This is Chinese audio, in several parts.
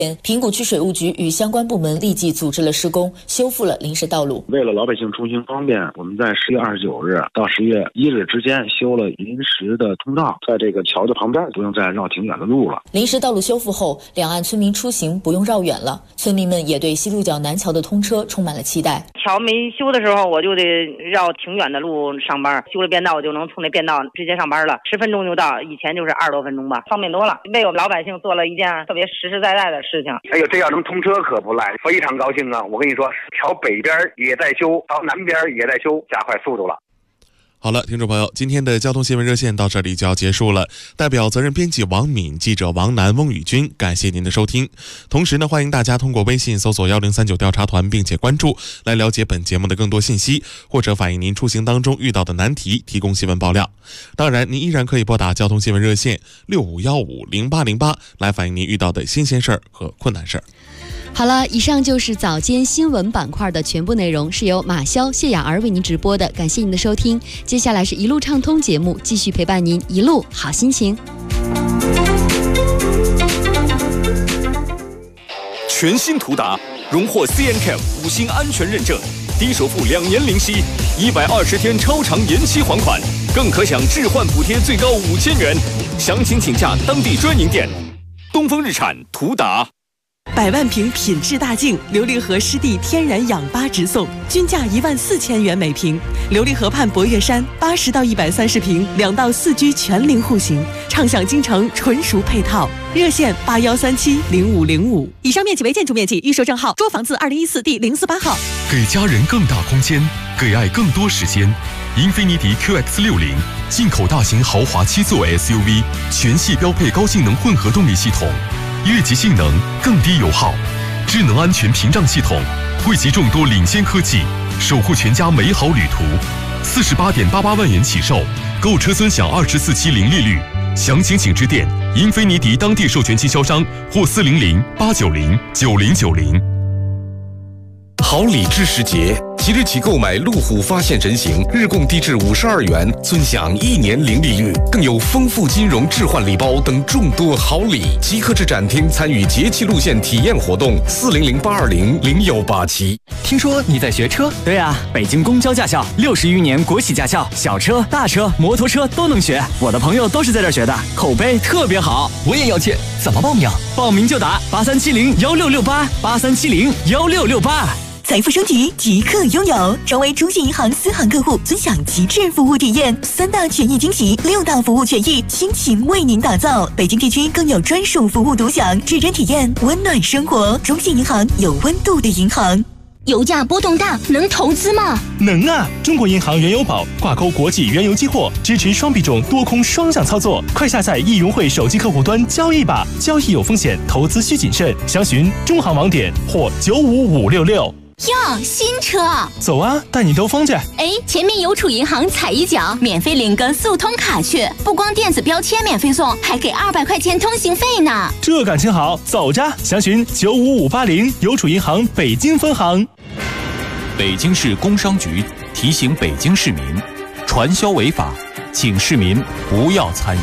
平谷区水务局与相关部门立即组织了施工，修复了临时道路。 为了老百姓出行方便，我们在10月29日到10月1日之间修了临时的通道，在这个桥的旁边不用再绕挺远的路了。 临时道路修复后，两岸村民出行不用绕远了，村民们也对西路角南桥的通车充满了期待。 桥没修的时候，我就得绕挺远的路上班，修了便道我就能从那便道直接上班了，10分钟就到，以前就是20多分钟吧，方便多了，为我们老百姓做了一件特别实实在在的事情。 哎呦，这要能通车可不赖，非常高兴啊！我跟你说，桥北边也在修，到南边也在修，加快速度了。 好了，听众朋友，今天的交通新闻热线到这里就要结束了。代表责任编辑王敏、记者王楠、翁宇军，感谢您的收听。同时呢，欢迎大家通过微信搜索1039调查团，并且关注，来了解本节目的更多信息，或者反映您出行当中遇到的难题，提供新闻爆料。当然，您依然可以拨打交通新闻热线65150808来反映您遇到的新鲜事儿和困难事儿。 好了，以上就是早间新闻板块的全部内容，是由马潇、谢雅儿为您直播的，感谢您的收听。接下来是一路畅通节目，继续陪伴您一路好心情。 全新途达荣获 CNCAP 5星安全认证，低首付2年零息，120天超长延期还款，更可享置换补贴最高5000元。详情请假当地专营店。东风日产途达。 100万瓶品质大净琉璃河湿地天然氧吧直送，均价14000元每瓶。琉璃河畔博岳山80到130瓶，2到4居全龄户型，畅享京城纯熟配套。热线81370505。以上面积为建筑面积，预售证号捉房子2014第048号。 给家人更大空间，给爱更多时间。英菲尼迪 QX60进口大型豪华7座 SUV， 全系标配高性能混合动力系统。越级性能，更低油耗，智能安全屏障系统，汇集众多领先科技，守护全家美好旅途。48.88万元起售，购车尊享24期零利率。详情请致电英菲尼迪当地授权经销商或400-890-9090。 好礼智时节，即日起购买路虎发现人形，日供低至52元，尊享1年零利率，更有丰富金融置换礼包等众多好礼。即刻至展厅参与节气路线体验活动，400-820-0187。 听说你在学车？对啊，北京公交驾校60余年国企驾校，小车、大车、摩托车都能学。我的朋友都是在这儿学的，口碑特别好。我也要去，怎么报名？报名就打83701668，83701668。 财富升级即刻拥有，成为中信银行私行客户，尊享极致服务体验，3大权益惊喜，6大服务权益，倾情为您打造。北京地区更有专属服务独享，指针体验，温暖生活。中信银行，有温度的银行。 油价波动大，能投资吗？ 能啊！中国银行原油宝挂钩国际原油期货，支持双币种多空双向操作。快下载易融汇手机客户端交易吧，交易有风险，投资需谨慎。详询中行网点或95566。 哟，新车！ 走啊，带你兜风去。 哎，前面邮储银行踩一脚，免费领个速通卡去，不光电子标签免费送，还给200块钱通行费呢。 这感情好，走着！详询95580，邮储银行北京分行。 北京市工商局提醒北京市民，传销违法，请市民不要参与。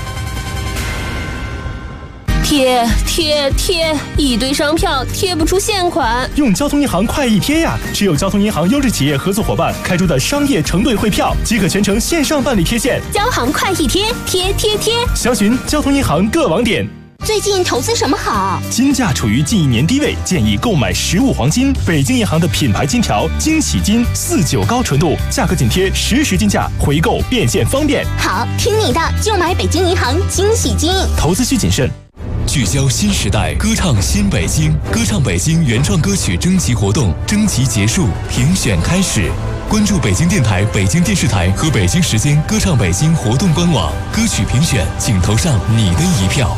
贴，一堆商票贴不出现款。 用交通银行快易贴呀！持有交通银行优质企业合作伙伴开出的商业承兑汇票，即可全程线上办理贴现。 交行快易贴，贴。 详询交通银行各网点。 最近投资什么好？ 金价处于近1年低位，建议购买实物黄金。北京银行的品牌金条惊喜金49高纯度，价格紧贴实时金价，回购变现方便。 好，听你的，就买北京银行惊喜金。 投资需谨慎。 聚焦新时代，歌唱新北京，歌唱北京原创歌曲征集活动，征集结束，评选开始。关注北京电台、北京电视台和北京时间歌唱北京活动官网，歌曲评选，请投上你的一票。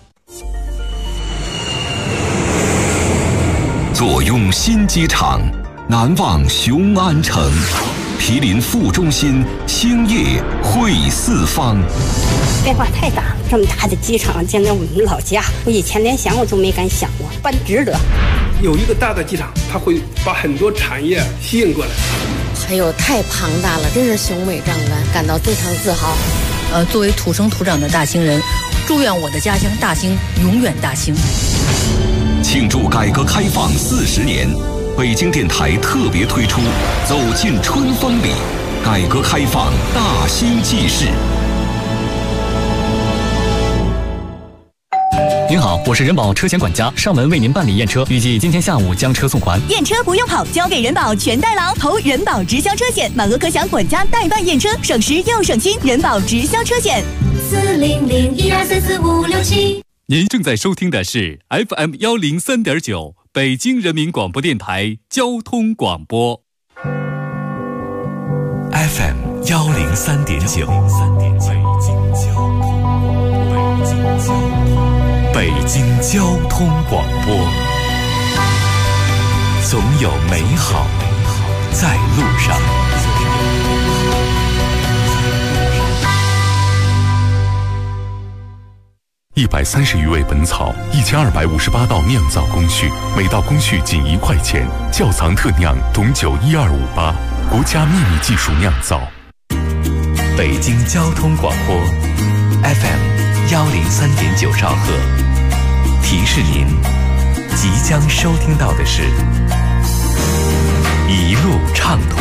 坐拥新机场，难忘雄安城，毗邻副中心，星夜会四方。 变化太大了，这么大的机场建在我们老家，我以前连想我都没敢想过，办值得。 有一个大的机场，它会把很多产业吸引过来。 还有太庞大了，真是雄伟壮观，感到非常自豪。 作为土生土长的大兴人，祝愿我的家乡大兴永远大兴。 庆祝改革开放40年，北京电台特别推出《走进春风里》，改革开放大兴记事。 您好，我是人保车险管家，上门为您办理验车，预计今天下午将车送还。 验车不用跑，交给人保全代劳，投人保直销车险，满额可享管家代办验车，省时又省心。人保直销车险 40012344567。 您正在收听的是 FM 103.9北京人民广播电台交通广播。 FM 103.9，北京交通广播，总有美好在路上。130余味本草，1258道酿造工序，每道工序仅1块钱。窖藏特酿董酒12588，国家秘密技术酿造。北京交通广播 FM 103.9兆赫，提示您即将收听到的是一路畅通。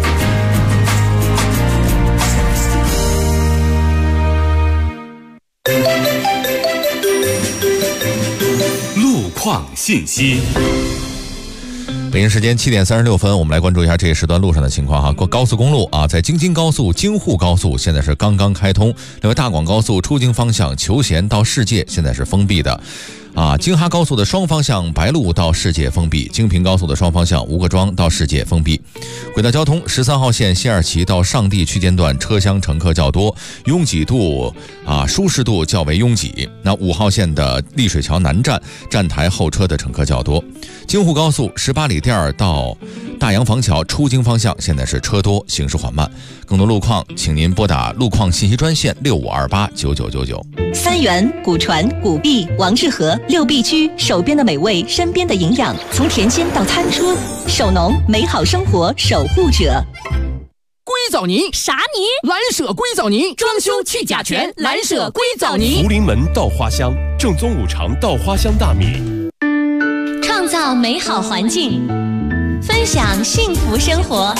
路况信息。 北京时间7点36分，我们来关注一下这一时段路上的情况哈。高速公路啊，在京津高速、京沪高速现在是刚刚开通，另外大广高速出京方向求贤到世界现在是封闭的。京哈高速的双方向白鹿到世界封闭，京平高速的双方向吴各庄到世界封闭。轨道交通13号线西二旗到上地区间段车厢乘客较多，拥挤度舒适度较为拥挤。那5号线的丽水桥南站站台候车的乘客较多。京沪高速18里店到大洋房桥出京方向现在是车多，行驶缓慢。更多路况请您拨打路况信息专线65289999。 三元、古传、古币、王致和6必居，手边的美味，身边的营养，从田间到餐桌，手农美好生活守护者。 硅藻泥啥泥？蓝舍硅藻泥，装修去甲醛，蓝舍硅藻泥。 福临门稻花香，正宗5常稻花香大米。 创造美好环境，分享幸福生活。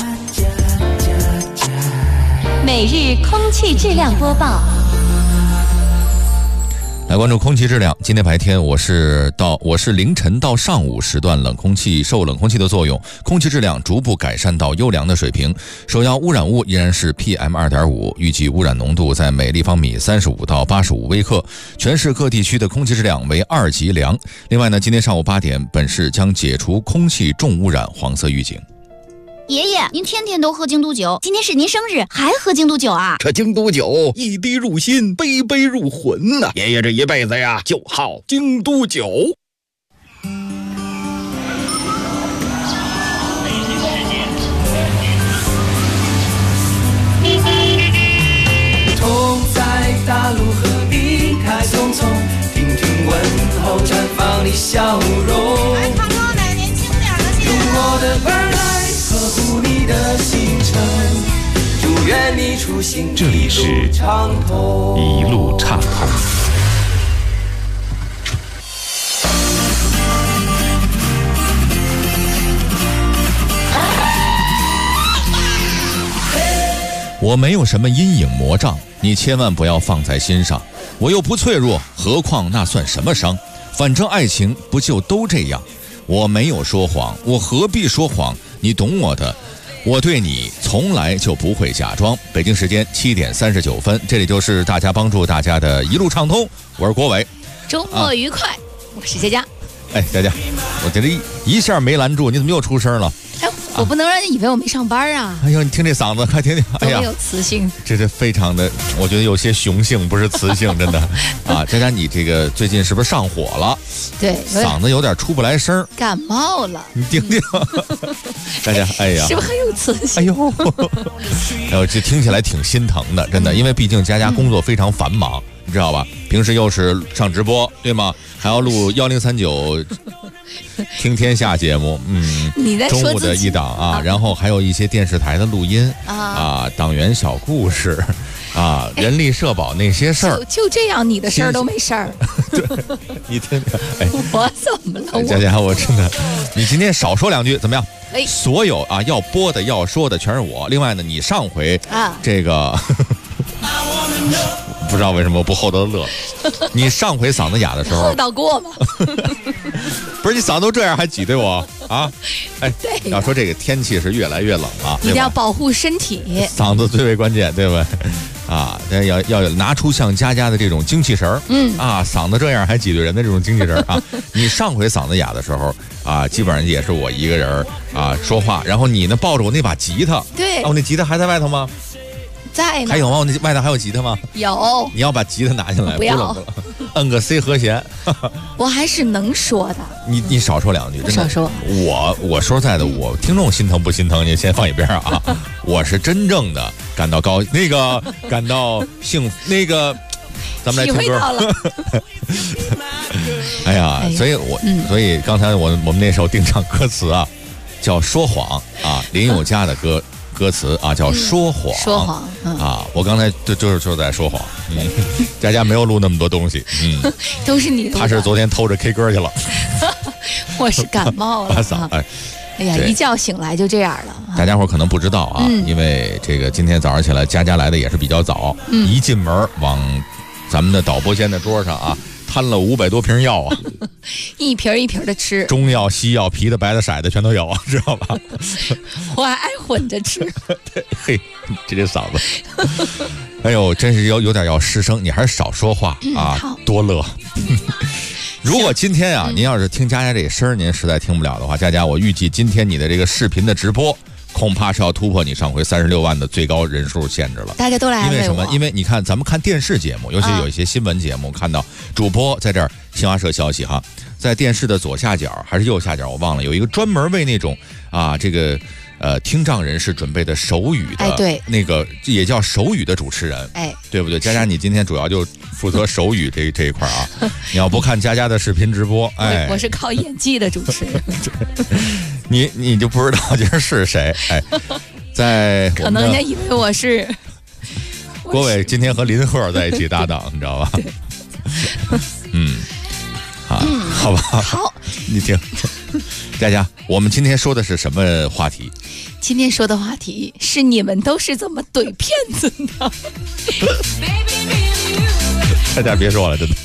每日空气质量播报。 来关注空气质量。今天白天我是凌晨到上午时段受冷空气的作用，空气质量逐步改善到优良的水平。首要污染物依然是 PM2.5， 预计污染浓度在每立方米35到85微克。全市各地区的空气质量为2级良。另外呢，今天上午8点，本市将解除空气重污染黄色预警。 爷爷，您天天都喝京都酒，今天是您生日，还喝京都酒啊？ 这京都酒一滴入心，杯杯入魂呐！爷爷这一辈子呀，就好京都酒。 同在大陆何必太匆匆，听听问候，绽放你笑容。 来，胖哥，买年轻点的用我的本来呵护你的行程，祝愿你出行这里是一路畅通。 我没有什么阴影魔障，你千万不要放在心上。我又不脆弱，何况那算什么伤？反正爱情不就都这样。我没有说谎，我何必说谎？你懂我的，我对你从来就不会假装。北京时间7点39分，这里就是大家帮助大家的一路畅通，我是郭伟。 周末愉快，我是佳佳。 哎，佳佳，我觉得一下没拦住，你怎么又出声了？ 我不能让人以为我没上班啊！ 哎呦，你听这嗓子，快听听，哎呀， 多有磁性， 这是非常的，我觉得有些雄性，不是雌性，真的啊！佳佳，你这个最近是不是上火了？ 对， 嗓子有点出不来声， 感冒了。 你听听，大家，哎呀， 是不是很有磁性？ 哎呦，哎呦，这听起来挺心疼的，真的，因为毕竟佳佳工作非常繁忙，你知道吧？平时又是上直播，对吗？还要录1039。听天下节目， 你在中午的一档啊，然后还有一些电视台的录音党员小故事， 啊，人力社保那些事儿， 就这样，你的事儿都没事儿。 对，你听着，哎， 我怎么了？ 佳佳，我真的，你今天少说2句怎么样？ 哎， 所有啊要播的要说的全是我。另外呢，你上回啊这个不知道为什么不厚道的乐，你上回嗓子哑的时候厚道过吗？ 不是你嗓子都这样还挤兑我啊？哎，对，要说这个天气是越来越冷了， 一定要保护身体， 嗓子最为关键，对吧？啊，要拿出像佳佳的这种精气神儿，啊，嗓子这样还挤兑人的这种精气神儿啊！你上回嗓子哑的时候啊，基本上也是我一个人啊说话，然后你呢抱着我那把吉他， 对， 我那吉他还在外头吗？ 在呢。 还有吗？我那外头还有吉他吗？ 有。 你要把吉他拿进来， 不要， 摁个 C 和弦。 我还是能说的。 你少说2句，真的。 少说。 我说实在的，我听众心疼不心疼？你先放一边啊。我是真正的感到感到幸福，咱们来听歌。哎呀，所以刚才我们那首定场歌词啊，叫《说谎》啊，林宥嘉的歌词啊，叫说谎， 说谎啊！我刚才就是在说谎，佳佳没有录那么多东西， 都是你录的。 他是昨天偷着 K 歌去了， 我是感冒了，哎呀，一觉醒来就这样了。 大家伙可能不知道啊，因为这个今天早上起来，佳佳来的也是比较早，一进门往咱们的导播间的桌上啊，摊了500多瓶药啊， 一瓶一瓶的吃， 中药、西药、皮的、白的、色的全都有，知道吧？ 我还爱混着吃。 对，嘿，这嗓子，哎呦，真是有点要失声，你还是少说话啊，多乐。如果今天啊，您要是听佳佳这声儿，您实在听不了的话，佳佳，我预计今天你的这个视频的直播，恐怕是要突破你上回36万的最高人数限制了。 大家都来安慰我。 因为什么？因为你看咱们看电视节目，尤其有一些新闻节目，看到主播在这儿，新华社消息哈，在电视的左下角还是右下角，我忘了，有一个专门为那种啊这个听障人士准备的手语的， 对， 那个也叫手语的主持人，对不对？佳佳，你今天主要就负责手语这一块啊。你要不看佳佳的视频直播， 我是靠演技的主持人。 你就不知道今儿是谁？哎，在可能人家以为我是郭伟今天和林鹤在一起搭档，你知道吧？好吧， 好， 你听，佳佳，我们今天说的是什么话题？ 今天说的话题是你们都是怎么怼骗子的？ 大家别说了，真的，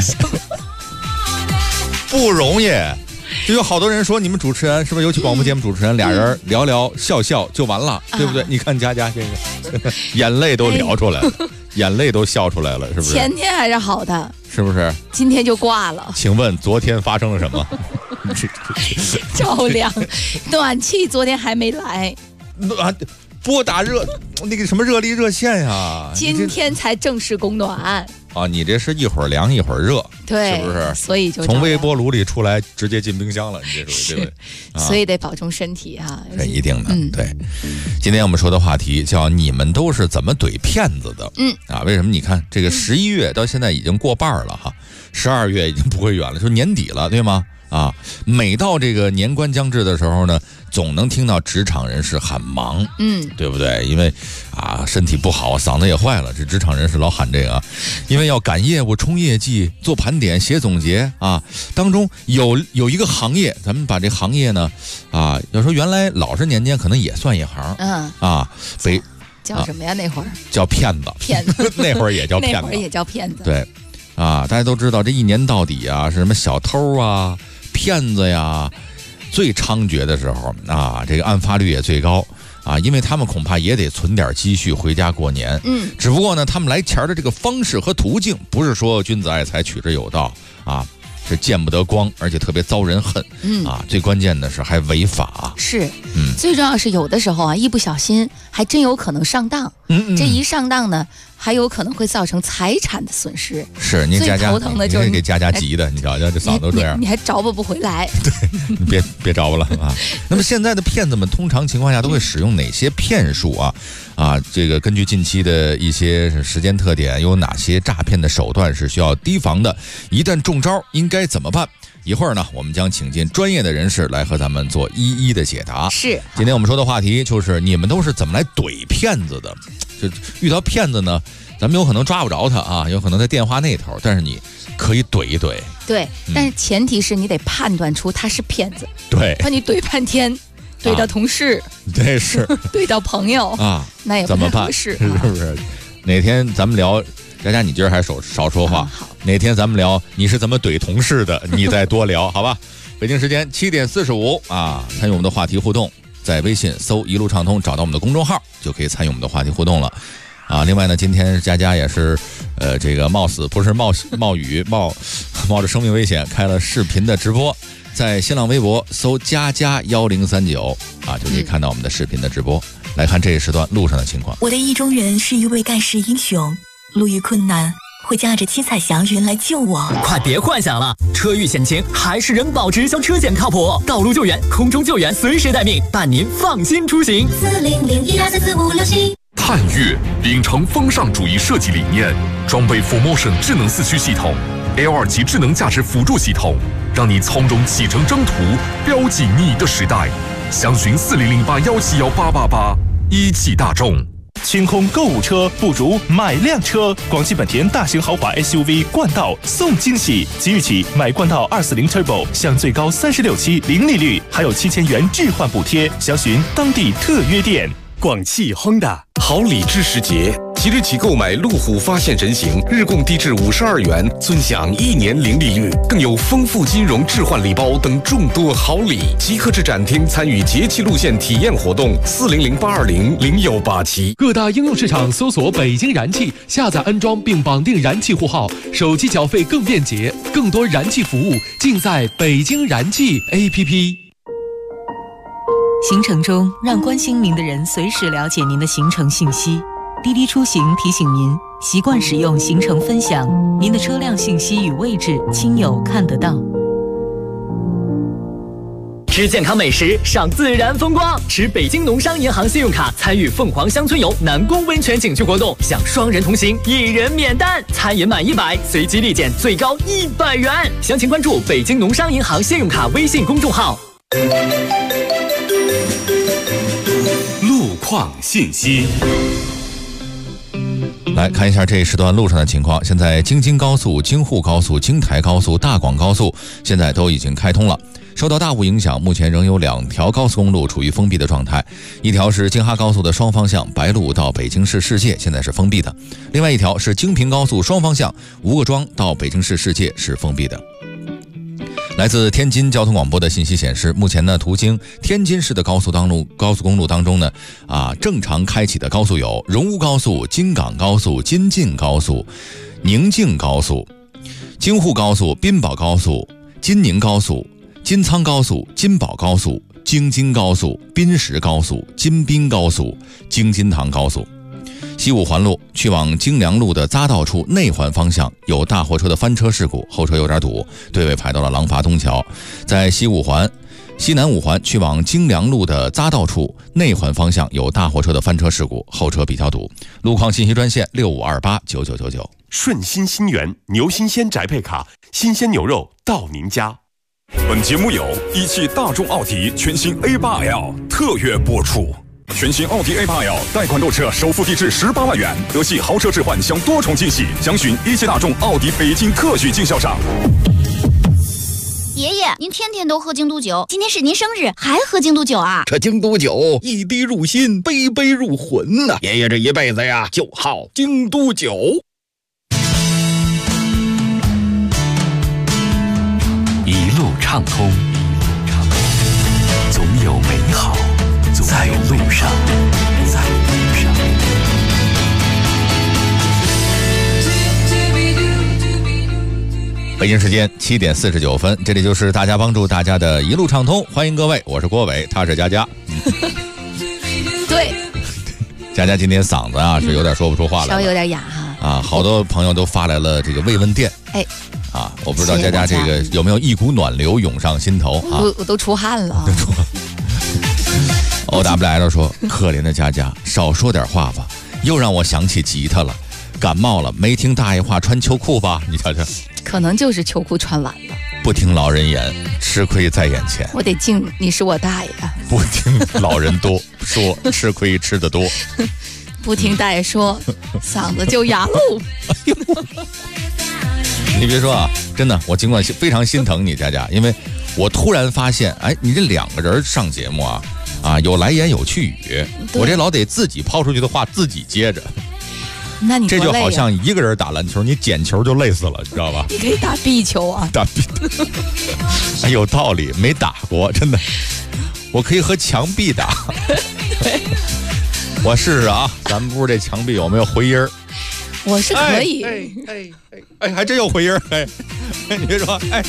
不容易。就有好多人说你们主持人是不是，尤其广播节目主持人，俩人聊聊笑笑就完了，对不对？你看佳佳这个眼泪都聊出来了，眼泪都笑出来了，是不是？ 前天还是好的， 是不是？ 今天就挂了。 请问昨天发生了什么？ 着凉，暖气昨天还没来。 拨打那个什么热力热线呀， 今天才正式供暖啊！你这是一会儿凉一会儿热， 对， 是不是？ 所以就从微波炉里出来直接进冰箱了，你这属于对不对？ 所以得保重身体哈。 是一定的，对。今天我们说的话题叫你们都是怎么怼骗子的？为什么？你看这个11月到现在已经过半了哈，12月已经不会远了，就年底了，对吗？啊，每到这个年关将至的时候呢，总能听到职场人士喊忙，对不对？因为啊身体不好，嗓子也坏了，这职场人士老喊这个，因为要赶业务、冲业绩、做盘点、写总结啊。当中有一个行业，咱们把这行业呢，啊，要说原来老是年间可能也算一行， 叫什么呀？那会儿叫骗子，那会儿也叫骗子， 那会儿也叫骗子， 对，啊，大家都知道这一年到底啊是什么小偷啊。骗子呀，最猖獗的时候啊，这个案发率也最高啊，因为他们恐怕也得存点积蓄回家过年。只不过呢，他们来钱的这个方式和途径，不是说君子爱财取之有道啊，是见不得光，而且特别遭人恨。啊，最关键的是还违法。 是，最重要是有的时候啊，一不小心还真有可能上当。这一上当呢，还有可能会造成财产的损失。 是，您佳佳， 最头疼的就是你给佳佳急的，你瞧瞧这嗓子都这样， 你还找不回来。 对，你别找我了啊。那么现在的骗子们通常情况下都会使用哪些骗术啊？这个根据近期的一些时间特点，有哪些诈骗的手段是需要提防的？一旦中招，应该怎么办？一会儿呢，我们将请进专业的人士来和咱们做一一的解答。 是， 今天我们说的话题就是你们都是怎么来怼骗子的？ 就遇到骗子呢，咱们有可能抓不着他啊，有可能在电话那头，但是你可以怼一怼。 对，但是前提是你得判断出他是骗子。 对， 怕你怼半天，怼到同事， 对是， 怼到朋友啊， 那也不太合适， 是不是？哪天咱们聊，佳佳你今儿还少说话。 好， 哪天咱们聊你是怎么怼同事的，你再多聊，好吧？北京时间7点45啊，参与我们的话题互动，在微信搜一路畅通，找到我们的公众号就可以参与我们的话题互动了。啊，另外呢，今天佳佳也是，这个冒着生命危险开了视频的直播，在新浪微博搜佳佳1039啊，就可以看到我们的视频的直播。来看这一时段路上的情况。 我的意中人是一位盖世英雄，路遇困难会驾着七彩祥云来救我。 快别幻想了，车遇险情还是人保直销车险靠谱，道路救援、空中救援随时待命，伴您放心出行。 4001244567。 探岳秉承风尚主义设计理念，装备 4Motion 智能4驱系统 ，L2 级智能驾驶辅助系统，让你从容启程征途，标记你的时代。详询4008171888，一汽大众。 清空购物车，不如买辆车。广汽本田大型豪华 SUV 冠道送惊喜，即日起买冠道240 Turbo 享最高36期零利率，还有7000元置换补贴。详询当地特约店。 广汽 Honda 好礼之时节，即日起购买路虎发现人形，日供低至52元，尊享1年零利率，更有丰富金融置换礼包等众多好礼。即刻至展厅参与节气路线体验活动，4008200187。 各大应用市场搜索北京燃气，下载安装并绑定燃气户号，手机缴费更便捷，更多燃气服务尽在北京燃气 APP。 行程中，让关心您的人随时了解您的行程信息。滴滴出行提醒您，习惯使用行程分享，您的车辆信息与位置，亲友看得到。 吃健康美食，赏自然风光，持北京农商银行信用卡参与凤凰乡村游南宫温泉景区活动，享双人同行，1人免单，餐饮满100，随机立减最高100元。详情关注北京农商银行信用卡微信公众号。 路况信息。 来看一下这一时段路上的情况。现在京津高速、京沪高速、京台高速、大广高速现在都已经开通了。受到大雾影响，目前仍有2条高速公路处于封闭的状态。一条是京哈高速的双方向白鹿到北京市世界，现在是封闭的；另外一条是京平高速双方向吴各庄到北京市世界是封闭的。来自天津交通广播的信息显示，目前呢，途经天津市的高速公路当中呢，正常开启的高速有荣乌高速、京港高速、京晋高速、宁晋高速、京沪高速、滨宝高速、京宁高速、金苍高速、金宝高速、京津高速、滨石高速、京滨高速、京津塘高速。西五环路去往京良路的匝道处内环方向有大货车的翻车事故，后车有点堵，队尾排到了廊坊东桥。在西南五环去往京良路的匝道处内环方向有大货车的翻车事故，后车比较堵。路况信息专线65289999。 顺心新源牛新鲜宅配卡，新鲜牛肉到您家。 本节目由一汽大众奥迪全新 A8L 特约播出。全新奥迪 A8L 贷款购车，首付低至18万元，德系豪车置换享多重惊喜。详询一汽大众奥迪北京特许经销商。 爷爷，您天天都喝京都酒，今天是您生日，还喝京都酒啊？ 这京都酒一滴入心，杯杯入魂呐！爷爷这一辈子呀，就好京都酒。 一路畅通，总有美好在路上。 北京时间7点49分，这里就是大家帮助大家的一路畅通，欢迎各位，我是郭伟，他是佳佳。 对， 佳佳今天嗓子是有点说不出话来了， 稍微有点哑哈。 好多朋友都发来了这个慰问电。我不知道佳佳这个有没有一股暖流涌上心头啊？ 我都出汗了。 OWL 说：“可怜的佳佳，少说点话吧，又让我想起吉他了。感冒了，没听大爷话，穿秋裤吧？你瞧瞧， 可能就是秋裤穿晚了。 不听老人言，吃亏在眼前。 我得敬你是我大爷。 不听老人多说，吃亏吃得多。 不听大爷说，嗓子就哑喽。 你别说啊，真的，我尽管非常心疼你佳佳，因为我突然发现，哎，你这2个人上节目啊，有来言有去语，我这老得自己抛出去的话自己接着。 那你这就好像一个人打篮球，你捡球就累死了，你知道吧？ 你可以打壁球啊， 打壁，哎，有道理，没打过，真的，我可以和墙壁打。我试试啊，咱们不知这墙壁有没有回音儿？ 我是可以。 哎，还真有回音儿，哎，你别说，哎。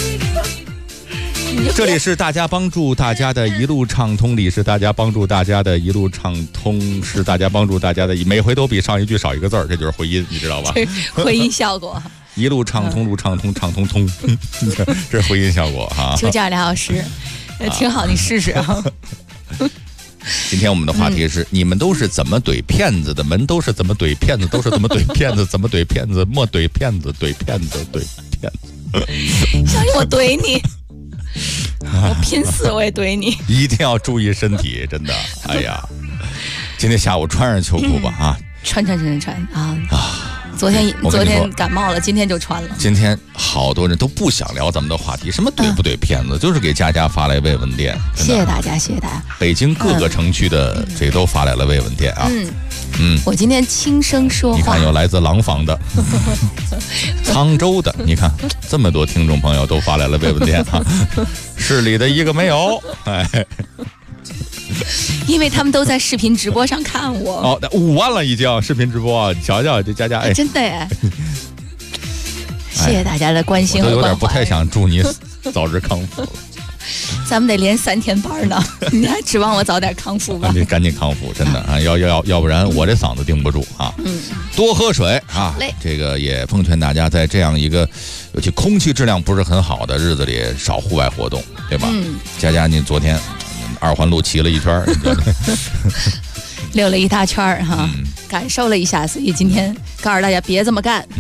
这里是大家帮助大家的一路畅通，里是大家帮助大家的一路畅通，是大家帮助大家的每回都比上一句少一个字儿，这就是回音，你知道吧？ 回音效果。 一路畅通，路畅通，畅通通，这是回音效果哈。 就这样2小时，挺好，你试试啊。 今天我们的话题是：你们都是怎么怼骗子的？门都是怎么怼骗子？都是怎么怼骗子？怎么怼骗子？莫怼骗子，怼骗子，怼骗子。 相信我怼你。我拼死我也怼你， 一定要注意身体，真的。哎呀，今天下午穿上秋裤吧啊！ 穿啊！昨天感冒了，今天就穿了。 今天好多人都不想聊咱们的话题，什么怼不怼骗子，就是给佳佳发来慰问电。 谢谢大家，谢谢大家。 北京各个城区的这都发来了慰问电啊。 我今天轻声说话。 你看，有来自廊坊的、沧州的，你看这么多听众朋友都发来了慰问电啊。市里的一个没有，哎。 因为他们都在视频直播上看我。 哦，5万了已经视频直播啊！你瞧瞧这佳佳，哎， 真的哎，谢谢大家的关心和关怀。 我都有点不太想祝你早日康复了。 咱们得连3天班呢，你还指望我早点康复吧？ 你赶紧康复，真的啊！要不然我这嗓子顶不住啊！多喝水啊！这个也奉劝大家，在这样一个尤其空气质量不是很好的日子里，少户外活动，对吧？佳佳，你昨天2环路骑了一圈， 溜了一大圈哈，感受了一下，所以今天告诉大家别这么干。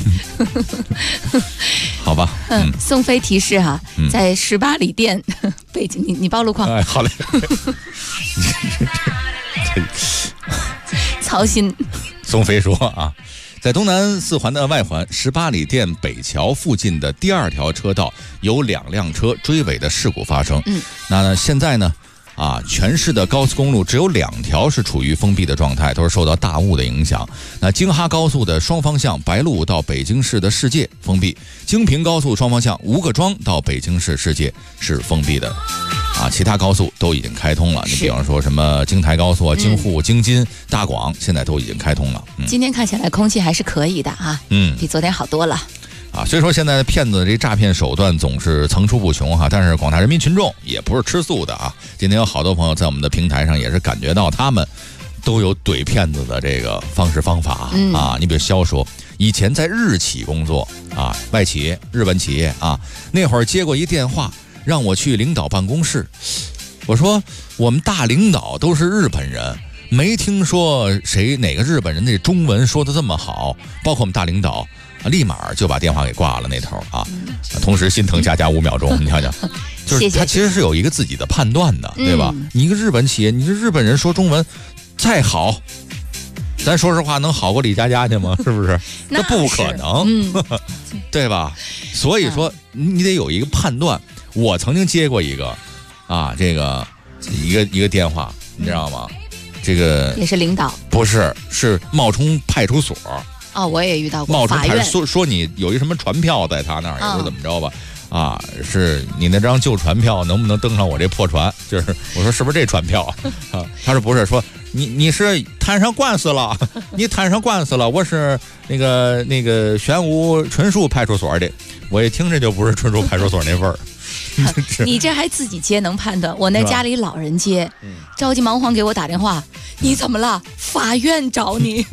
好吧。 宋飞提示哈，在18里店，北京，你报路况。 哎，好嘞。 操心。 宋飞说啊，在东南4环的外环18里店北桥附近的第2条车道有2辆车追尾的事故发生。那现在呢？全市的高速公路只有2条是处于封闭的状态，都是受到大雾的影响。那京哈高速的双方向白鹿到北京市的世界封闭，京平高速双方向吴各庄到北京市世界是封闭的。其他高速都已经开通了。你比方说什么京台高速、京沪、京津、大广，现在都已经开通了。 今天看起来空气还是可以的啊，比昨天好多了。 所以说现在的骗子这诈骗手段总是层出不穷哈，但是广大人民群众也不是吃素的啊。今天有好多朋友在我们的平台上也是感觉到他们都有怼骗子的这个方式方法啊。你比如肖说，以前在日企工作啊，外企、日本企业啊，那会儿接过一电话让我去领导办公室，我说我们大领导都是日本人，没听说哪个日本人那中文说的这么好，包括我们大领导。立马就把电话给挂了那头啊，同时心疼佳佳5秒钟，你瞧瞧，就是他其实是有一个自己的判断的，对吧？你一个日本企业，你这日本人说中文再好，咱说实话能好过李佳佳去吗？是不是？那不可能，对吧？所以说你得有一个判断。我曾经接过一个这个一个电话，你知道吗？这个也是领导， 不是，是冒充派出所。 我也遇到过。 冒充派出所说你有一什么传票在他那儿，也是怎么着吧？是你那张旧传票能不能登上我这破船？就是我说是不是这传票啊？他说不是，说你是摊上官司了，你摊上官司了，我是那个玄武纯属派出所的，我一听这就不是纯属派出所那味儿。 你这还自己接能判断？我那家里老人接，着急忙慌给我打电话，你怎么了？法院找你。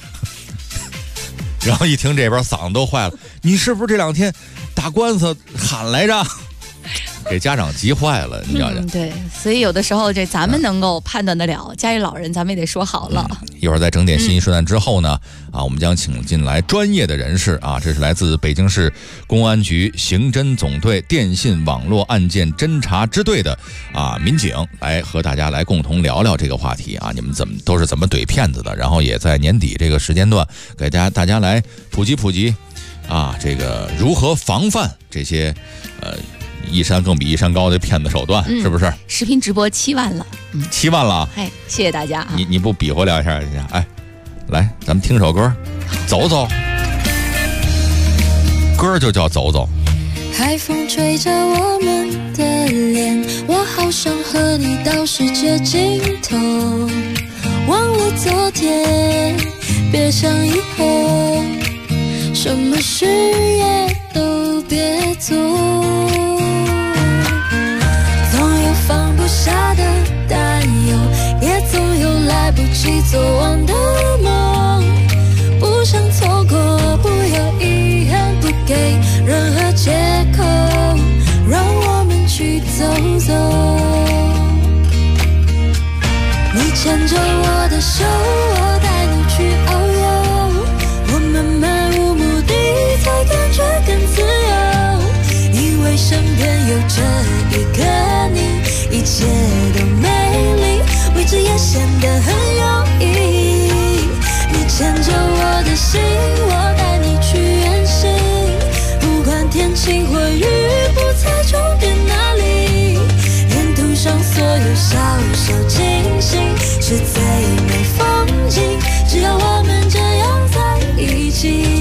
然后一听这边嗓子都坏了，你是不是这2天打官司喊来着？ 给家长急坏了，你知道吗？ 对，所以有的时候这咱们能够判断得了，家里老人咱们也得说好了。 一会儿在整点信息时段之后呢，我们将请进来专业的人士啊，这是来自北京市公安局刑侦总队电信网络案件侦查支队的民警，来和大家来共同聊聊这个话题啊，你们都是怎么怼骗子的？然后也在年底这个时间段给大家来普及这个如何防范这些一山更比一山高的骗子手段，是不是？ 视频直播7万了 ，7万了， 谢谢大家啊！ 你不比划聊一下？来，咱们听首歌，走走，歌就叫走走。 海风吹着我们的脸，我好想和你到世界尽头，忘了昨天，别想以后，什么事也都别做。总有放不下的担忧，也总有来不及做完的梦，不想错过，不要遗憾，不给任何借口，让我们去走走。你牵着我的手，我带你去遨游，我们漫无目的才感觉更自由，因为身边有着一个你，一切都美丽，未知也显得很有意义。你牵着我的心，我带你去远行，不管天晴或雨，不猜终点哪里，沿途上所有小小惊喜是最美风景，只要我们这样在一起。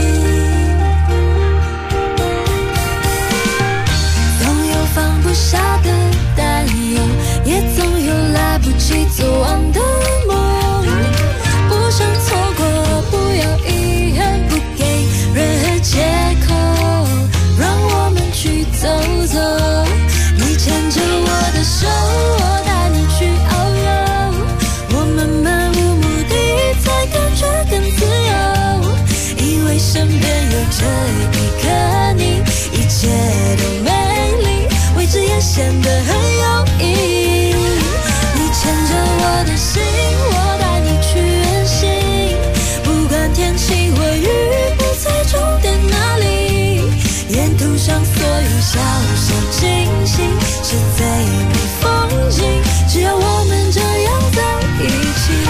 总有放不下的担忧，也总有来不及做完的梦，不想错过，不要遗憾，不给任何借口，让我们去走走。你牵着我的手，我带你去遨游，我们漫无目的才感觉更自由，因为身边有着一个你，一切都美丽，未知也显得很有意义。你牵着我的心，我带你去远行，不管天晴或雨，不猜终点哪里，沿途上所有小小惊喜是最美风景，只要我们这样在一起。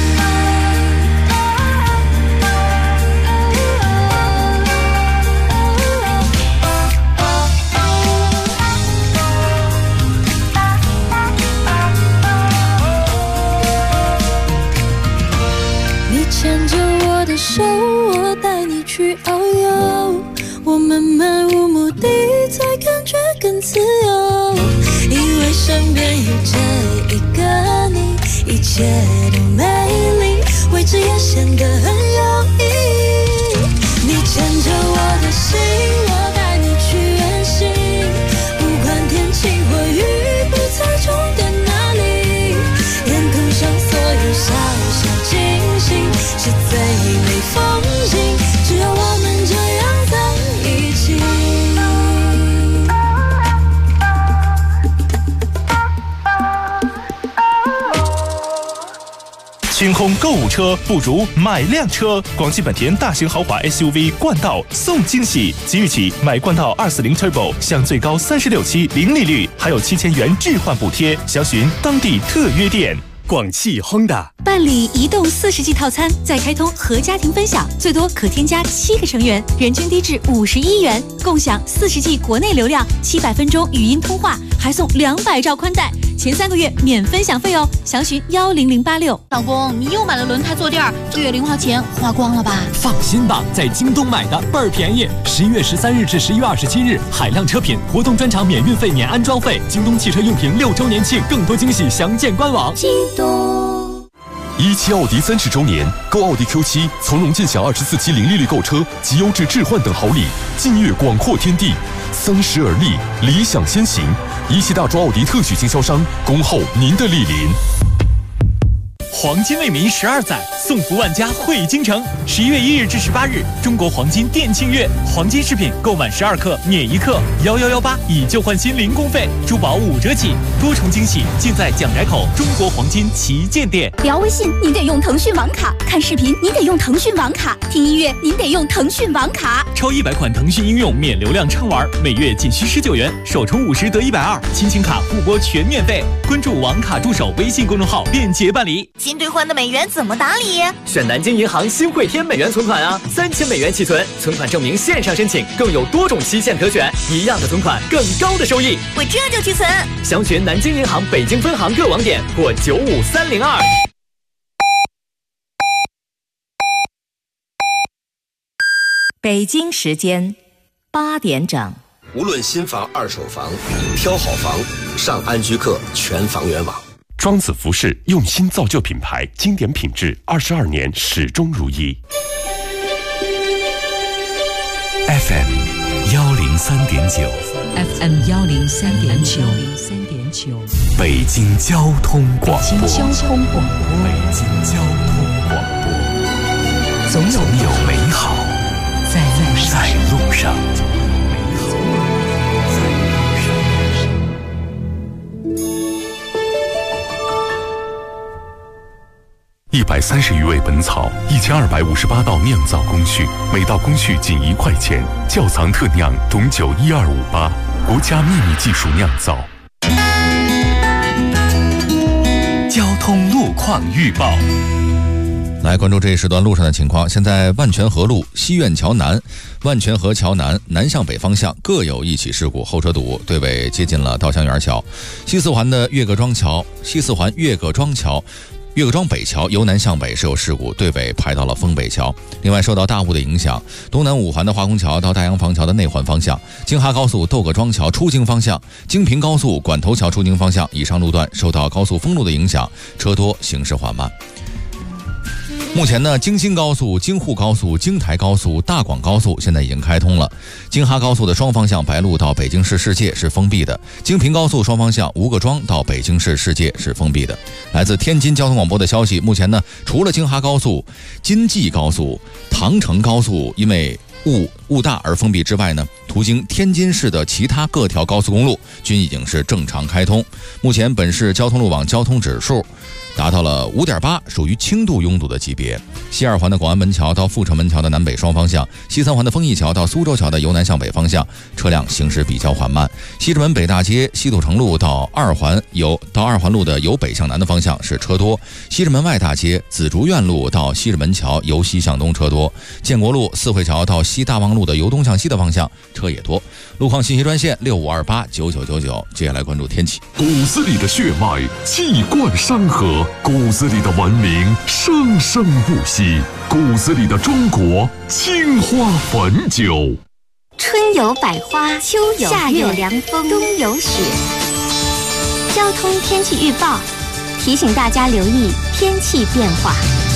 你牵着我的手，我带你去遨游，我们漫无目的才感觉更自由，因为身边有着一个你，一切都美丽，未知也显得很有意义。你牵着我的心，我带你去远行，不管天晴或雨，不猜终点哪里，沿途上所有小小惊喜是最美风景，只要我们这样在一起。 清空购物车不如买辆车，广汽本田大型豪华 SUV 冠道送惊喜，即日起买冠道240 Turbo 享最高36期零利率，还有7000元置换补贴，详询当地特约店。 广汽 Honda 办理移动40G 套餐，再开通和家庭分享，最多可添加7个成员，人均低至51元，共享40G 国内流量，700分钟语音通话，还送200兆宽带，前3个月免分享费哦，详询10086。 老公，你又买了轮胎坐垫，这月零花钱花光了吧？ 放心吧，在京东买的倍儿便宜。11月13日至11月27日，海量车品活动专场免运费、免安装费。京东汽车用品6周年庆，更多惊喜详见官网。 17奥迪30周年，购奥迪 Q7，从容尽享24期零利率购车及优质置换等好礼，劲跃广阔天地。30而立，理想先行。17大中奥迪特许经销商，恭候您的莅临。 黄金为民12载，送福万家汇京城。11月1日至18日，中国黄金店庆月，黄金饰品购满12克免1克，1118以旧换新零工费，珠宝5折起，多重惊喜尽在蒋宅口中国黄金旗舰店。 聊微信您得用腾讯网卡，看视频您得用腾讯网卡，听音乐您得用腾讯网卡。 超100款腾讯应用免流量畅玩，每月仅需19元，首充50得120，亲情卡互拨全免费。关注网卡助手微信公众号便捷办理。 新兑换的美元怎么打理？ 选南京银行新汇添美元存款啊，3000美元起存，存款证明线上申请，更有多种期限可选，一样的存款更高的收益。 我这就去存。 详询南京银行北京分行各网点或95302。 北京时间8点整。 无论新房、二手房，挑好房，上安居客全房源网。 庄子服饰用心造就品牌，经典品质，22年始终如一。 FM 103.9 FM 103.9 北京交通广播。 北京交通广播，总有美好在路上。 130余味本草，1258道酿造工序，每道工序仅1块钱。窖藏特酿董酒12588，国家秘密技术酿造。 交通路况预报。 来关注这一时段路上的情况。现在万泉河路西苑桥南、万泉河桥南南向北方向各有一起事故，后车堵，队尾接近了稻香园桥。西四环的岳各庄桥、西四环岳各庄桥、岳各庄北桥由南向北是有事故，队尾排到了丰北桥。另外，受到大雾的影响，东南五环的化工桥到大洋坊桥的内环方向，京哈高速窦各庄桥出京方向，京平高速管头桥出京方向以上路段受到高速封路的影响，车多，行驶缓慢。目前呢，京新高速、京沪高速、京台高速、大广高速现在已经开通了。京哈高速的双方向白鹿到北京市世界是封闭的，京平高速双方向吴各庄到北京市世界是封闭的。来自天津交通广播的消息，目前呢，除了京哈高速、京济高速、唐城高速因为雾大而封闭之外呢，途经天津市的其他各条高速公路均已经是正常开通。目前本市交通路网交通指数达到了5.8，属于轻度拥堵的级别。西二环的广安门桥到阜成门桥的南北双方向，西三环的丰益桥到苏州桥的由南向北方向，车辆行驶比较缓慢。西直门北大街西土城路到二环路的由北向南的方向是车多。西直门外大街紫竹院路到西直门桥由西向东车多。建国路四惠桥到西大望路的由东向西的方向车也多。路况信息专线65289999。接下来关注天气。 骨子里的血脉气贯山河，骨子里的文明生生不息，骨子里的中国青花汾酒。 春有百花，秋有夏有凉风，冬有雪。交通天气预报提醒大家留意天气变化。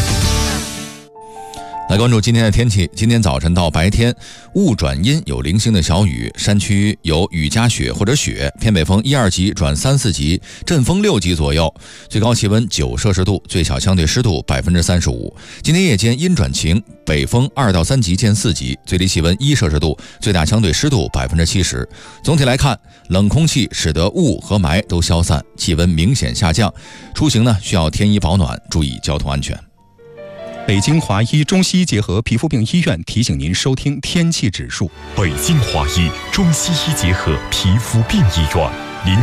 来关注今天的天气。今天早晨到白天雾转阴，有零星的小雨，山区有雨夹雪或者雪，偏北风1、2级转3、4级，阵风6级左右，最高气温9摄氏度，最小相对湿度35%。今天夜间阴转晴，北风2到3级见4级，最低气温1摄氏度，最大相对湿度70%。总体来看，冷空气使得雾和霾都消散，气温明显下降，出行呢需要添衣保暖，注意交通安全。 北京华医中西医结合皮肤病医院提醒您收听天气指数。 北京华医中西医结合皮肤病医院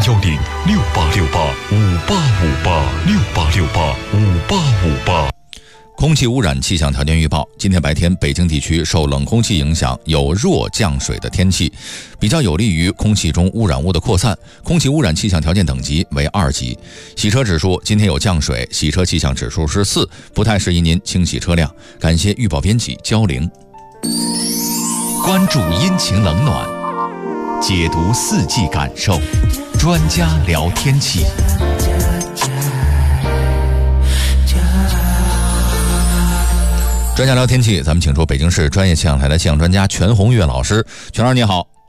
，0106868585858，68685858。 空气污染气象条件预报：今天白天，北京地区受冷空气影响，有弱降水的天气，比较有利于空气中污染物的扩散。空气污染气象条件等级为2级。洗车指数今天有降水，洗车气象指数是4，不太适宜您清洗车辆。感谢预报编辑焦玲。 关注阴晴冷暖，解读四季感受，专家聊天气。 专家聊天气，咱们请出北京市专业气象台的气象专家全红月老师。全老师你好。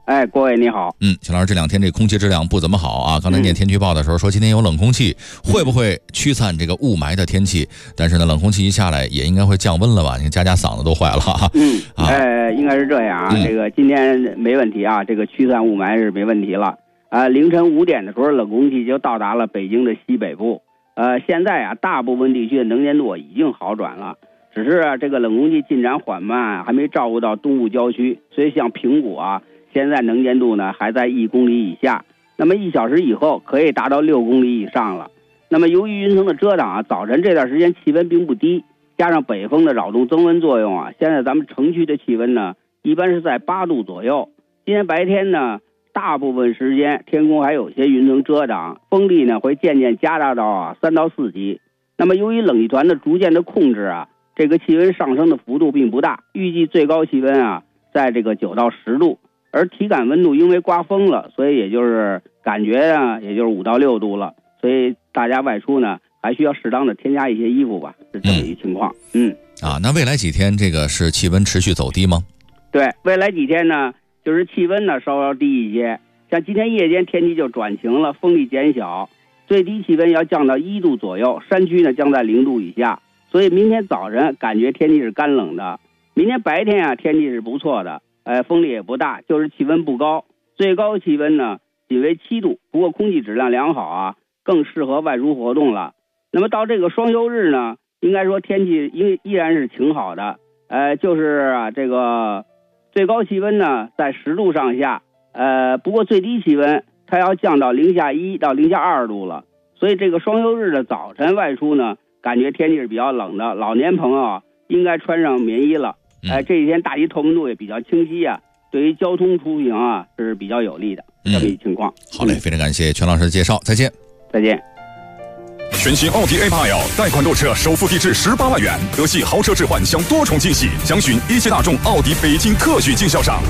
哎，郭伟你好。 秦老师，这2天这空气质量不怎么好啊。刚才念天气预报的时候说今天有冷空气，会不会驱散这个雾霾的天气？但是呢，冷空气一下来也应该会降温了吧？你看佳嗓子都坏了。 应该是这样啊。这个今天没问题啊，这个驱散雾霾是没问题了。凌晨5点的时候，冷空气就到达了北京的西北部。现在啊，大部分地区的能见度已经好转了。只是这个冷空气进展缓慢，还没照顾到东部郊区，所以像平谷啊，现在能见度呢还在1公里以下。那么1小时以后可以达到6公里以上了。那么由于云层的遮挡啊，早晨这段时间气温并不低，加上北风的扰动增温作用啊，现在咱们城区的气温呢一般是在8度左右。今天白天呢，大部分时间天空还有些云层遮挡，风力呢会渐渐加大到3到4级。那么由于冷气团的逐渐的控制啊，这个气温上升的幅度并不大，预计最高气温啊在这个9到10度，而体感温度因为刮风了，所以也就是感觉啊也就是5到6度了，所以大家外出呢还需要适当的添加一些衣服吧，是这么一个情况。 那未来几天这个是气温持续走低吗？ 对，未来几天呢就是气温呢稍稍低一些，像今天夜间天气就转晴了，风力减小，最低气温要降到1度左右，山区呢降在0度以下。所以明天早晨感觉天气是干冷的，明天白天啊天气是不错的，风力也不大，就是气温不高，最高气温呢仅为7度，不过空气质量良好啊，更适合外出活动了。那么到这个双休日呢，应该说天气依然是挺好的，就是这个最高气温呢在10度上下，不过最低气温它要降到零下1到零下2度了，所以这个双休日的早晨外出呢，感觉天气是比较冷的，老年朋友啊应该穿上棉衣了。这几天大气透明度也比较清晰啊，对于交通出行啊是比较有利的这么一情况。 好嘞，非常感谢全老师的介绍，再见。 再见。 全新奥迪 A8L 贷款购车首付低至18万元，德系豪车置换享多重惊喜，详询一汽大众奥迪北京特许经销商。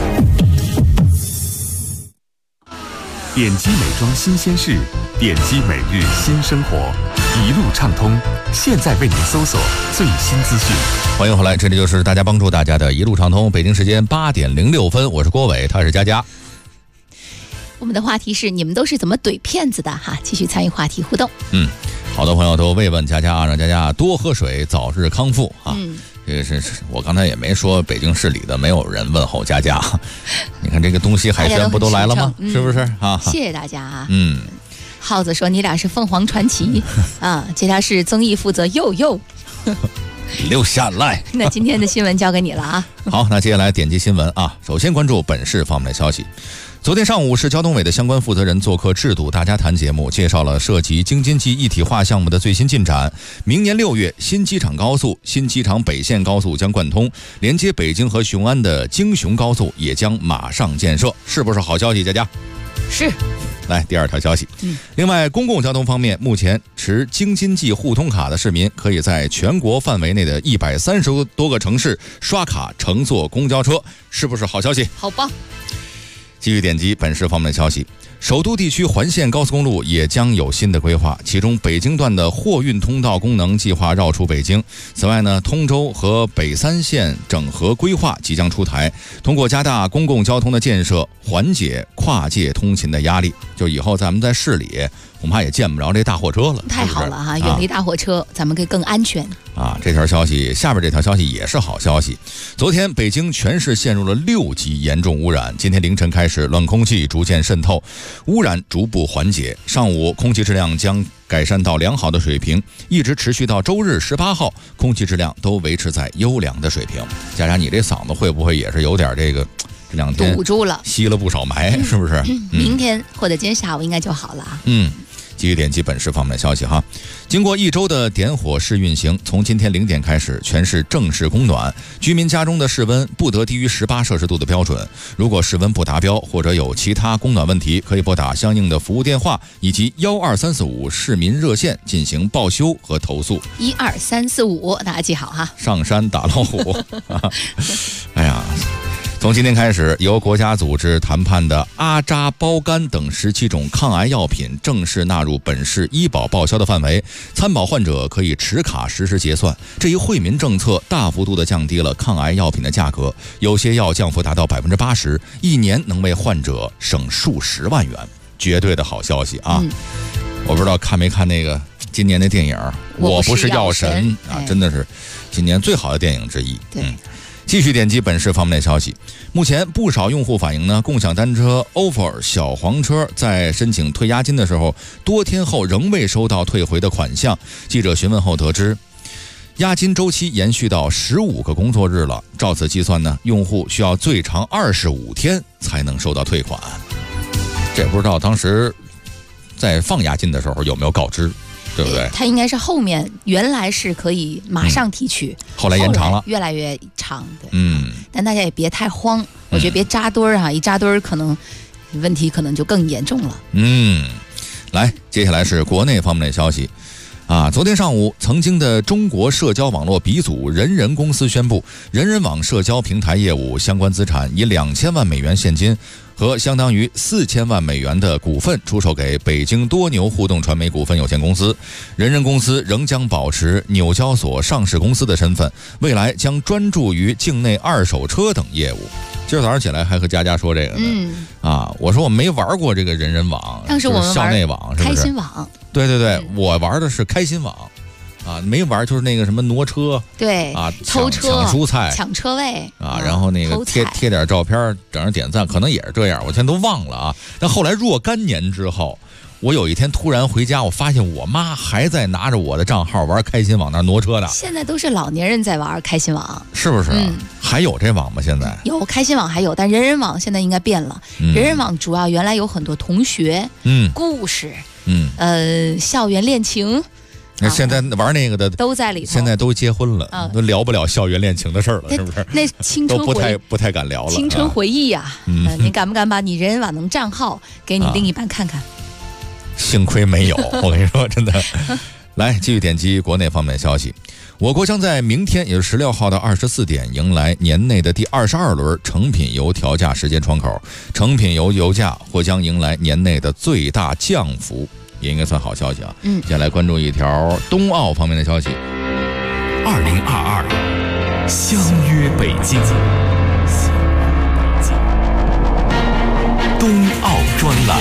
点击美妆新鲜事，点击每日新生活，一路畅通，现在为您搜索最新资讯。 欢迎回来，这里就是大家帮助大家的一路畅通。北京时间8点06分，我是郭伟，他是佳佳。 我们的话题是你们都是怎么怼骗子的哈？继续参与话题互动。 好多朋友都慰问佳佳，让佳佳多喝水，早日康复啊。这个是我刚才也没说北京市里的没有人问候佳佳，你看这个东西海鲜不都来了吗？是不是啊？ 谢谢大家啊。耗子说你俩是凤凰传奇啊，这条是综艺负责佑留下来。 那今天的新闻交给你了啊。 好，那接下来点击新闻啊，首先关注本市方面的消息。昨天上午，市交通委的相关负责人做客《制度大家谈》节目，介绍了涉及京津冀一体化项目的最新进展。明年6月，新机场高速、新机场北线高速将贯通，连接北京和雄安的京雄高速也将马上建设，是不是好消息？佳佳是。 来，第2条消息。另外，公共交通方面，目前持京津冀互通卡的市民可以在全国范围内的130多个城市刷卡乘坐公交车，是不是好消息？ 好棒。 继续点击本市方面的消息，首都地区环线高速公路也将有新的规划，其中北京段的货运通道功能计划绕出北京。此外呢，通州和北3线整合规划即将出台，通过加大公共交通的建设，缓解跨界通勤的压力。就以后咱们在市里恐怕也见不着这大货车了。 太好了哈，远离大货车，咱们可以更安全啊。这条消息，下边这条消息也是好消息。昨天北京全市陷入了6级严重污染，今天凌晨开始冷空气逐渐渗透，污染逐步缓解，上午空气质量将改善到良好的水平，一直持续到周日18号，空气质量都维持在优良的水平。佳佳，你这嗓子会不会也是有点这个这2天堵住了， 吸了不少霾，是不是？ 明天或者今天下午应该就好了啊。 继续点击本市方面的消息哈。经过1周的点火试运行，从今天0点开始，全市正式供暖。居民家中的室温不得低于18摄氏度的标准。如果室温不达标或者有其他供暖问题，可以拨打相应的服务电话以及12345市民热线进行报修和投诉。12345， 大家记好哈。 上山打老虎。哎呀。 从今天开始，由国家组织谈判的阿扎胞苷等17种抗癌药品正式纳入本市医保报销的范围，参保患者可以持卡实时结算。这一惠民政策大幅度地降低了抗癌药品的价格，有些药降幅达到80%，一年能为患者省数十万元，绝对的好消息啊！我不知道看没看那个今年的电影《我不是药神》啊，真的是今年最好的电影之一。 对。 继续点击本市方面的消息，目前不少用户反映呢，共享单车 ofo 小黄车在申请退押金的时候，多天后仍未收到退回的款项。记者询问后得知，押金周期延续到15个工作日了，照此计算呢，用户需要最长25天才能收到退款。这不知道当时在放押金的时候有没有告知，对不对？ 它应该是后面原来是可以马上提取， 后来延长了， 越来越长。对，但大家也别太慌，我觉得别扎堆儿啊，一扎堆儿可能问题可能就更严重了。 来，接下来是国内方面的消息。昨天上午，曾经的中国社交网络鼻祖人人公司宣布，人人网社交平台业务相关资产以2000万美元现金和相当于4000万美元的股份出售给北京多牛互动传媒股份有限公司。人人公司仍将保持纽交所上市公司的身份，未来将专注于境内二手车等业务。今儿早上起来还和佳佳说这个呢，我说我没玩过这个人人网， 当时我们校内网是不是？ 开心网。 对对对，我玩的是开心网，没玩就是那个什么挪车， 对偷车、 抢蔬菜、 抢车位然后那个贴点照片，整上点赞，可能也是这样，我现在都忘了啊。但后来若干年之后，我有一天突然回家，我发现我妈还在拿着我的账号玩开心网那挪车的。 现在都是老年人在玩开心网， 是不是？还有这网吗？现在有开心网还有，但人人网现在应该变了。人人网主要原来有很多同学、故事。校园恋情， 现在玩那个的都在里头， 现在都结婚了，都聊不了校园恋情的事儿了，是不是？ 那青春都不太敢聊了。 青春回忆呀，你敢不敢把你人人网能账号给你另一半看看？ 幸亏没有，我跟你说，真的。来，继续点击国内方面的消息。我国将在明天，也是16号到24点，迎来年内的第22轮成品油调价时间窗口。成品油油价或将迎来年内的最大降幅，也应该算好消息啊。接下来关注一条冬奥方面的消息。 2022相约北京，冬奥专栏。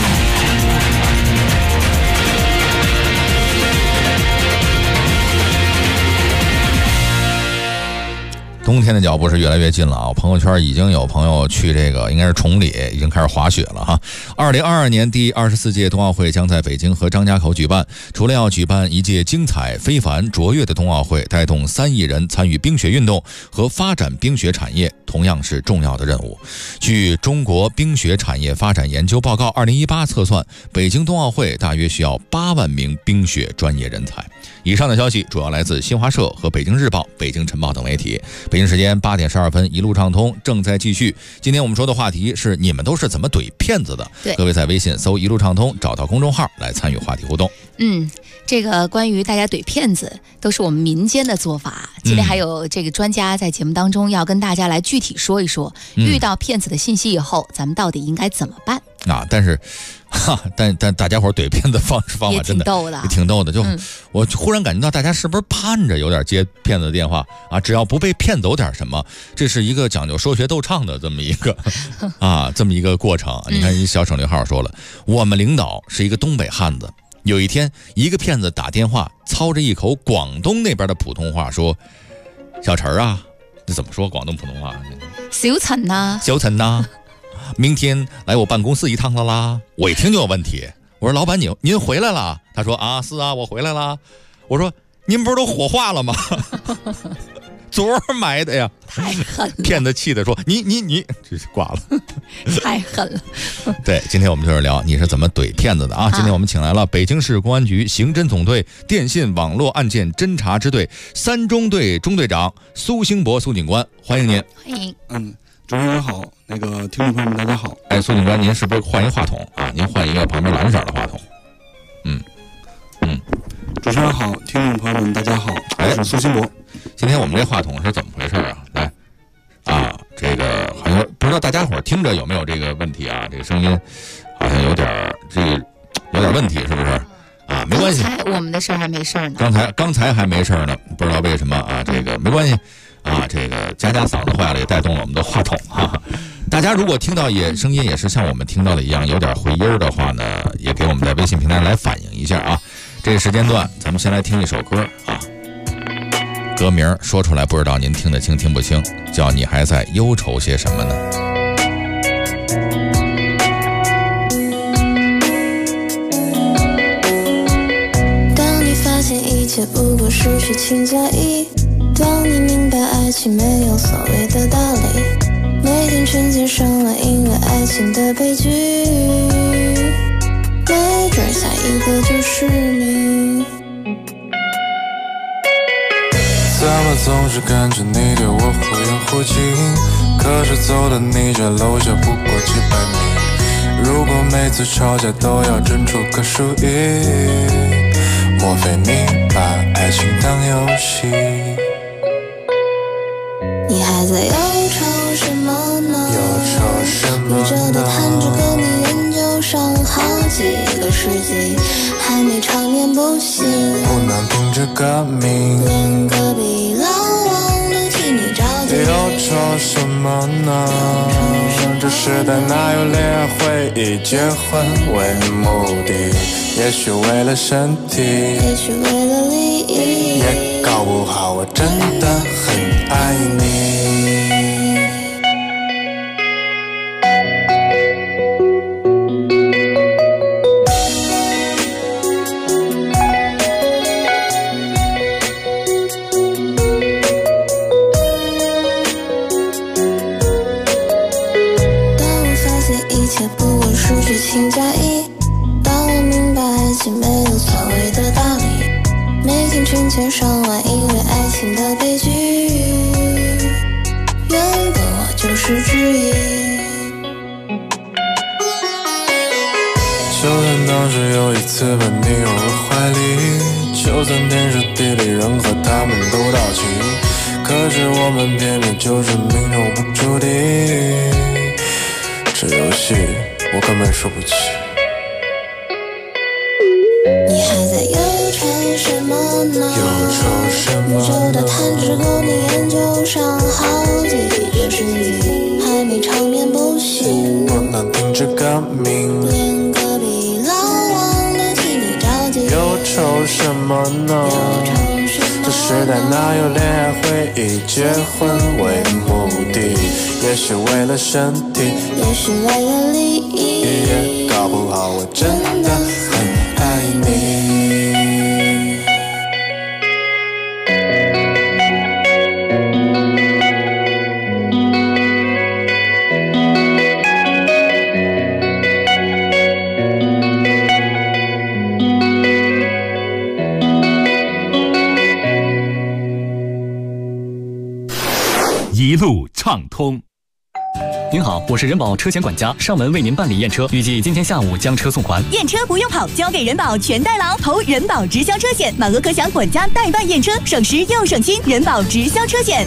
冬天的脚步是越来越近了啊！朋友圈已经有朋友去这个应该是崇礼，已经开始滑雪了哈。2022年第24届冬奥会将在北京和张家口举办。除了要举办一届精彩、非凡、卓越的冬奥会，带动3亿人参与冰雪运动和发展冰雪产业，同样是重要的任务。据中国冰雪产业发展研究报告2018测算，北京冬奥会大约需要8万名冰雪专业人才。以上的消息主要来自新华社和北京日报、北京晨报等媒体。北京时间8点12分，一路畅通正在继续。今天我们说的话题是你们都是怎么怼骗子的？各位在微信搜一路畅通，找到公众号来参与话题互动。 这个关于大家怼骗子都是我们民间的做法。今天还有这个专家在节目当中要跟大家来具体说一说，遇到骗子的信息以后，咱们到底应该怎么办啊？但是但大家伙怼骗子方法真的也挺逗的，就我忽然感觉到大家是不是盼着有点接骗子的电话啊？只要不被骗走点什么，这是一个讲究说学逗唱的这么一个这么一个过程。你看一小省略号说了，我们领导是一个东北汉子。有一天，一个骗子打电话，操着一口广东那边的普通话说：“小陈啊，这怎么说广东普通话？ 小陈呐， 小陈呐，明天来我办公室一趟了啦。”我一听就有问题，我说：“老板，您回来了？”他说：“啊，是啊，我回来了。”我说：“您不是都火化了吗？”昨儿买的呀， 太狠了！ 骗子气的说：“你，这是挂了， 太狠了。” 对，今天我们就是聊你是怎么怼骗子的啊！今天我们请来了北京市公安局刑侦总队电信网络案件侦查支队3中队中队长苏兴博苏警官，欢迎您。 欢迎。 主持人好，那个听众朋友们大家好。 苏警官，您是不是换一话筒啊？您换一个旁边蓝色的话筒。 主持人好，听众朋友们大家好，我是苏兴博。 今天我们这话筒是怎么回事啊？来，这个好像不知道大家伙听着有没有这个问题啊？这个声音好像有点问题，是不是？啊，没关系， 我们的事儿还没事呢。 刚才还没事呢，不知道为什么啊？这个没关系啊，这个佳嗓子坏了，也带动了我们的话筒哈。大家如果听到声音也是像我们听到的一样有点回音的话呢，也给我们在微信平台来反映一下啊。这个时间段，咱们先来听一首歌啊。歌名说出来不知道您听得清听不清，叫你还在忧愁些什么呢？ 当你发现一切不过是虚情假意，当你明白爱情没有所谓的道理，每天成千上万因为爱情的悲剧，没准下一个就是你。 怎么总是感觉你对我忽远忽近，可是走到你家楼下不过几百米，如果每次吵架都要争出个输赢，莫非你把爱情当游戏？ 你还在忧愁什么呢？ 忧愁什么呢？ 你这的弹指跟你研究上好几个世纪，还没长眠不醒， 不能停止革命， 连隔壁老王都替你着急。 忧愁什么呢？这时代哪有恋爱会以结婚为目的？也许为了身体， 也许为了利益， 也搞不好我真的很爱你。 情假意，当我明白爱情没有所谓的道理，每天成千上万因为爱情的悲剧，原本我就是之一。 就算当时有一次把你拥入怀里，就算天时地利人和他们都到齐，可是我们偏偏就是命中不注定，这游戏我根本输不起。 你还在忧愁什么呢？ 忧愁什么呢？ 宇宙的弹指够你研究上好几个世纪，还没长眠不醒， 不能停止革命， 连隔壁老王都替你着急。 忧愁什么呢？这时代哪有恋爱会以结婚为目的？也许为了身体， 也许为了利益， 也搞不好我真的很爱你。 一路畅通。 您好，我是人保车险管家，上门为您办理验车，预计今天下午将车送还。 验车不用跑，交给人保全代劳，投人保直销车险，满额可享管家代办验车，省时又省心。人保直销车险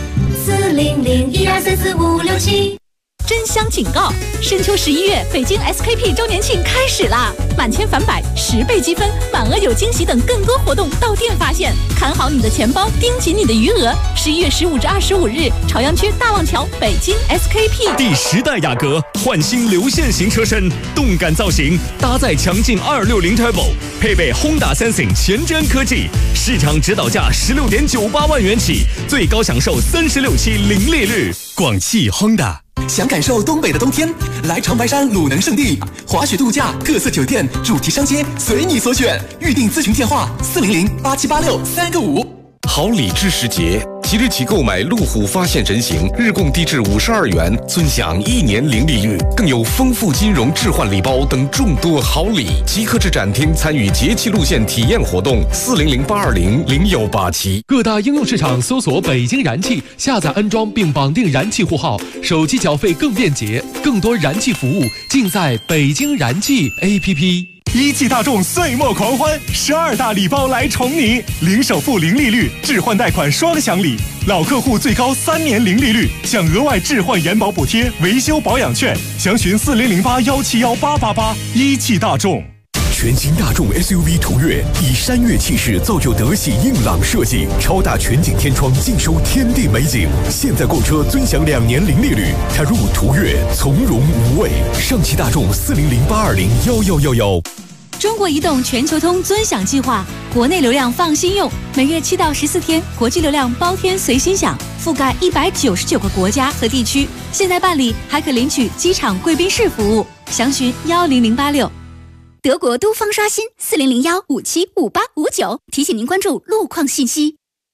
40012344567。 真香警告！深秋11月，北京 SKP 周年庆开始啦！满千返百，10倍积分，满额有惊喜等更多活动到店发现。看好你的钱包，盯紧你的余额。11月15至25日，朝阳区大望桥，北京 SKP。 第10代雅阁焕新流线型车身，动感造型，搭载强劲260 Turbo， 配备 Honda Sensing 前瞻科技，市场指导价16.98万元起，最高享受36期零利率。 广汽 Honda。想感受东北的冬天？来长白山鲁能胜地，滑雪度假、各色酒店、主题商街，随你所选。预订咨询电话400-8786-3个5。 好礼智时节，即日起购买路虎发现人形，日供低至52元，尊享1年零利率，更有丰富金融置换礼包等众多好礼。即刻至展厅参与节气路线体验活动，400-820-0187。 各大应用市场搜索北京燃气，下载安装并绑定燃气户号，手机缴费更便捷，更多燃气服务尽在北京燃气 APP。 一汽大众岁末狂欢，12大礼包来宠你，零首付、零利率，置换贷款双享礼，老客户最高3年零利率，享额外置换延保补贴、维修保养券，详询4008171888。一汽大众。 全新大众 SUV 途岳以山岳气势造就德系硬朗设计，超大全景天窗尽收天地美景。现在购车尊享2年零利率，踏入途岳从容无畏。上汽大众4008201111。 中国移动全球通尊享计划，国内流量放心用，每月7到14天，国际流量包天随心享，覆盖199个国家和地区。现在办理还可领取机场贵宾室服务，详询10086。 德国都方刷新4001575859，提醒您关注路况信息。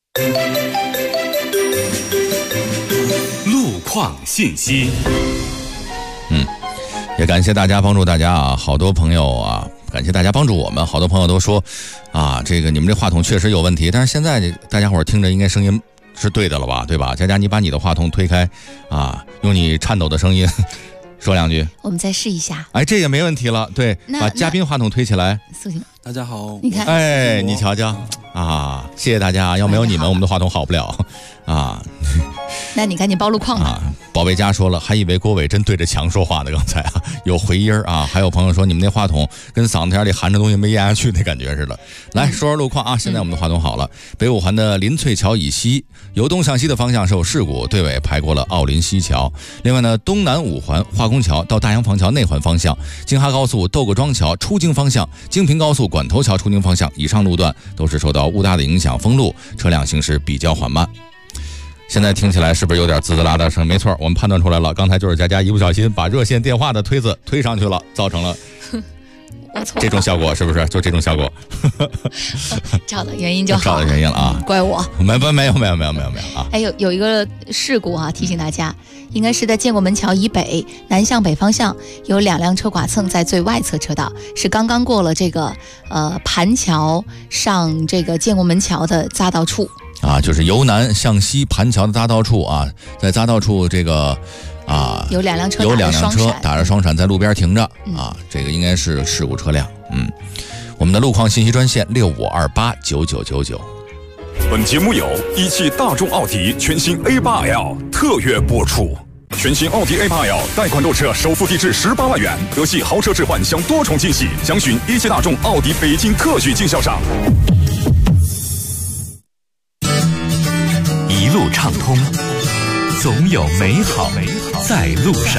路况信息。 也感谢大家帮助大家啊，好多朋友啊，感谢大家帮助我们，好多朋友都说啊，这个你们这话筒确实有问题，但是现在大家伙听着应该声音是对的了吧，对吧？佳佳，你把你的话筒推开啊，用你颤抖的声音说2句， 我们再试一下。 哎，这也没问题了。对，把嘉宾话筒推起来。 大家好， 你看， 哎，你瞧瞧啊，谢谢大家，要没有你们，我们的话筒好不了啊。 那你赶紧报路况吧。 宝贝家说了，还以为郭伟真对着墙说话呢，刚才啊有回音啊。还有朋友说你们那话筒跟嗓子眼里含着东西没咽下去那感觉似的。来说说路况啊，现在我们的话筒好了。北五环的林翠桥以西，由东向西的方向是有事故，队尾排过了奥林西桥。另外呢，东南五环化工桥到大洋坊桥内环方向，京哈高速窦各庄桥出京方向，京平高速管头桥出京方向，以上路段都是受到雾大的影响封路，车辆行驶比较缓慢。现在听起来是不是有点滋滋啦啦声？没错，我们判断出来了，刚才就是佳佳一不小心把热线电话的推子推上去了，造成了这种效果，是不是？就这种效果。 找到原因就好， 找到原因了啊！ 怪我。 没有啊！ 哎，有一个事故啊，提醒大家，应该是在建国门桥以北南向北方向有2辆车剐蹭在最外侧车道，是刚刚过了这个盘桥上这个建国门桥的匝道处。啊，就是由南向西盘桥的匝道处啊，在匝道处这个啊，有2辆车打着双闪在路边停着啊，这个应该是事故车辆。我们的路况信息专线65289999。 本节目由一汽大众奥迪全新 A8L 特约播出。全新奥迪 A8L 贷款购车首付低至18万元，德系豪车置换享多重惊喜，详询一汽大众奥迪北京特许经销商。 一路畅通，总有美好在路上。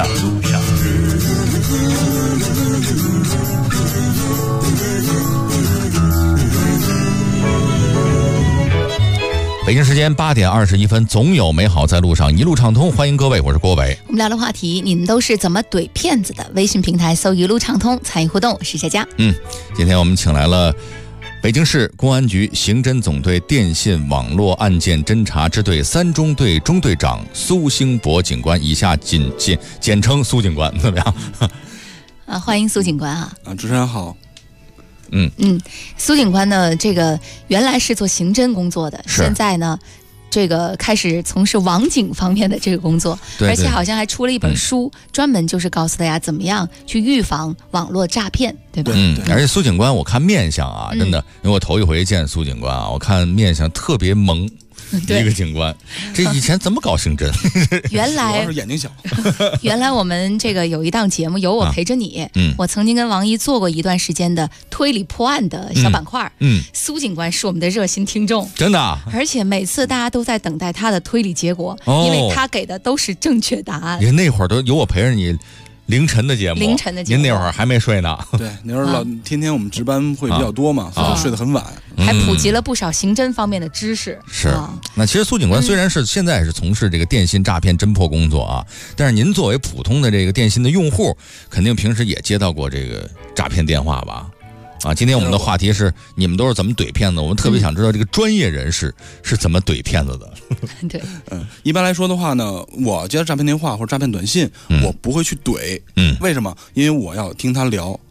北京时间8点21分，总有美好在路上，一路畅通。欢迎各位，我是郭伟。 我们聊的话题，你们都是怎么怼骗子的？微信平台搜一路畅通，参与互动。我是佳佳。 今天我们请来了北京市公安局刑侦总队电信网络案件侦查支队3中队中队长苏兴博警官，以下简称苏警官，怎么样？ 欢迎苏警官啊！ 主持人好。 苏警官呢，这个原来是做刑侦工作的，现在呢，这个开始从事网警方面的这个工作，而且好像还出了一本书，专门就是告诉大家怎么样去预防网络诈骗，对吧？ 而且苏警官，我看面相啊，真的，因为我头一回见苏警官啊，我看面相特别萌。一个警官，这以前怎么搞刑侦？ 原来主要是眼睛小。 原来我们这个有一档节目，有我陪着你。我曾经跟王一做过一段时间的推理破案的小板块。苏警官是我们的热心听众， 真的啊。 而且每次大家都在等待他的推理结果，因为他给的都是正确答案。 人那会儿都有我陪着你。凌晨的节目，您那会儿还没睡呢。 对，那会儿天天我们值班会比较多嘛，所以睡得很晚， 还普及了不少刑侦方面的知识。 是，那其实苏警官虽然是现在是从事这个电信诈骗侦破工作啊，但是您作为普通的这个电信的用户，肯定平时也接到过这个诈骗电话吧？今天我们的话题是你们都是怎么怼骗子？我们特别想知道这个专业人士是怎么怼骗子的。 对， 一般来说的话呢，我接到诈骗电话或者诈骗短信，我不会去怼。为什么？因为我要听他聊，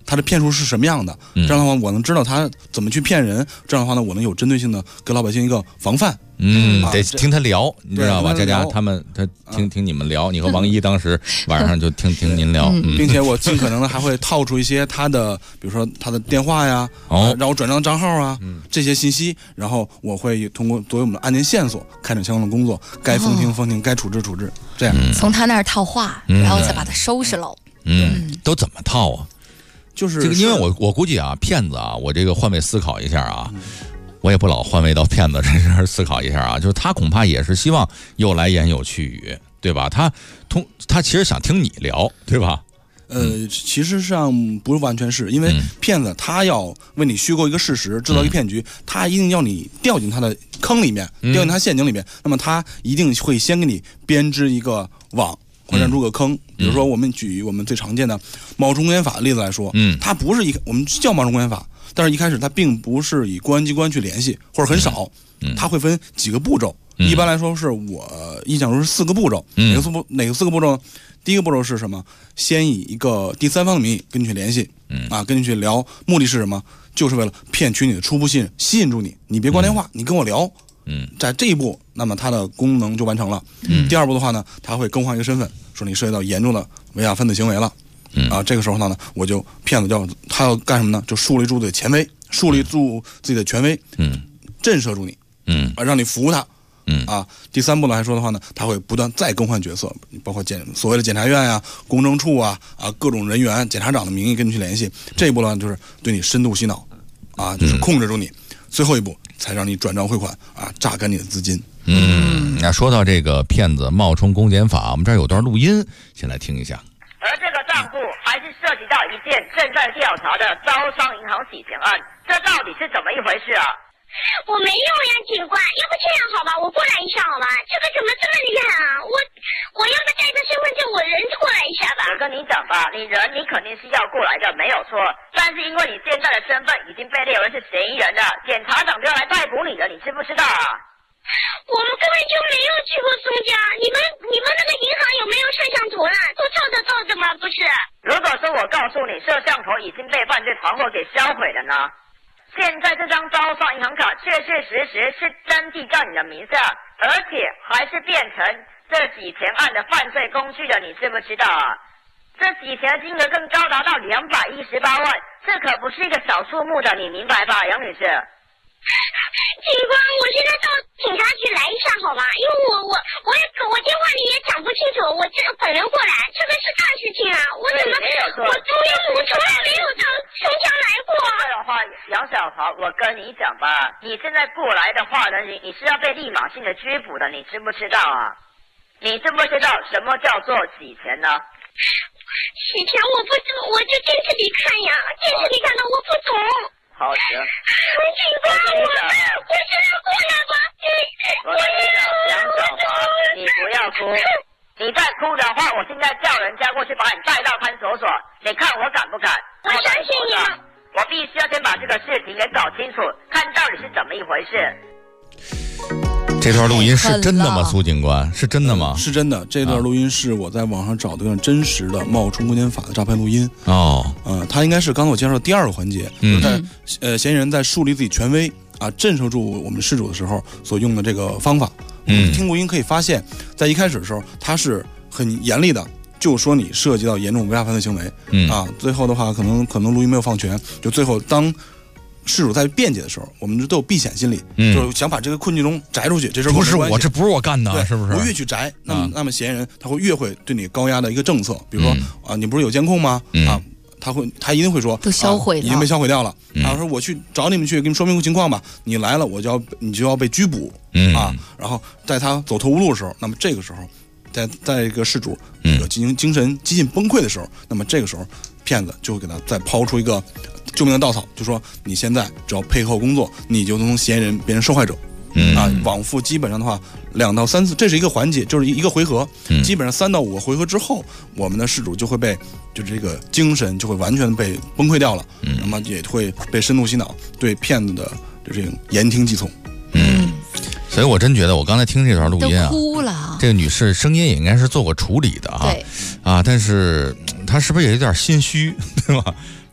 他的骗术是什么样的，这样的话我能知道他怎么去骗人，这样的话呢，我能有针对性的给老百姓一个防范。 得听他聊，你知道吧？佳佳他听你们聊，你和王一当时晚上就听您聊， 并且我尽可能的还会套出一些他的，比如说他的电话呀，让我转账账号啊，这些信息，然后我会通过作为我们的案件线索开展相关的工作，该封停，该处置，这样。 从他那儿套话，然后再把他收拾喽。 都怎么套啊？ 就是这个，因为我估计啊，骗子啊，我这个换位思考一下啊。我也不老换位到骗子这事思考一下啊，就是他恐怕也是希望有来言有去语，对吧？他其实想听你聊，对吧？ 其实上不是完全是因为骗子他要为你虚构一个事实，制造一个骗局，他一定要你掉进他的坑里面，掉进他陷阱里面，那么他一定会先给你编织一个网，或者出个坑。比如说我们举我们最常见的冒充公检法的例子来说，它不是我们叫冒充公检法，但是一开始它并不是以公安机关去联系，或者很少，它会分几个步骤。一般来说是我印象中是4个步骤。哪个4个步骤呢？第一个步骤是什么？先以一个第三方的名义跟你去联系，跟你去聊，目的是什么？就是为了骗取你的初步信任，吸引住你，你别挂电话，你跟我聊。在这一步，那么它的功能就完成了。第二步的话呢，它会更换一个身份，说你涉及到严重的违法犯罪行为了。这个时候呢，我就骗子他要干什么呢？就树立住自己的权威，树立住自己的权威，震慑住你，让你服他。第三步呢来说的话呢，他会不断再更换角色，包括所谓的检察院呀、公证处啊、各种人员、检察长的名义跟你去联系。这一步呢，就是对你深度洗脑，就是控制住你。最后一步才让你转账汇款榨干你的资金。 那说到这个骗子冒充公检法，我们这儿有段录音，先来听一下。 而这个账户还是涉及到一件正在调查的招商银行洗钱案，这到底是怎么一回事啊？ 我没有呀，警官，要不这样好吧，我过来一下好吧？这个怎么这么厉害啊？我要不带着身份证，我人过来一下吧。 我跟你讲吧，你肯定是要过来的，没有错。但是因为你现在的身份已经被列为是嫌疑人了，检察长就要来逮捕你了，你知不知道啊？ 我们根本就没有去过松江，你们那个银行有没有摄像头呢？都照着吗？不是。 如果说我告诉你摄像头已经被犯罪团伙给销毁了呢？现在这张招商银行卡确确实实是登记在你的名下，而且还是变成这洗钱案的犯罪工具的，你知不知道啊？这洗钱金额更高达到218万，这可不是一个小数目的，你明白吧，杨女士？ 警官，我现在到警察局来一下好吧？因为我电话里也讲不清楚，我这本人过来，这个是大事情啊！我从来没有到松江来过。 这的话，杨小豪，我跟你讲吧，你现在过来的话呢，你是要被立马性的拘捕的，你知不知道啊？你知不知道什么叫做洗钱呢？ 洗钱我不知道，我就电视里看呀，电视里看的我不懂。 好的， 警官，我现在过来吧。 我跟你讲，杨小华，你不要哭，你再哭的话，我现在叫人家过去把你带到看守所，你看我敢不敢？ 我相信你。 我必须要先把这个事情给搞清楚，看到底是怎么一回事。 这段录音是真的吗？苏警官，是真的吗？ 是真的。这段录音是我在网上找的个真实的冒充公检法的诈骗录音。它应该是刚才我介绍的第2个环节，在嫌疑人在树立自己权威震慑住我们事主的时候所用的这个方法。听录音可以发现，在一开始的时候，他是很严厉的，就说你涉及到严重违法犯罪行为。最后的话，可能录音没有放全，就最后当事主在辩解的时候，我们都有避险心理，就是想把这个困境中摘出去。这事不是我，这不是我干的，是不是？ 我越去摘，那么嫌疑人他会越会对你高压的一个政策，比如说你不是有监控吗？他一定会说都销毁了， 已经被销毁掉了。说我去找你们去，给你们说明情况吧。你来了，你就要被拘捕然后在他走投无路的时候，那么这个时候，在一个事主进行精神几近崩溃的时候，那么这个时候骗子就会给他再抛出一个救命的稻草，就说你现在只要配合工作，你就能从嫌疑人变成受害者。往复基本上的话2到3次，这是一个环节，就是一个回合。基本上3到5个回合之后，我们的事主就会被这个精神就会完全被崩溃掉了。那么也会被深度洗脑，对骗子的这种言听计从。 所以我真觉得我刚才听这段录音哭了。 这个女士声音也应该是做过处理的对但是她是不是也有点心虚，对吧？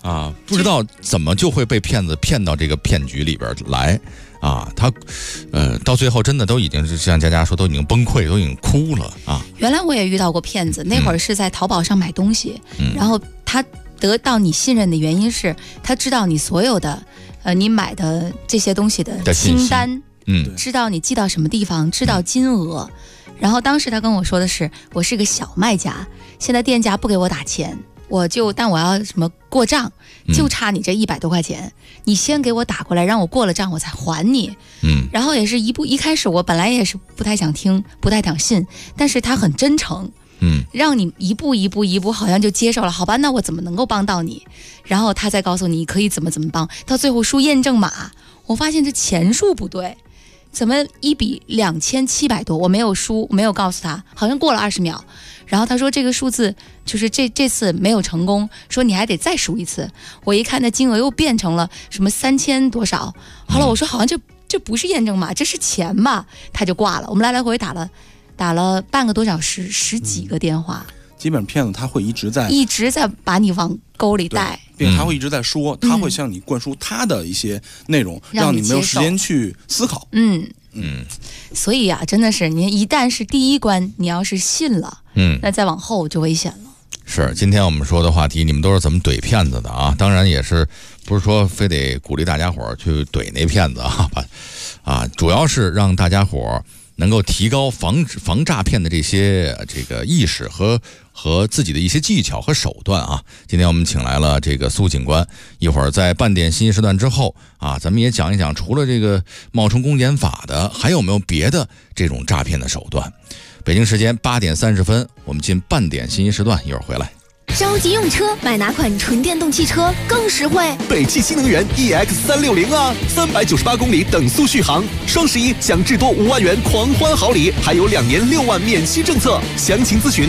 啊，不知道怎么就会被骗子骗到这个骗局里边来啊，他到最后真的都已经是像佳佳说，都已经崩溃，都已经哭了啊。 原来我也遇到过骗子，那会儿是在淘宝上买东西，然后他得到你信任的原因是他知道你所有的你买的这些东西的清单，知道你寄到什么地方，知道金额。然后当时他跟我说的是，我是个小卖家，现在店家不给我打钱，但我要什么过账，就差你这100多块钱，你先给我打过来，让我过了账我才还你。然后也是一开始我本来也是不太想听，不太想信，但是他很真诚，让你一步一步好像就接受了，好吧，那我怎么能够帮到你？然后他再告诉你可以怎么帮，到最后输验证码，我发现这钱数不对。怎么一笔2700多，我没有输，没有告诉他，好像过了20秒，然后他说这个数字就是这次没有成功，说你还得再输一次。我一看那金额又变成了什么3000多少，后来我说好像这不是验证码，这是钱吧，他就挂了。我们来回打了半个多小时，10几个电话。 基本骗子他会一直在把你往沟里带， 并且他会一直在说，他会向你灌输他的一些内容，让你没有时间去思考。 所以啊，真的是您一旦是第一关，你要是信了，那再往后就危险了。 是，今天我们说的话题，你们都是怎么怼骗子的啊？当然也是不是说非得鼓励大家伙去怼那骗子啊，主要是让大家伙能够提高防诈骗的这个意识和自己的一些技巧和手段啊。今天我们请来了这个苏警官，一会儿在半点信息时段之后啊，咱们也讲一讲，除了这个冒充公检法的，还有没有别的这种诈骗的手段？北京时间8点30分，我们进半点信息时段，一会儿回来。 着急用车，买哪款纯电动汽车更实惠？ 北汽新能源 EX360啊，398公里等速续航，双11享至多5万元狂欢好礼，还有2年6万免息政策，详情咨询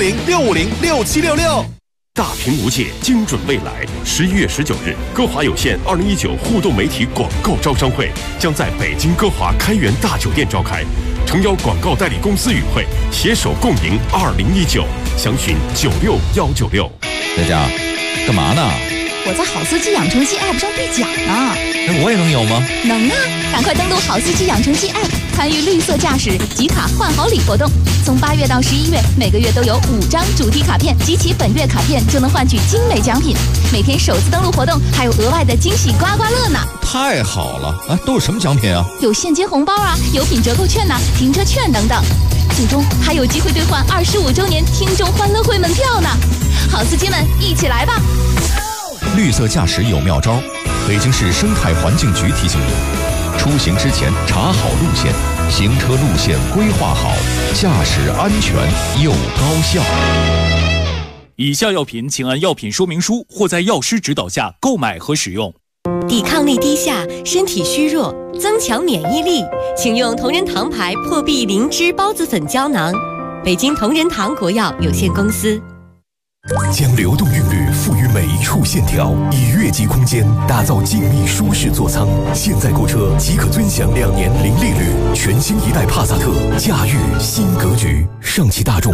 400-650-6766。 大屏无界，精准未来。11月19日，歌华有线2019互动媒体广告招商会将在北京歌华开元大酒店召开，诚邀广告代理公司与会，携手共赢2019。详询96196。 大家干嘛呢？ 我在好司机养成记 App 上兑奖呢。 那我也能有吗？ 能啊！赶快登录好司机养成记 App， 参与绿色驾驶集卡换好礼活动。从8月到11月，每个月都有5张主题卡片，集齐本月卡片就能换取精美奖品。每天首次登录活动还有额外的惊喜刮刮乐呢！ 太好了啊！都有什么奖品啊？ 有现金红包啊，油品折扣券呐，停车券等等。最终还有机会兑换25周年听众欢乐会门票呢！好司机们，一起来吧！ 绿色驾驶有妙招，北京市生态环境局提醒您：出行之前查好路线，行车路线规划好，驾驶安全又高效。 以下药品请按药品说明书或在药师指导下购买和使用。 抵抗力低下，身体虚弱，增强免疫力，请用同仁堂牌破壁灵芝孢子粉胶囊。北京同仁堂国药有限公司。 将流动韵律赋予每一处线条，以越级空间打造静谧舒适座舱。现在购车即可尊享2年零利率，全新一代帕萨特，驾驭新格局。上汽大众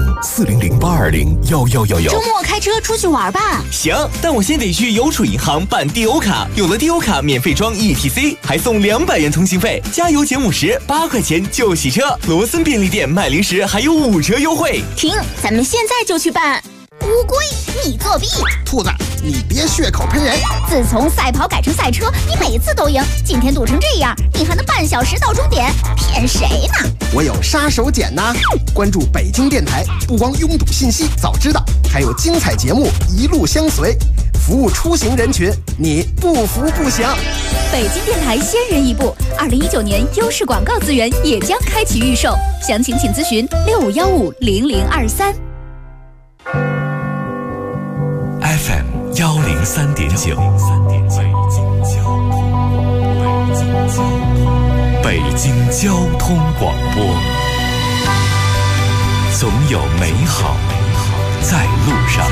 400-820-1111。 周末开车出去玩吧？ 行，但我先得去邮储银行办 DO 卡，有了 DO 卡免费装 ETC， 还送200元通信费，加油减50，8块钱就洗车。罗森便利店卖零食还有5折优惠。 停，咱们现在就去办。乌龟，你作弊！ 兔子，你别血口喷人！ 自从赛跑改成赛车，你每次都赢，今天堵成这样，你还能半小时到终点？骗谁呢？ 我有杀手锏呐！关注北京电台，不光拥堵信息早知道，还有精彩节目一路相随，服务出行人群，你不服不行。 北京电台先人一步，2019年优势广告资源也将开启预售，详情请咨询65150023。 FM 103.9，北京交通广播，总有美好在路上。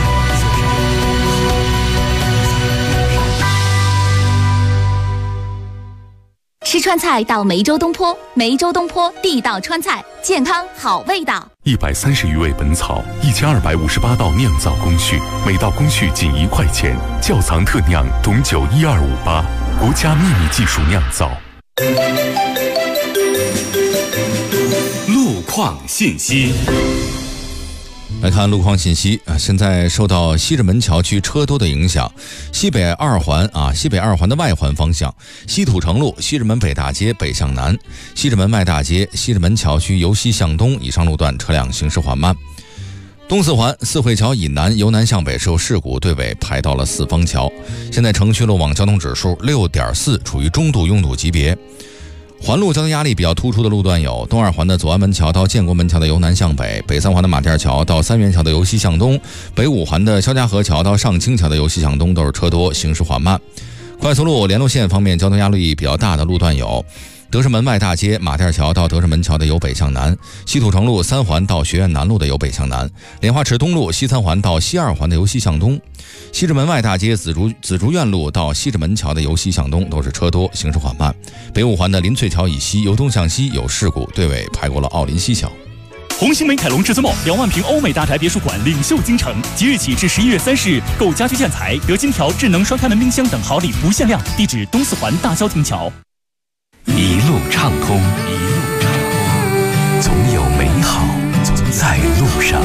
吃川菜到梅州东坡，梅州东坡地道川菜，健康好味道。 130余味本草，1258道酿造工序，每道工序仅1块钱。窖藏特酿董酒12588，国家秘密技术酿造。 路况信息。 来看路况信息啊，现在受到西直门桥区车多的影响，西北二环的外环方向，西土城路西直门北大街北向南，西直门外大街西直门桥区由西向东以上路段车辆行驶缓慢。东四环四惠桥以南由南向北受事故，队尾排到了四方桥，现在城区路网交通指数6.4，处于中度拥堵级别。环路交通压力比较突出的路段有东二环的左安门桥到建国门桥的由南向北，北三环的马甸桥到三元桥的由西向东，北五环的肖家河桥到上清桥的由西向东都是车多，行驶缓慢。快速路联络线方面，交通压力比较大的路段有德胜门外大街马甸桥到德胜门桥的由北向南，西土城路三环到学院南路的由北向南，莲花池东路西三环到西二环的由西向东，西直门外大街紫竹院路到西直门桥的由西向东都是车多，行驶缓慢。北五环的林翠桥以西由东向西有事故，队尾排过了奥林西桥。 红星美凯龙至尊梦2万平欧美大宅别墅馆领袖京城，即日起至11月30日，购家居建材得金条、智能双开门冰箱等好礼不限量。地址东四环大郊亭桥。 一路畅通，总有美好在路上。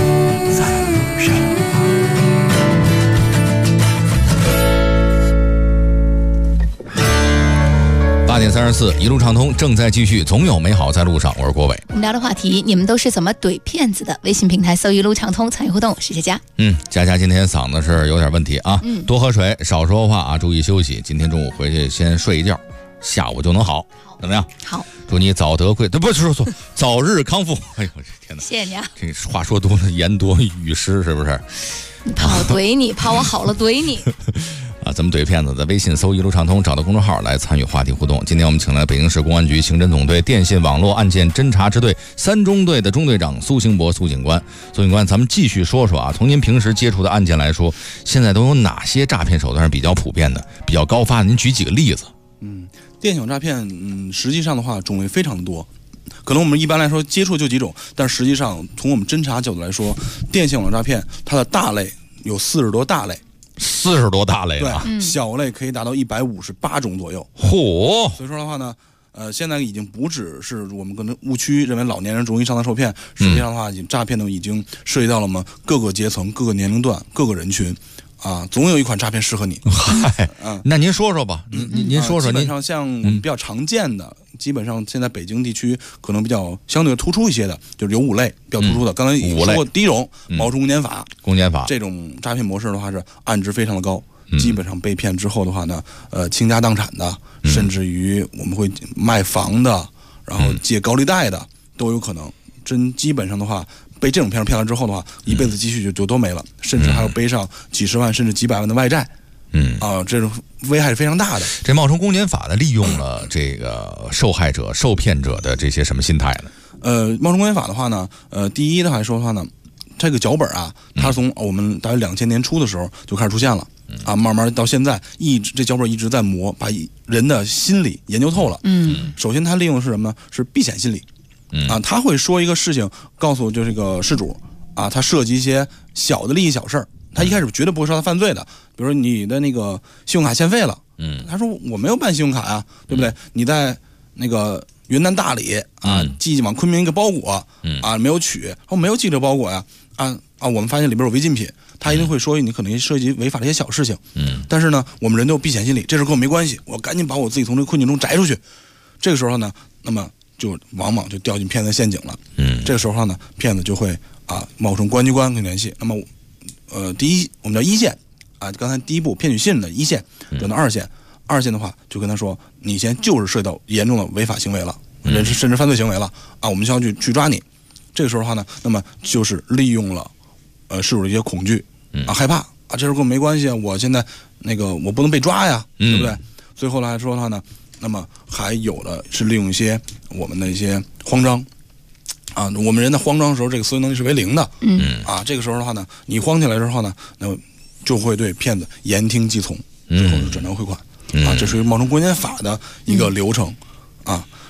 8点34，一路畅通正在继续，总有美好在路上。我是郭伟。 我们聊的话题，你们都是怎么怼骗子的？微信平台搜一路畅通参与互动，我是佳佳。 佳佳今天嗓子是有点问题啊，多喝水，少说话啊，注意休息。今天中午回去先睡一觉，下午就能好，怎么样？ 好， 祝你早得贵，不是说早日康复。哎呦，天哪！ 谢谢你啊！ 这话说多了，言多语失，是不是？ 你怕我怼你，怕我好了怼你。 怎么怼骗子？在微信搜一路畅通，找到公众号来参与话题互动。今天我们请来北京市公安局刑侦总队电信网络案件侦查支队3中队的中队长苏兴博苏警官。苏警官，咱们继续说说啊，从您平时接触的案件来说，现在都有哪些诈骗手段是比较普遍的、比较高发的？您举几个例子。 电信网诈骗，实际上的话种类非常的多。可能我们一般来说接触就几种，但实际上从我们侦查角度来说，电信网诈骗它的大类有40多大类。 40多大类了， 对，小类可以达到158种左右。 嚯！ 所以说的话呢，现在已经不只是我们可能误区认为老年人容易上当受骗，实际上的话，诈骗呢已经涉及到了我们各个阶层、各个年龄段、各个人群。总有一款诈骗适合你。 嗨，那您说说吧，您说说。 基本上像我们比较常见的，基本上现在北京地区可能比较相对突出一些的，就是有5类比较突出的。刚才说过，第一种冒充公检法，这种诈骗模式的话是案值非常的高，基本上被骗之后的话呢，倾家荡产的，甚至于我们会卖房的，然后借高利贷的都有可能。基本上的话，被这种骗了之后的话，一辈子积蓄就都没了，甚至还要背上几十万甚至几百万的外债。这种危害是非常大的。 这冒充公检法的利用了这个受害者、受骗者的这些什么心态呢？ 冒充公检法的话呢，第一的来说的话呢，这个脚本啊，它从我们大约2000年初的时候就开始出现了。慢慢到现在，这脚本一直在磨，把人的心理研究透了。首先它利用的是什么呢？是避险心理。他会说一个事情，告诉就这个事主他涉及一些小的利益小事儿，他一开始绝对不会说他犯罪的。比如说你的那个信用卡欠费了，他说我没有办信用卡呀，对不对？你在那个云南大理寄往昆明一个包裹没有取，我没有寄这包裹呀，我们发现里边有违禁品，他一定会说你可能涉及违法的一些小事情。但是呢，我们人都有避险心理，这事跟我没关系，我赶紧把我自己从这个困境中摘出去。这个时候呢，那么就往往就掉进骗子陷阱了。这个时候呢，骗子就会冒充公安机关跟联系。那么第一我们叫一线刚才第一步骗取信任的一线转到2线，2线的话就跟他说，你现在就是涉及到严重的违法行为了，甚至犯罪行为了我们需要去抓你。这个时候的话呢，那么就是利用了事主的一些恐惧害怕这事跟我没关系我现在我不能被抓呀，对不对？所以后来说的话呢，那么还有的是利用一些我们的一些慌张我们人在慌张的时候，这个思维能力是为0的。这个时候的话呢，你慌起来之后呢，那就会对骗子言听计从，最后是转账汇款这属于冒充公检法的一个流程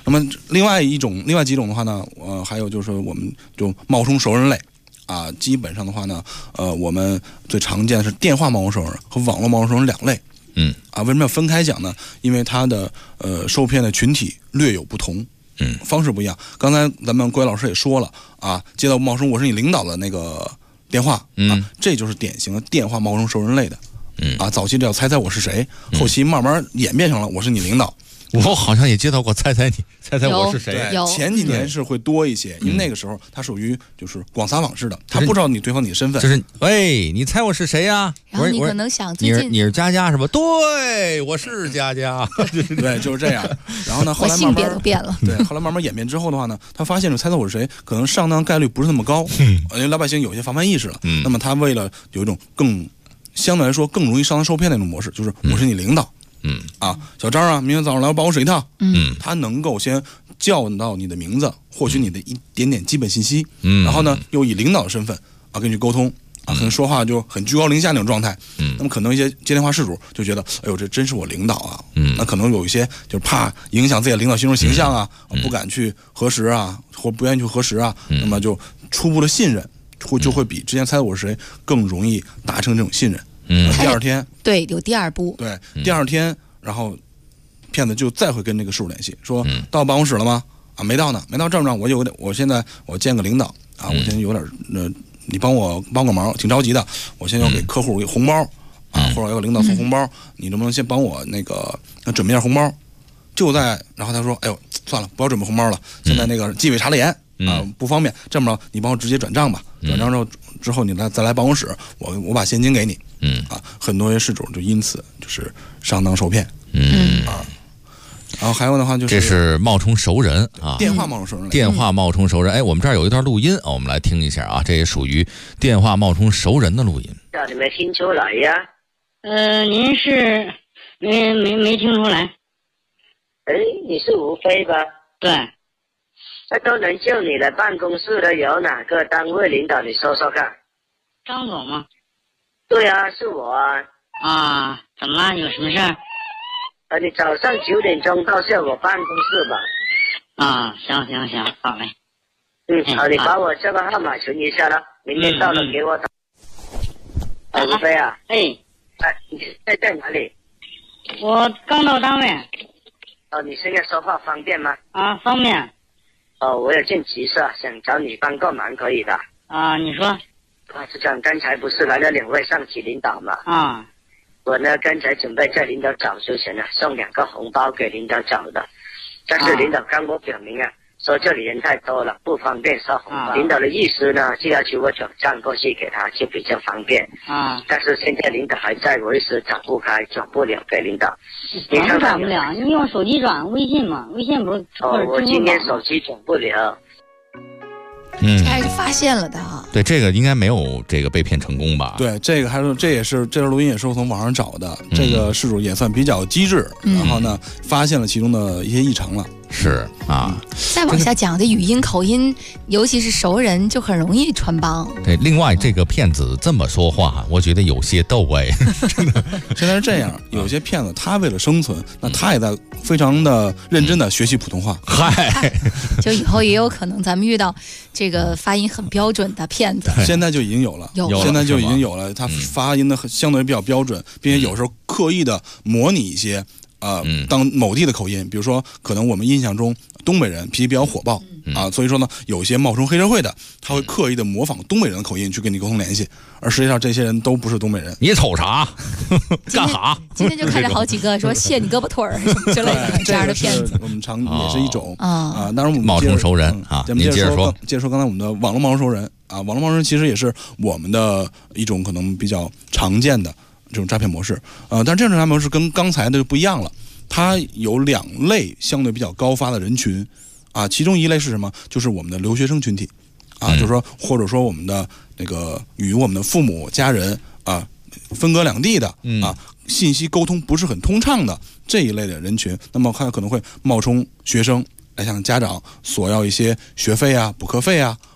那么另外几种的话呢，还有就是我们就冒充熟人类。基本上的话呢，我们最常见的是电话冒充熟人和网络冒充熟人两类。为什么要分开讲呢？因为它的受骗的群体略有不同，方式不一样。刚才咱们郭老师也说了接到冒充我是你领导的那个电话，这就是典型的电话冒充熟人类的。早期叫猜猜我是谁，后期慢慢演变成了我是你领导。 我好像也接到过猜猜我是谁。 前几年是会多一些，因为那个时候它属于就是广撒网式的，他不知道对方你的身份。 就是喂，你猜我是谁呀？ 然后你可能想最近你是佳佳是吧？对，我是佳佳。 对，就是这样。然后呢，后来性别都变了。 对，后来慢慢演变之后的话呢，他发现了猜猜我是谁，可能上当概率不是那么高，因为老百姓有些防范意识了。那么他为了有一种相对来说更容易上当受骗的那种模式，就是我是你领导。小张啊，明天早上来帮我水一趟。他能够先叫到你的名字，获取你的一点点基本信息，然后呢，又以领导的身份跟你沟通可能说话就很居高临下那种状态。那么可能一些接电话事主就觉得，哎呦，这真是我领导啊。那可能有一些就是怕影响自己的领导形象不敢去核实或不愿意去核实那么就初步的信任就会比之前猜我是谁更容易达成这种信任。第二天对有第二步， 对第二天，然后骗子就再会跟这个事主联系，说到办公室了吗？没到呢，没到，这么着，我现在见个领导我现在有点你帮我帮个忙，挺着急的，我现在要给客户一个红包或者要领导送红包，你能不能先帮我那个准备一下红包？然后他说，哎呦，算了，不要准备红包了，现在那个纪委查了严不方便，这么着，你帮我直接转账吧，转账之后你再来办公室，我把现金给你。很多事主就因此就是上当受骗。然后还有的话就是这是冒充熟人电话冒充熟人。 电话冒充熟人，我们这儿有一段录音我们来听一下这也属于电话冒充熟人的录音。 你没听出来呀？ 您是没听出来。 你是吴飞吧？ 对。 那都能叫你来办公室的有哪个单位领导？你说说看。 张总吗？ 对啊，是我怎么了？有什么事儿？ 你早上9点钟到下我办公室吧。 行，好嘞。 好，你把我这个号码存一下了，明天到了给我打。吴飞啊。你在哪里？ 我刚到单位。 你现在说话方便吗？ 方便。 我有件急事想找你帮个忙，可以的。 你说。 市长，刚才不是来了2位上级领导吗？我呢刚才准备在领导走之前送2个红包给领导走的，但是领导跟我表明说这里人太多了，不方便收红包。领导的意思呢就要求我转账过去给他，就比较方便。但是现在领导还在，我一时转不开，转不了给领导。 你转不了，你用手机转，微信嘛，微信不是。 我今天手机转不了。 这还是发现了的对，这个应该没有这个被骗成功吧？ 对，这段录音也是我从网上找的。这个事主也算比较机智，然后呢，发现了其中的一些异常了。 是再往下讲的语音口音，尤其是熟人就很容易穿帮。 对，另外这个骗子这么说话，我觉得有些逗真的。 现在是这样，有些骗子他为了生存，那他也在非常的认真的学习普通话。 就以后也有可能咱们遇到这个发音很标准的骗子。 现在就已经有了，现在就已经有了，他发音的相对比较标准，并且有时候刻意的模拟一些当某地的口音，比如说可能我们印象中东北人脾气比较火爆所以说呢，有一些冒充黑社会的，他会刻意的模仿东北人的口音去跟你沟通联系，而实际上这些人都不是东北人。 你瞅啥？干啥？ 今天就看着好几个说卸你胳膊腿儿什么之类的这样的骗子， 我们也是一种当然我们冒充熟人您接着说。 接着说刚才我们的网络冒充熟人网络冒充熟人其实也是我们的一种可能比较常见的这种诈骗模式但是这种诈骗模式跟刚才的就不一样了，它有2类相对比较高发的人群其中一类是什么？就是我们的留学生群体就是说或者说我们的那个与我们的父母家人分隔两地的信息沟通不是很通畅的这一类的人群，那么他可能会冒充学生来向家长索要一些学费补课费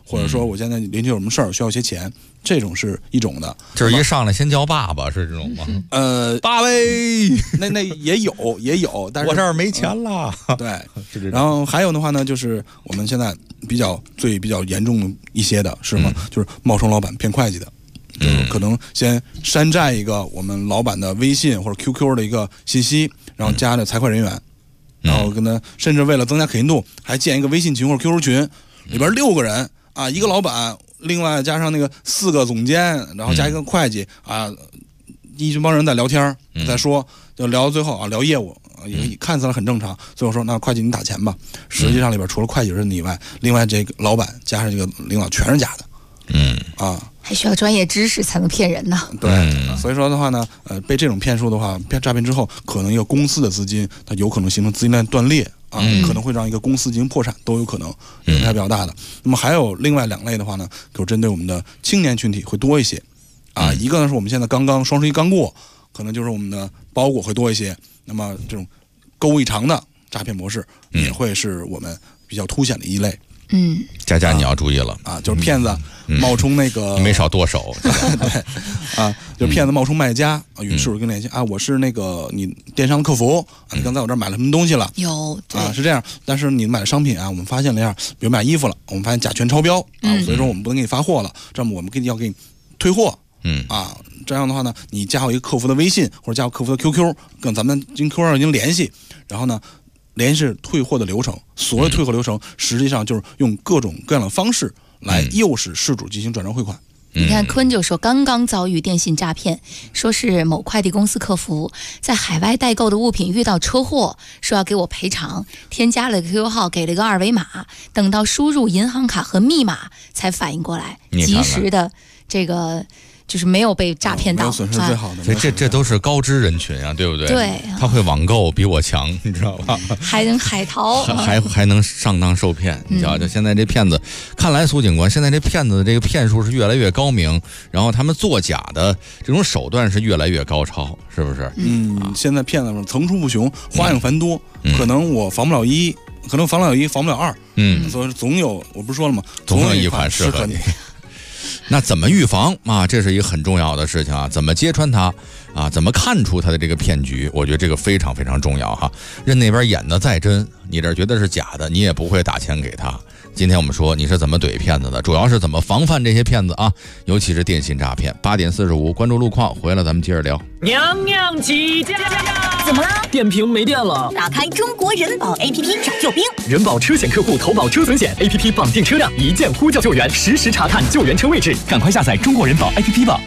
或者说我现在邻居有什么事儿需要些钱，这种是一种的。 就是一上来先叫爸爸是这种吗？爸喂， 那也有，但是我这儿没钱了。 对， 是这种。 然后还有的话呢，就是我们现在比较严重一些的是什么？就是冒充老板骗会计的。就是可能先山寨一个我们老板的微信或者 QQ 的一个信息，然后加了财会人员，然后跟他甚至为了增加可信度，还建一个微信群或者 QQ 群，里边6个人啊，一个老板，另外加上那个4个总监，然后加一个会计啊，一群帮人在聊天，在说，就聊到最后啊，聊业务。也看起来很正常，最后说那会计你打钱吧，实际上里边除了会计是你以外，另外这个老板加上这个领导全是假的。 还需要专业知识才能骗人呢。 对，所以说的话呢，被这种骗术的话，诈骗之后，可能一个公司的资金，它有可能形成资金链断裂啊，可能会让一个公司进行破产，都有可能，影响比较大的。那么还有另外2类的话呢，就针对我们的青年群体会多一些啊。一个呢是我们现在刚刚双十一刚过，可能就是我们的包裹会多一些。那么这种购一场的诈骗模式也会是我们比较凸显的一类。 佳佳你要注意了啊，就是骗子冒充那个， 你没少剁手， 对啊，就是骗子冒充卖家啊，与事主跟联系啊，我是那个你电商的客服啊，你刚才我这儿买了什么东西了？ 有啊，是这样，但是你买的商品啊，我们发现了一下，比如买衣服了，我们发现甲醛超标啊，所以说我们不能给你发货了，这么我们要给你退货，啊，这样的话呢，你加我一个客服的微信或者加我客服的 QQ， 跟咱们经 QQ 上已经联系，然后呢。联系退货的流程，所谓退货流程，实际上就是用各种各样的方式来诱使事主进行转账汇款。 你看，坤就说刚刚遭遇电信诈骗，说是某快递公司客服在海外代购的物品遇到车祸，说要给我赔偿，添加了 QQ 号，给了个2维码，等到输入银行卡和密码才反应过来，及时的这个。就是没有被诈骗到， 没有损失最好的。 所以这都是高知人群啊，对不对？ 对， 他会网购比我强，你知道吧？ 还能海淘， 还能上当受骗，你知道？就现在这骗子，看来苏警官，现在这骗子的这个骗术是越来越高明，然后他们作假的这种手段是越来越高超，是不是？ 现在骗子们层出不穷，花样繁多，可能我防不了一，可能防不了一，防不了2，所以总有，我不是说了吗？ 总有一款适合你。那怎么预防啊？这是一个很重要的事情啊！怎么揭穿它啊？怎么看出它的这个骗局？我觉得这个非常非常重要哈。任那边演的再真，你这觉得是假的，你也不会打钱给他。今天我们说你是怎么怼骗子的，主要是怎么防范这些骗子啊，尤其是电信诈骗。8点45，关注路况，回来咱们接着聊。 娘娘起驾！ 怎么了？ 电瓶没电了。 打开中国人保 APP 找救兵。 人保车险客户投保车损险 APP 绑定车辆，一键呼叫救援，实时查看救援车位置。赶快下载中国人保 APP 吧。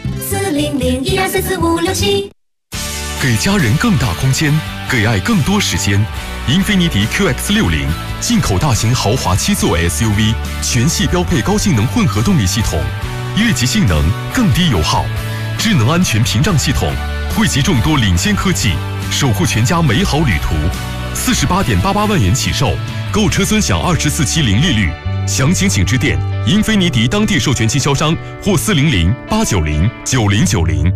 40012444567。 给家人更大空间，给爱更多时间。英菲尼迪 QX60进口大型豪华7座 SUV， 全系标配高性能混合动力系统，越级性能更低油耗，智能安全屏障系统，汇集众多领先科技，守护全家美好旅途。48.88万元起售，购车尊享24期零利率。详情请致电英菲尼迪当地授权经销商或400-890-9090。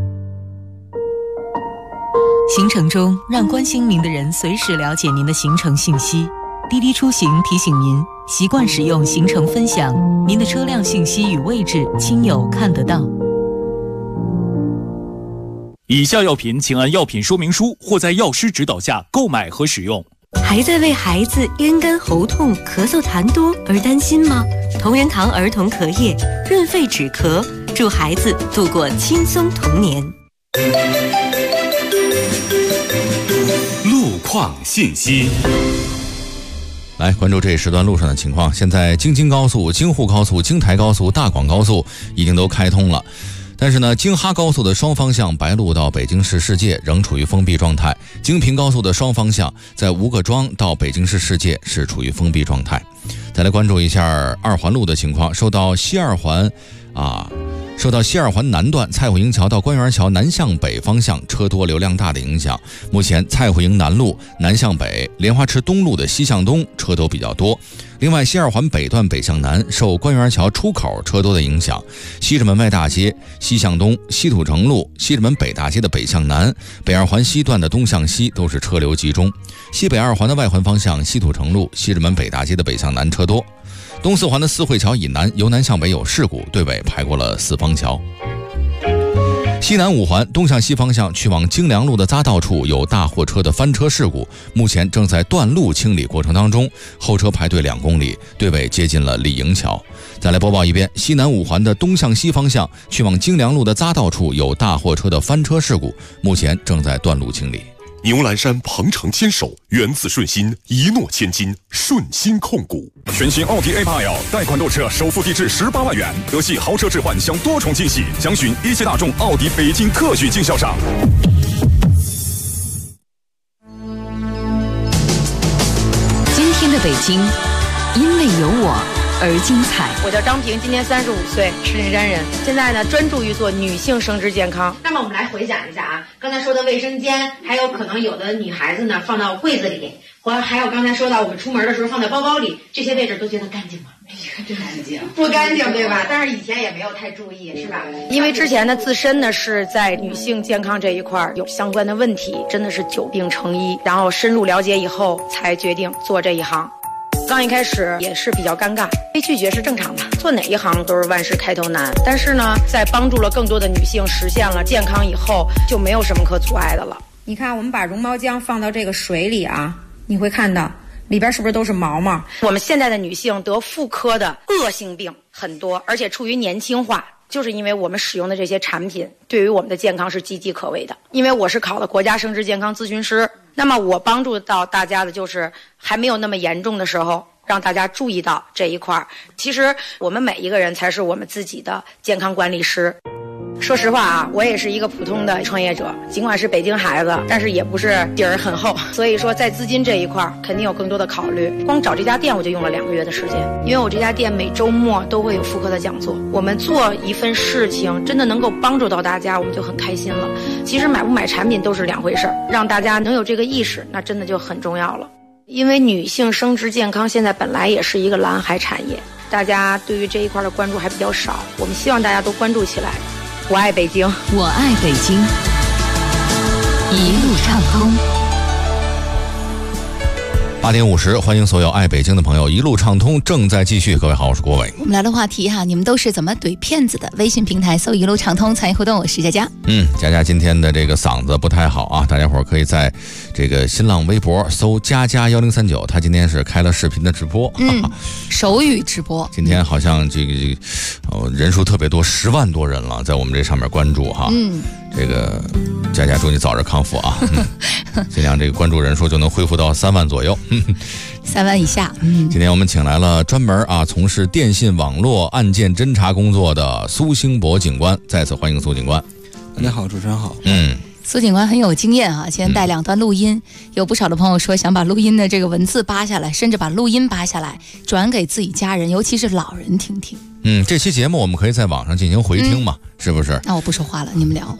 行程中，让关心您的人随时了解您的行程信息。滴滴出行提醒您，习惯使用行程分享，您的车辆信息与位置，亲友看得到。 以下药品请按药品说明书或在药师指导下购买和使用。 还在为孩子咽干喉痛、咳嗽痰多而担心吗？同仁堂儿童咳液润肺止咳，助孩子度过轻松童年。 路况信息。 来关注这一时段路上的情况。现在京津高速、京沪高速、京台高速、大广高速已经都开通了，但是呢，京哈高速的双方向白鹿到北京市世界仍处于封闭状态，京平高速的双方向在吴各庄到北京市世界是处于封闭状态。再来关注一下2环路的情况，受到西二环南段蔡户营桥到官园桥南向北方向车多流量大的影响，目前蔡户营南路南向北、莲花池东路的西向东车都比较多。另外，西2环北段北向南受官园桥出口车多的影响，西直门外大街西向东、西土城路西直门北大街的北向南、北2环西段的东向西都是车流集中。西北2环的外环方向西土城路西直门北大街的北向南车多。 东四环的四惠桥以南由南向北有事故，队尾排过了四方桥。西南五环东向西方向去往京良路的匝道处有大货车的翻车事故，目前正在断路清理过程当中，后车排队2公里，队尾接近了李营桥。再来播报一遍，西南五环的东向西方向去往京良路的匝道处有大货车的翻车事故，目前正在断路清理。 牛栏山鹏程坚守，源自顺心，一诺千金，顺心控股。 全新奥迪 A8L 贷款购车，首付低至18万元，德系豪车置换享多重惊喜，详询一汽大众奥迪北京特许经销商。 今天的北京，因为有我而精彩。 我叫张平，今年35岁，石景山人。现在呢，专注于做女性生殖健康。 那么我们来回想一下啊，刚才说的卫生间，还有可能有的女孩子呢放到柜子里，或还有刚才说到我们出门的时候放在包包里，这些位置都觉得干净吗？不干净，不干净，对吧？但是以前也没有太注意，是吧？ 因为之前呢，自身呢是在女性健康这一块有相关的问题，真的是久病成医，然后深入了解以后才决定做这一行。刚一开始也是比较尴尬，被拒绝是正常的，做哪一行都是万事开头难。但是呢，在帮助了更多的女性实现了健康以后，就没有什么可阻碍的了。 你看，我们把绒毛浆放到这个水里啊，你会看到里边是不是都是毛毛？ 我们现在的女性得妇科的恶性病很多，而且处于年轻化，就是因为我们使用的这些产品对于我们的健康是岌岌可危的。因为我是考了国家生殖健康咨询师，那么我帮助到大家的就是还没有那么严重的时候，让大家注意到这一块。其实我们每一个人才是我们自己的健康管理师。说实话啊，我也是一个普通的创业者，尽管是北京孩子，但是也不是底儿很厚。所以说在资金这一块肯定有更多的考虑。光找这家店我就用了2个月的时间，因为我这家店每周末都会有妇科的讲座。我们做一份事情真的能够帮助到大家，我们就很开心了。其实买不买产品都是2回事，让大家能有这个意识，那真的就很重要了。因为女性生殖健康现在本来也是一个蓝海产业，大家对于这一块的关注还比较少，我们希望大家都关注起来。我爱北京， 我爱北京，一路畅通。 8点50，欢迎所有爱北京的朋友，一路畅通正在继续。各位好，我是郭伟。 我们聊的话题哈，你们都是怎么怼骗子的？微信平台搜一路畅通参与互动，我是佳佳。 佳佳今天的这个嗓子不太好啊，大家伙儿可以在这个新浪微博搜佳佳1039，她今天是开了视频的直播， 手语直播。 今天好像这个人数特别多，10万多人了，在我们这上面关注哈。这个佳佳祝你早日康复啊！尽量这个关注人数就能恢复到3万左右 ，3万以下。 今天我们请来了专门从事电信网络案件侦查工作的苏兴博警官，再次欢迎苏警官。 大家好，主持人好。 苏警官很有经验啊，今天带2段录音，有不少的朋友说想把录音的这个文字扒下来，甚至把录音扒下来转给自己家人，尤其是老人听听。 这期节目我们可以在网上进行回听嘛，是不是？ 那我不说话了，你们聊。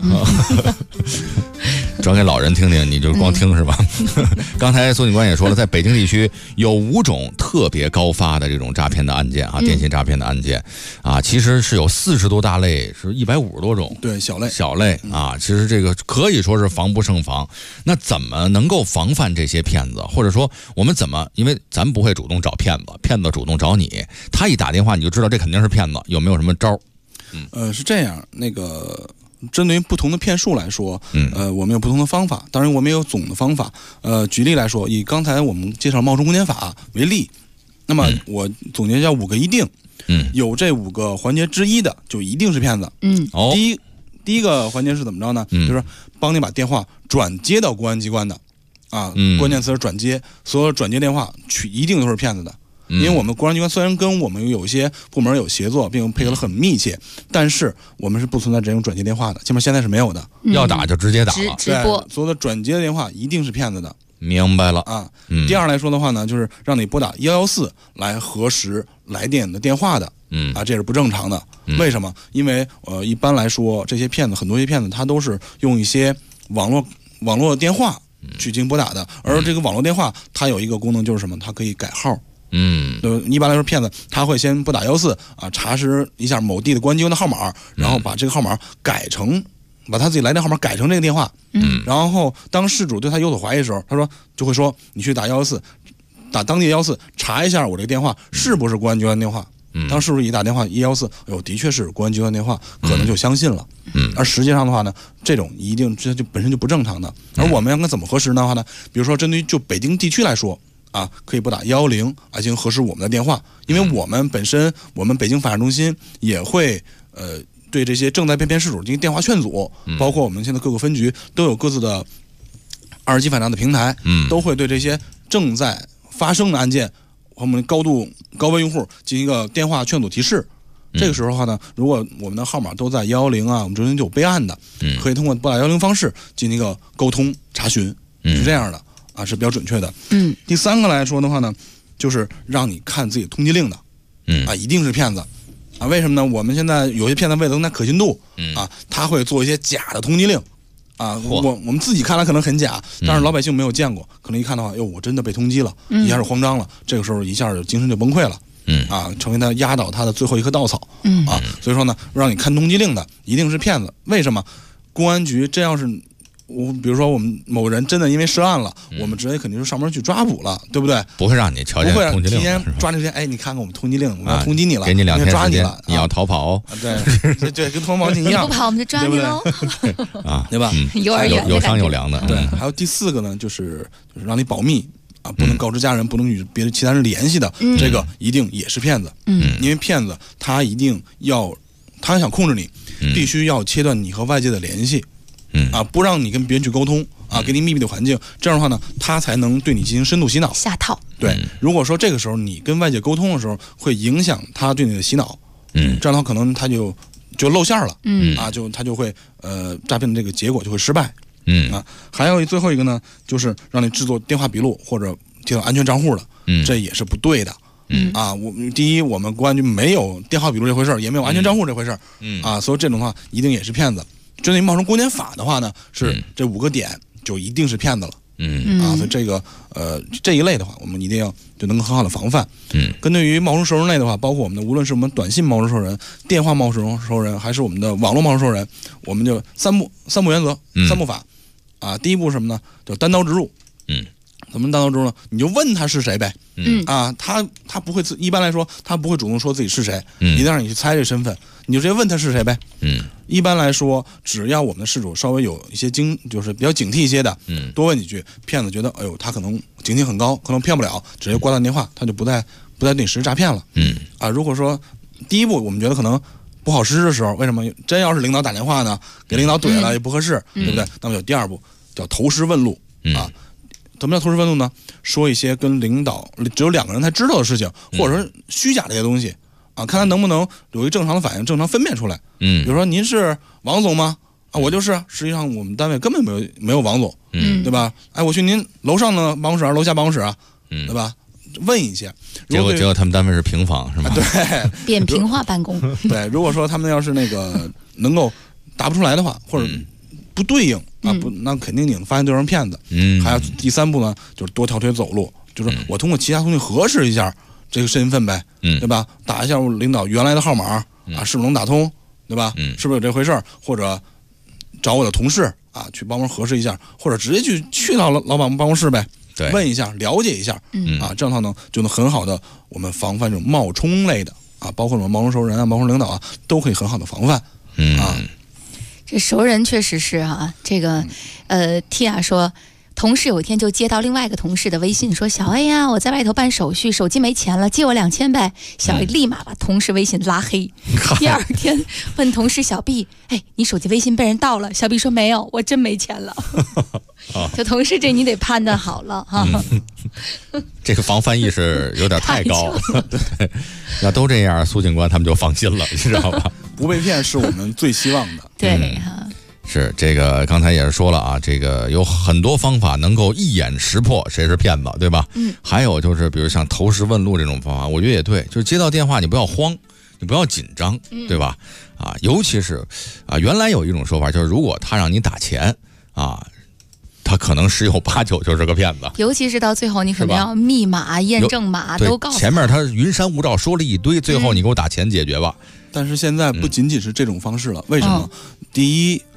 转给老人听听，你就光听是吧？刚才苏警官也说了，在北京地区有5种特别高发的这种诈骗的案件啊，电信诈骗的案件啊，其实是有40多大类，是150多种。 对，小类啊，其实这个可以说是防不胜防。那怎么能够防范这些骗子？或者说我们怎么？因为咱不会主动找骗子，骗子主动找你，他一打电话你就知道这肯定是骗子，有没有什么招？ 是这样，那个针对于不同的骗术来说，我们有不同的方法，当然我们也有总的方法。举例来说，以刚才我们介绍冒充公检法为例，那么我总结叫5个一定，有这5个环节之一的就一定是骗子。第一个环节是怎么着呢？就是帮你把电话转接到公安机关的啊，关键词是转接，所有转接电话一定都是骗子的。因为我们公安机关虽然跟我们有一些部门有协作，并配合得很密切，但是我们是不存在这种转接电话的，起码现在是没有的。 要打就直接打了， 直播。 所有的转接的电话一定是骗子的。 明白了啊。第二来说的话呢，就是让你拨打114来核实来电的电话的。这是不正常的。为什么？因为一般来说，这些骗子很多骗子他都是用一些网络电话去进行拨打的，而这个网络电话它有一个功能就是什么？它可以改号。一般来说，骗子他会先拨打114啊，查实一下某地的公安机关的号码，然后把这个号码把他自己来电号码改成这个电话。然后当事主对他有所怀疑的时候，他就会说你去打114， 打当地114查一下我这个电话是不是公安机关电话。当是不是一打电话114，的确是公安机关电话，可能就相信了。而实际上的话呢，这种一定这就本身就不正常的。而我们应该怎么核实的话呢？比如说针对于就北京地区来说啊，可以拨打110进行核实我们的电话，因为我们本身我们北京反诈中心也会对这些正在被骗事主进行电话劝阻，包括我们现在各个分局都有各自的2级反诈的平台，都会对这些正在发生的案件。我们高危用户进行一个电话劝阻提示，这个时候的话呢，如果我们的号码都在110我们中心就有备案的，可以通过拨打110方式进行一个沟通查询，是这样的啊，是比较准确的。第三个来说的话呢，就是让你看自己通缉令的，一定是骗子啊？为什么呢？我们现在有些骗子为了增加可信度，他会做一些假的通缉令。我们自己看来可能很假，但是老百姓没有见过，可能一看的话，我真的被通缉了，一下就慌张了，这个时候一下就精神就崩溃了，成为他压倒他的最后一棵稻草，所以说呢，让你看通缉令的一定是骗子。为什么？公安局真要是比如说我们某人真的因为涉案了，我们直接肯定是上门去抓捕了，对不对？ 不会让你瞧见通缉令， 提前抓这些，你看看我们通缉令，我们要通缉你了， 给你2天抓时间， 你了， 你要逃跑， 对，跟脱毛巾一样， 不跑我们就抓你喽， 对吧？ 幼儿园有商有量的， 对。还有第4个呢，就是让你保密不能告知家人，不能与别的其他人联系的，这个一定也是骗子，因为骗子他一定他想控制你，必须要切断你和外界的联系。不让你跟别人去沟通给你密闭的环境，这样的话呢，他才能对你进行深度洗脑下套。 对，如果说这个时候你跟外界沟通的时候，会影响他对你的洗脑，这样的话可能他就露馅了，他就会诈骗的这个结果就会失败，还有最后一个呢，就是让你制作电话笔录或者提到安全账户的，这也是不对的。第一，我们公安局没有电话笔录这回事，也没有安全账户这回事，所以这种的话一定也是骗子。针对冒充公检法的话呢，是这5个点就一定是骗子了，所以这个这一类的话，我们一定要就能够很好的防范。针对于冒充熟人类的话，包括我们的无论是我们短信冒充熟人、电话冒充熟人，还是我们的网络冒充熟人，我们就三步原则、3步法第一步是什么呢？叫单刀直入。怎么单刀直入呢？你就问他是谁呗。他不会一般来说他不会主动说自己是谁，一定让你去猜这身份，你就直接问他是谁呗。一般来说，只要我们的事主稍微有一些就是比较警惕一些的，多问几句，骗子觉得他可能警惕很高，可能骗不了，直接挂断电话，他就不再对你实施诈骗了。如果说第一步我们觉得可能不好实施的时候，为什么真要是领导打电话呢？给领导怼了也不合适，对不对？那么有第2步叫投石问路怎么叫投石问路呢？说一些跟领导只有2个人才知道的事情，或者说虚假的一些东西看他能不能有一个正常的反应，正常分辨出来。比如说您是王总吗？我就是。实际上我们单位根本没有王总，对吧？我去您楼上的办公室楼下办公室对吧？问一些。 结果他们单位是平房是吗？ 对， 扁平化办公。 对，如果说他们要是能够答不出来的话，或者不对应那肯定你能发现对方骗子。还有第3步呢，就是多条腿走路，就是我通过其他途径核实一下这个身份呗，对吧？打一下我领导原来的号码是不是能打通，对吧？是不是有这回事？或者找我的同事去帮忙核实一下，或者直接去到老板办公室呗，问一下，了解一下，这样的话呢，就能很好的我们防范这种冒充类的包括我们冒充熟人冒充领导都可以很好的防范。 这熟人确实是这个Tia 说，同事有一天就接到另外一个同事的微信，说小 A 呀，我在外头办手续，手机没钱了，借我2000呗。小 A 立马把同事微信拉黑。第2天问同事小 B， 你手机微信被人盗了？小 B 说没有，我真没钱了。就同事这你得判断好了这个防范意识有点太高。对，要都这样，苏警官他们就放心了，你知道吧？ 不被骗是我们最希望的。 对是这个，刚才也是说了这个有很多方法能够一眼识破谁是骗子，对吧？还有就是比如像投石问路这种方法，我觉得也对，就是接到电话你不要慌，你不要紧张，对吧？尤其是原来有一种说法，就是如果他让你打钱他可能10有8九就是个骗子， 尤其是到最后你可能要密码、验证码都告诉他。 前面他云山雾罩说了一堆，最后你给我打钱解决吧。 但是现在不仅仅是这种方式了，为什么？第一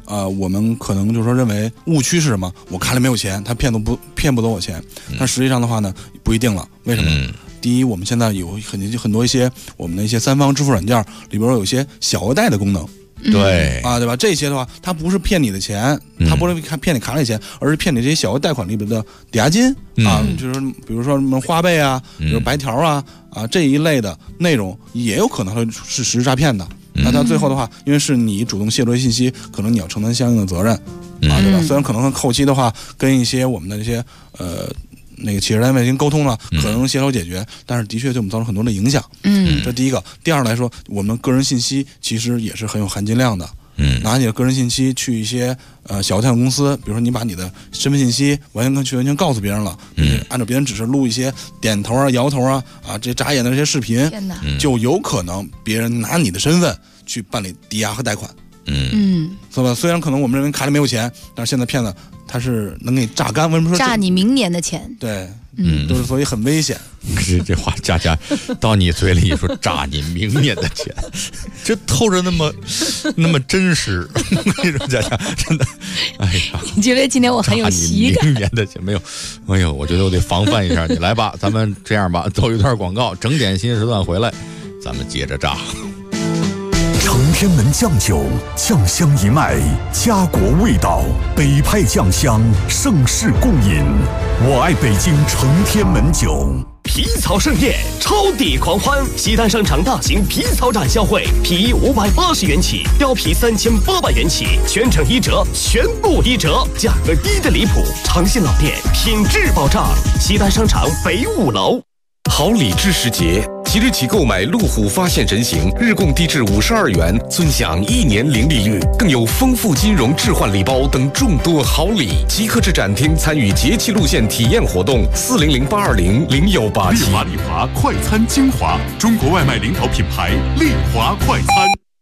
我们可能就是说认为误区是什么？我卡里没有钱，他骗不走我钱。但实际上的话呢，不一定了。为什么？第一，我们现在有很多一些我们的一些3方支付软件里边有一些小额贷的功能。 对对吧？这些的话，它不是骗你的钱，它不是骗你卡里钱，而是骗你这些小额贷款里边的抵押金就是比如说什么花呗啊，比如白条啊这一类的内容，也有可能会是实施诈骗的。那到最后的话，因为是你主动泄露信息，可能你要承担相应的责任对吧？虽然可能后期的话，跟一些我们的这些那个企业单位进行沟通了，可能协调解决，但是的确对我们造成很多的影响。这第一个。第二来说，我们个人信息其实也是很有含金量的。拿你的个人信息去一些小贷款公司，比如说你把你的身份信息完全告诉别人了，按照别人指示录一些点头啊、摇头啊这眨眼的这些视频，就有可能别人拿你的身份去办理抵押和贷款。是吧？虽然可能我们认为卡里没有钱，但是现在骗子他是能给你榨干。为什么说榨你明年的钱？ 对，都是所以很危险。 可是这话佳佳到你嘴里说榨你明年的钱，这透着那么真实。我跟你说，佳佳真的，哎呀， 你觉得今天我很有喜感？ 明年的钱没有，哎呦，我觉得我得防范一下你。来吧，咱们这样吧，走一段广告，整点新时段回来，咱们接着榨。 承天门酱酒，酱香一脉，家国味道，北派酱香，盛世共饮。我爱北京承天门酒。 皮草盛宴，超抵狂欢！西单商场大型皮草展销会，皮衣580元起，貂皮3800元起，全程1折，全部1折，价格低得离谱。长信老店，品质保障。西单商场北5楼。 好礼知时节，即日起购买路虎发现人形，日供低至52元，尊享1年零利率，更有丰富金融置换礼包等众多好礼。即刻至展厅参与节气路线体验活动，400-820-0187。 丽华丽华快餐精华，中国外卖领导品牌丽华快餐。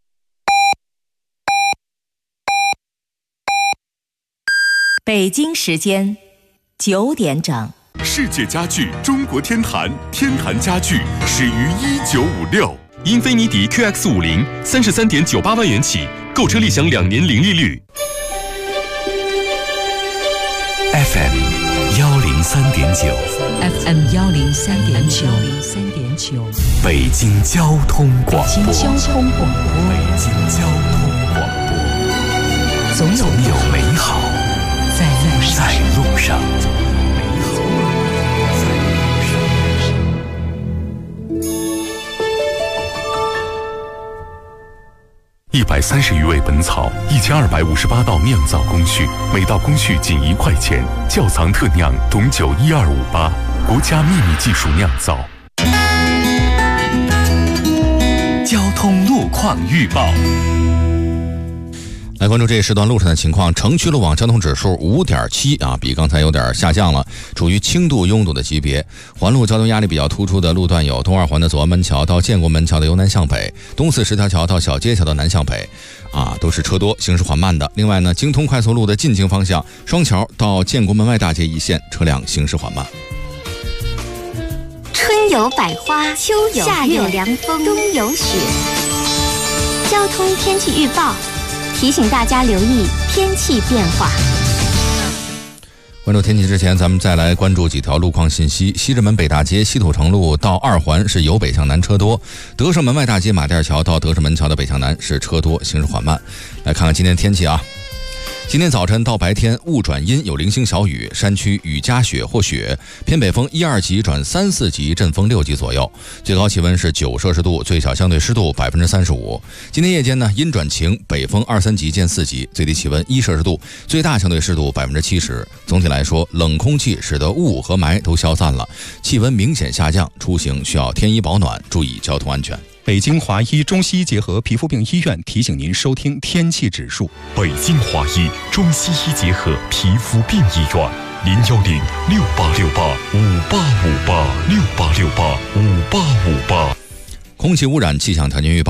北京时间9点整。 世界家具中国天坛，天坛家具始于1956。 英菲尼迪 QX50 33.98万元起，购车立享2年零利率。 FM 103.9 FM 103.9 北京交通广播。 北京交通广播。 北京交通广播。总有美好在路上。 130余味本草，1258道酿造工序，每道工序仅1块钱。窖藏特酿董酒12588，国家秘密技术酿造。 交通路况预报。 来关注这一时段路上的情况，城区路网交通指数5.7比刚才有点下降了，处于轻度拥堵的级别。环路交通压力比较突出的路段有东二环的左安门桥到建国门桥的由南向北，东四十条桥到小街桥的南向北，都是车多，行驶缓慢的。另外呢，京通快速路的进京方向，双桥到建国门外大街一线车辆行驶缓慢。 春有百花，秋有夏有凉风，冬有雪。交通天气预报提醒大家留意天气变化。 关注天气之前，咱们再来关注几条路况信息。西直门北大街西土城路到二环是由北向南车多，德胜门外大街马甸桥到德胜门桥的北向南是车多，行驶缓慢。来看看今天天气啊。今天早晨到白天雾转阴，有零星小雨，山区雨夹雪或雪，偏北风1、2级转3、4级，阵风6级左右，最高气温是9摄氏度，最小相对湿度35%。今天夜间呢，阴转晴，北风2、3级见4级，最低气温1摄氏度，最大相对湿度70%。总体来说，冷空气使得雾和霾都消散了，气温明显下降，出行需要添衣保暖，注意交通安全。 北京华医中西医结合皮肤病医院提醒您收听天气指数。 北京华医中西医结合皮肤病医院，0868685858，68685858。 空气污染气象条件预报。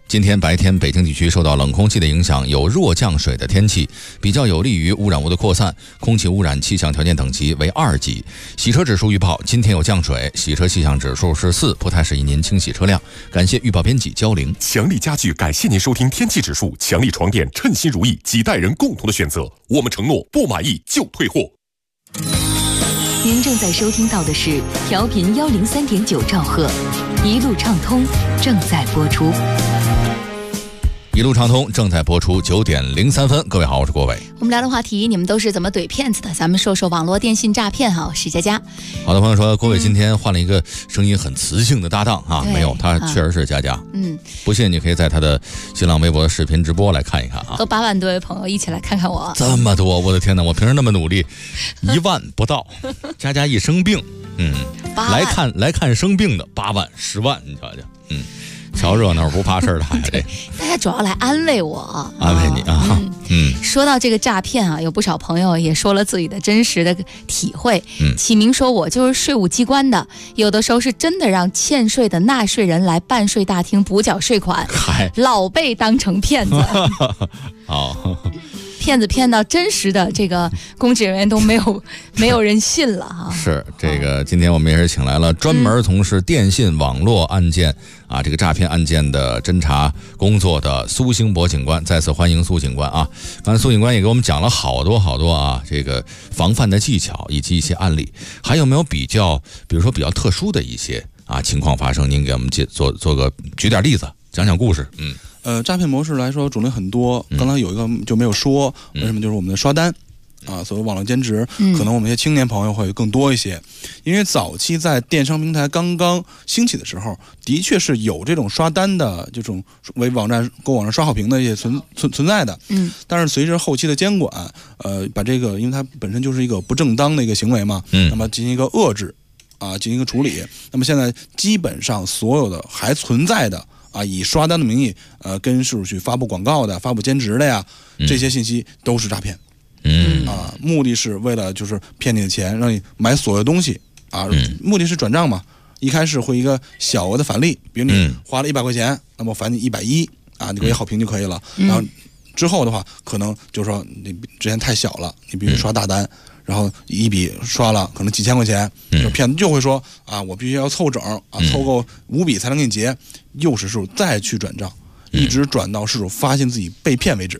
今天白天北京地区受到冷空气的影响，有弱降水的天气，比较有利于污染物的扩散，空气污染气象条件等级为2级。洗车指数预报，今天有降水，洗车气象指数是4，不太适宜您清洗车辆。感谢预报编辑焦玲。 强力家具感谢您收听天气指数，强力床垫称心如意，几代人共同的选择，我们承诺不满意就退货。 您正在收听到的是调频103.9兆赫，一路畅通正在播出。 一路畅通正在播出，9点03分。各位好，我是郭伟。 我们聊的话题，你们都是怎么怼骗子的？咱们说说网络电信诈骗哈。史佳佳， 好的朋友说，郭伟今天换了一个声音很磁性的搭档啊，没有，他确实是佳佳。不信你可以在他的新浪微博的视频直播来看一看啊。 都8万多位朋友一起来看看我， 这么多，我的天哪！我平时那么努力，1万不到，佳佳一生病，来看生病的8万、10万，你瞧瞧，瞧热闹不怕事儿的，这大家主要来安慰我， 安慰你啊。 说到这个诈骗啊，有不少朋友也说了自己的真实的体会。起名说我就是税务机关的，有的时候是真的让欠税的纳税人来办税大厅补缴税款，老被当成骗子。 好。 骗子骗到真实的这个公职人员都没有人信了哈。 是这个，今天我们也是请来了专门从事电信网络案件这个诈骗案件的侦查工作的苏兴博警官，再次欢迎苏警官啊！刚才苏警官也给我们讲了好多这个防范的技巧以及一些案例，还有没有比如说比较特殊的一些情况发生？您给我们举点例子，讲讲故事。 诈骗模式来说种类很多，刚才有一个就没有说，为什么？就是我们的刷单所谓网络兼职，可能我们一些青年朋友会更多一些，因为早期在电商平台刚刚兴起的时候，的确是有这种刷单的这种为网站刷好评的一些存在的，但是随着后期的监管，把这个因为它本身就是一个不正当的一个行为嘛，那么进行一个遏制进行一个处理，那么现在基本上所有的还存在的以刷单的名义跟市场去发布广告的、发布兼职的呀，这些信息都是诈骗。目的是为了就是骗你的钱，让你买所有东西目的是转账嘛。一开始会一个小额的返利，比如你花了100块钱，那么返你110你给好评就可以了。然后之后的话，可能就是说你之前太小了，你必须刷大单。然后一笔刷了可能几千块钱，骗子就会说我必须要凑整凑够5笔才能给你结，诱使事主再去转账，一直转到事主发现自己被骗为止。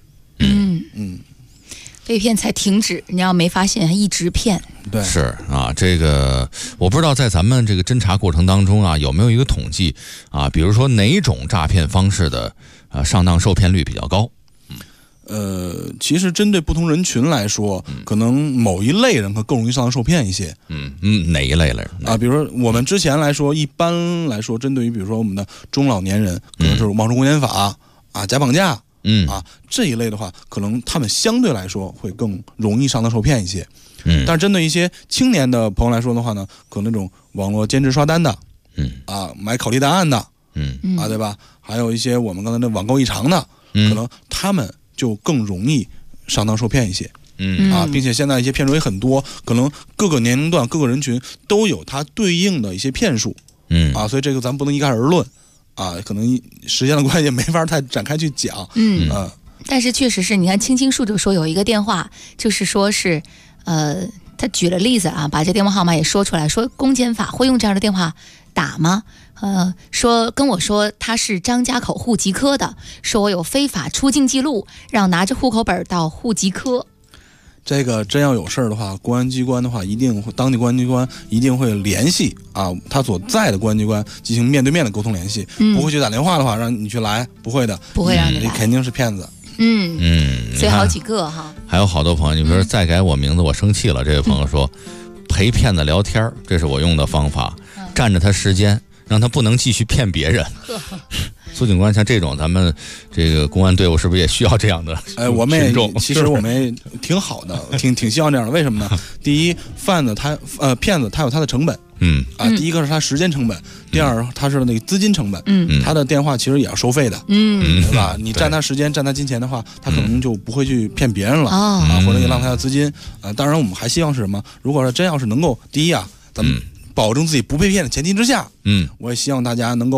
被骗才停止，你要没发现还一直骗。 对， 是这个我不知道在咱们这个侦查过程当中有没有一个统计比如说哪种诈骗方式的上当受骗率比较高？ 其实针对不同人群来说，可能某一类人更容易上当受骗一些。 哪一类人比如说我们之前来说，一般来说，针对于比如说我们的中老年人，可能就是冒充公检法假绑架这一类的话，可能他们相对来说会更容易上当受骗一些。但是针对一些青年的朋友来说的话呢，可能那种网络兼职刷单的，买考题答案的，对吧？还有一些我们刚才的网购异常的，可能他们就更容易上当受骗一些，并且现在一些骗术也很多，可能各个年龄段、各个人群都有它对应的一些骗术，所以这个咱们不能一概而论，可能时间的关系没法太展开去讲， 但是确实是你看青青树就说有一个电话，就是说是他举了例子把这电话号码也说出来，说公检法会用这样的电话打吗？说跟我说他是张家口户籍科的，说我有非法出境记录，让拿着户口本到户籍科。 这个真要有事儿的话，公安机关的话当地公安机关一定会联系他所在的公安机关进行面对面的沟通联系，不会去打电话的话让你去来，不会的， 不会让你来， 肯定是骗子。 所以好几个还有好多朋友，你比如说再改我名字我生气了，这位朋友说陪骗子聊天，这是我用的方法，占着他时间，让他不能继续骗别人。苏警官，像这种咱们这个公安队伍是不是也需要这样的我们也其实我们也挺好的，挺希望这样的。为什么呢？第一，骗子他有他的成本，第一个是他时间成本，第二他是那个资金成本，他的电话其实也要收费的，对吧？你占他时间占他金钱的话，他可能就不会去骗别人了或者也浪费他的资金当然我们还希望是什么？如果说真要是能够第一咱们保证自己不被骗的前提之下，我也希望大家能够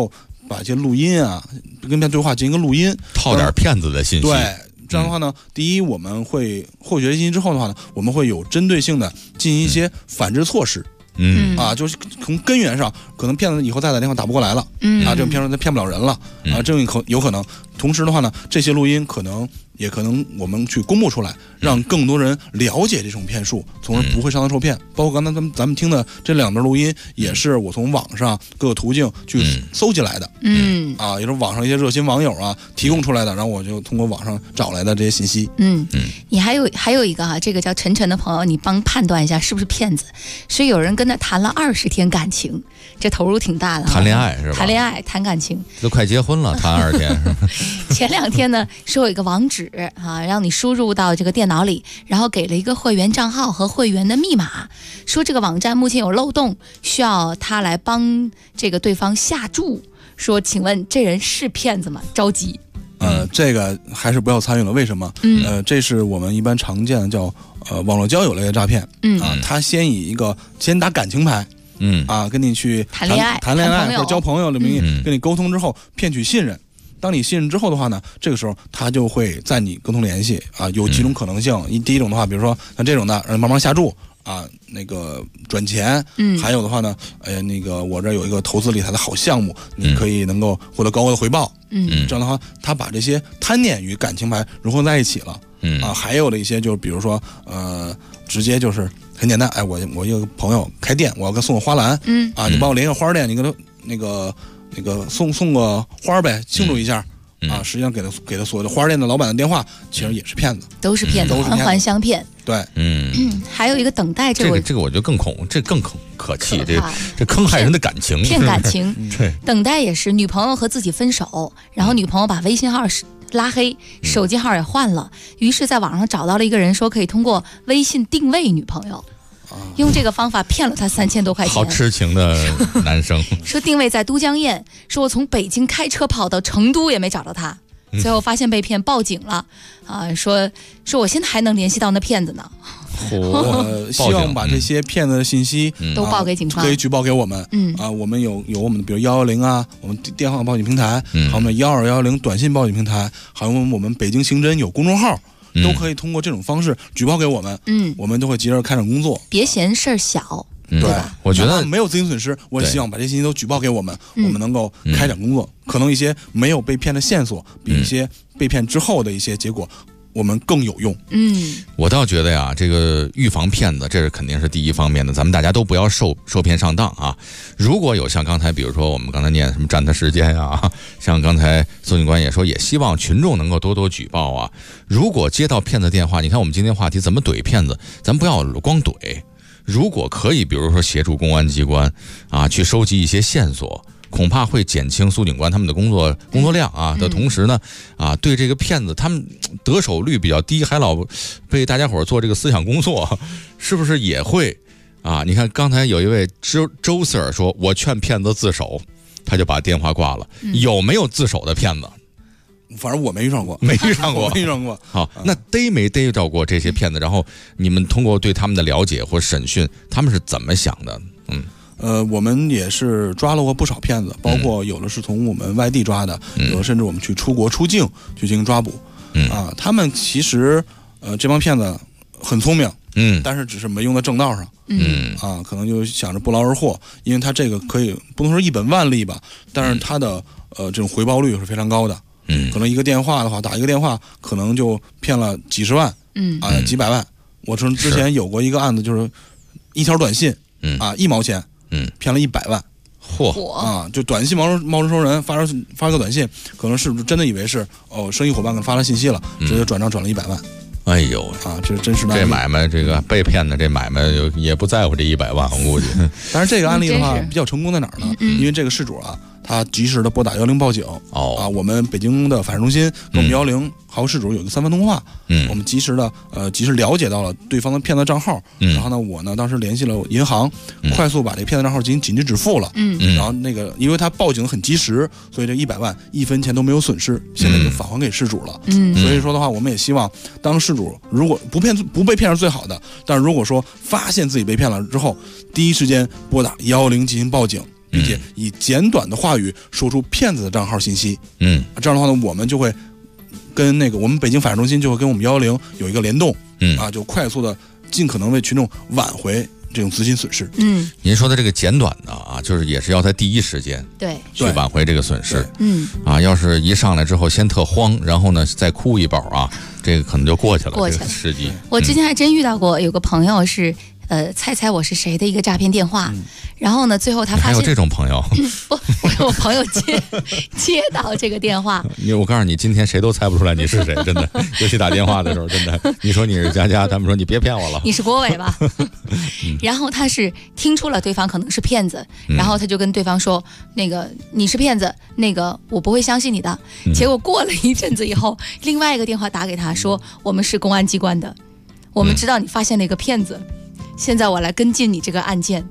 把一些录音啊，跟骗子对话进行一个录音， 套点骗子的信息。 对，这样的话呢，第一，我们会获取信息之后的话呢，我们会有针对性的进行一些反制措施。就是从根源上，可能骗子以后再打电话打不过来了，这种骗子他骗不了人了，这种有可能。同时的话呢，这些录音可能我们去公布出来，让更多人了解这种骗术，从而不会上当受骗。包括刚才咱们听的这2段录音，也是我从网上各个途径去搜集来的，也是网上一些热心网友啊提供出来的，然后我就通过网上找来的这些信息。 你还有一个这个叫晨晨的朋友，你帮判断一下是不是骗子？是有人跟他谈了20天感情，这投入挺大的。 谈恋爱是吧？ 谈恋爱谈感情， 都快结婚了，谈20天。 前2天呢，说有一个网址让你输入到这个电脑里，然后给了一个会员账号和会员的密码，说这个网站目前有漏洞，需要他来帮这个对方下注。说，请问这人是骗子吗？着急。 这个还是不要参与了。为什么？这是我们一般常见的叫网络交友类的诈骗。他先打感情牌。跟你去谈恋爱或者交朋友的名义跟你沟通之后，骗取信任。当你信任之后的话呢，这个时候他就会在你沟通联系有几种可能性。第一种的话，比如说像这种的，让你帮忙下注那个转钱。还有的话呢，那个我这有一个投资理财的好项目，你可以能够获得高额的回报。这样的话，他把这些贪念与感情牌融合在一起了。还有的一些就是比如说直接就是很简单，我有个朋友开店，我要给他送个花篮，你帮我联个花店，你给他那个送个花呗，庆祝一下。实际上给他所有的花店的老板的电话，其实也是骗子， 都是骗子，环环相骗。 对， 还有一个等待，这个我觉得更可气，这坑害人的感情， 骗感情。 对， 等待也是女朋友和自己分手，然后女朋友把微信号拉黑，手机号也换了，于是在网上找到了一个人，说可以通过微信定位女朋友。用这个方法骗了他3000多块钱。 好痴情的男生。 说定位在都江堰，说我从北京开车跑到成都也没找到他，最后发现被骗，报警了。说我现在还能联系到那骗子呢。 希望把这些骗子的信息都报给警方， 可以举报给我们。我们有我们的比如110我们电话报警平台，还有我们1210短信报警平台，还有我们北京刑侦有公众号。都可以通过这种方式举报给我们，我们都会及时开展工作。 别嫌事儿小，对吧？ 我觉得没有资金损失，我也希望把这些信息都举报给我们，我们能够开展工作。可能一些没有被骗的线索，比一些被骗之后的一些结果，我们更有用。 我倒觉得呀，这个预防骗子，这是肯定是第一方面的，咱们大家都不要受骗上当啊。如果有像刚才，比如说我们刚才念什么占他时间啊，像刚才宋警官也说，也希望群众能够多多举报啊。如果接到骗子电话，你看我们今天话题怎么怼骗子，咱不要光怼。如果可以，比如说协助公安机关去收集一些线索，恐怕会减轻苏警官他们的工作量的同时呢，对这个骗子他们得手率比较低，还老被大家伙做这个思想工作，是不是也会你看刚才有一位周 Sir 说，我劝骗子自首，他就把电话挂了。有没有自首的骗子？ 反正我没遇上过， 没遇上过。好，那逮没逮着过这些骗子？然后你们通过对他们的了解或审讯，他们是怎么想的？ 我们也是抓了过不少骗子，包括有的是从我们外地抓的，有的甚至我们去出国出境去进行抓捕。他们其实这帮骗子很聪明，但是只是没用在正道上。可能就想着不劳而获，因为他这个可以不能说一本万利吧，但是他的这种回报率是非常高的。可能一个电话的话，打一个电话可能就骗了几十万，几百万。我从之前有过一个案子，就是一条短信，1毛钱，骗了100万。就短信冒充熟人发个短信，可能是不是真的以为是生意伙伴给发了信息了，直接转了100万。 哎呦这是真实的。 这买卖，这个被骗的这买卖也不在乎这100万，我估计。 但是这个案例的话，比较成功在哪儿呢？因为这个事主他及时的拨打110报警。我们北京的反诈中心跟我们110还有事主有一个3分通话。我们及时了解到了对方的骗子账号。然后呢，我当时联系了银行，快速把这骗子账号进行紧急止付了。然后因为他报警很及时，所以这100万1分钱都没有损失，现在就返还给事主了。所以说的话，我们也希望当事主如果不被骗是最好的，但是如果说发现自己被骗了之后，第一时间拨打110进行报警。 并且以简短的话语说出骗子的账号信息。这样的话呢，我们就会跟我们北京反诈中心就会跟我们110有一个联动，就快速的尽可能为群众挽回这种资金损失。 您说的这个简短的就是也是要在第一时间去挽回这个损失。要是一上来之后先特慌，然后呢再哭一包这个可能就过去了。这个时机。 我之前还真遇到过，有个朋友是猜我是谁的一个诈骗电话，然后呢最后他发现还有这种朋友。 我朋友接到这个电话， 我告诉你，今天谁都猜不出来你是谁，真的。尤其打电话的时候，真的，你说你是佳佳，他们说你别骗我了， 你是郭伟吧？然后他是听出了对方可能是骗子，然后他就跟对方说，你是骗子，我不会相信你的。结果过了一阵子以后，另外一个电话打给他说，我们是公安机关的，我们知道你发现了一个骗子，现在我来跟进你这个案件。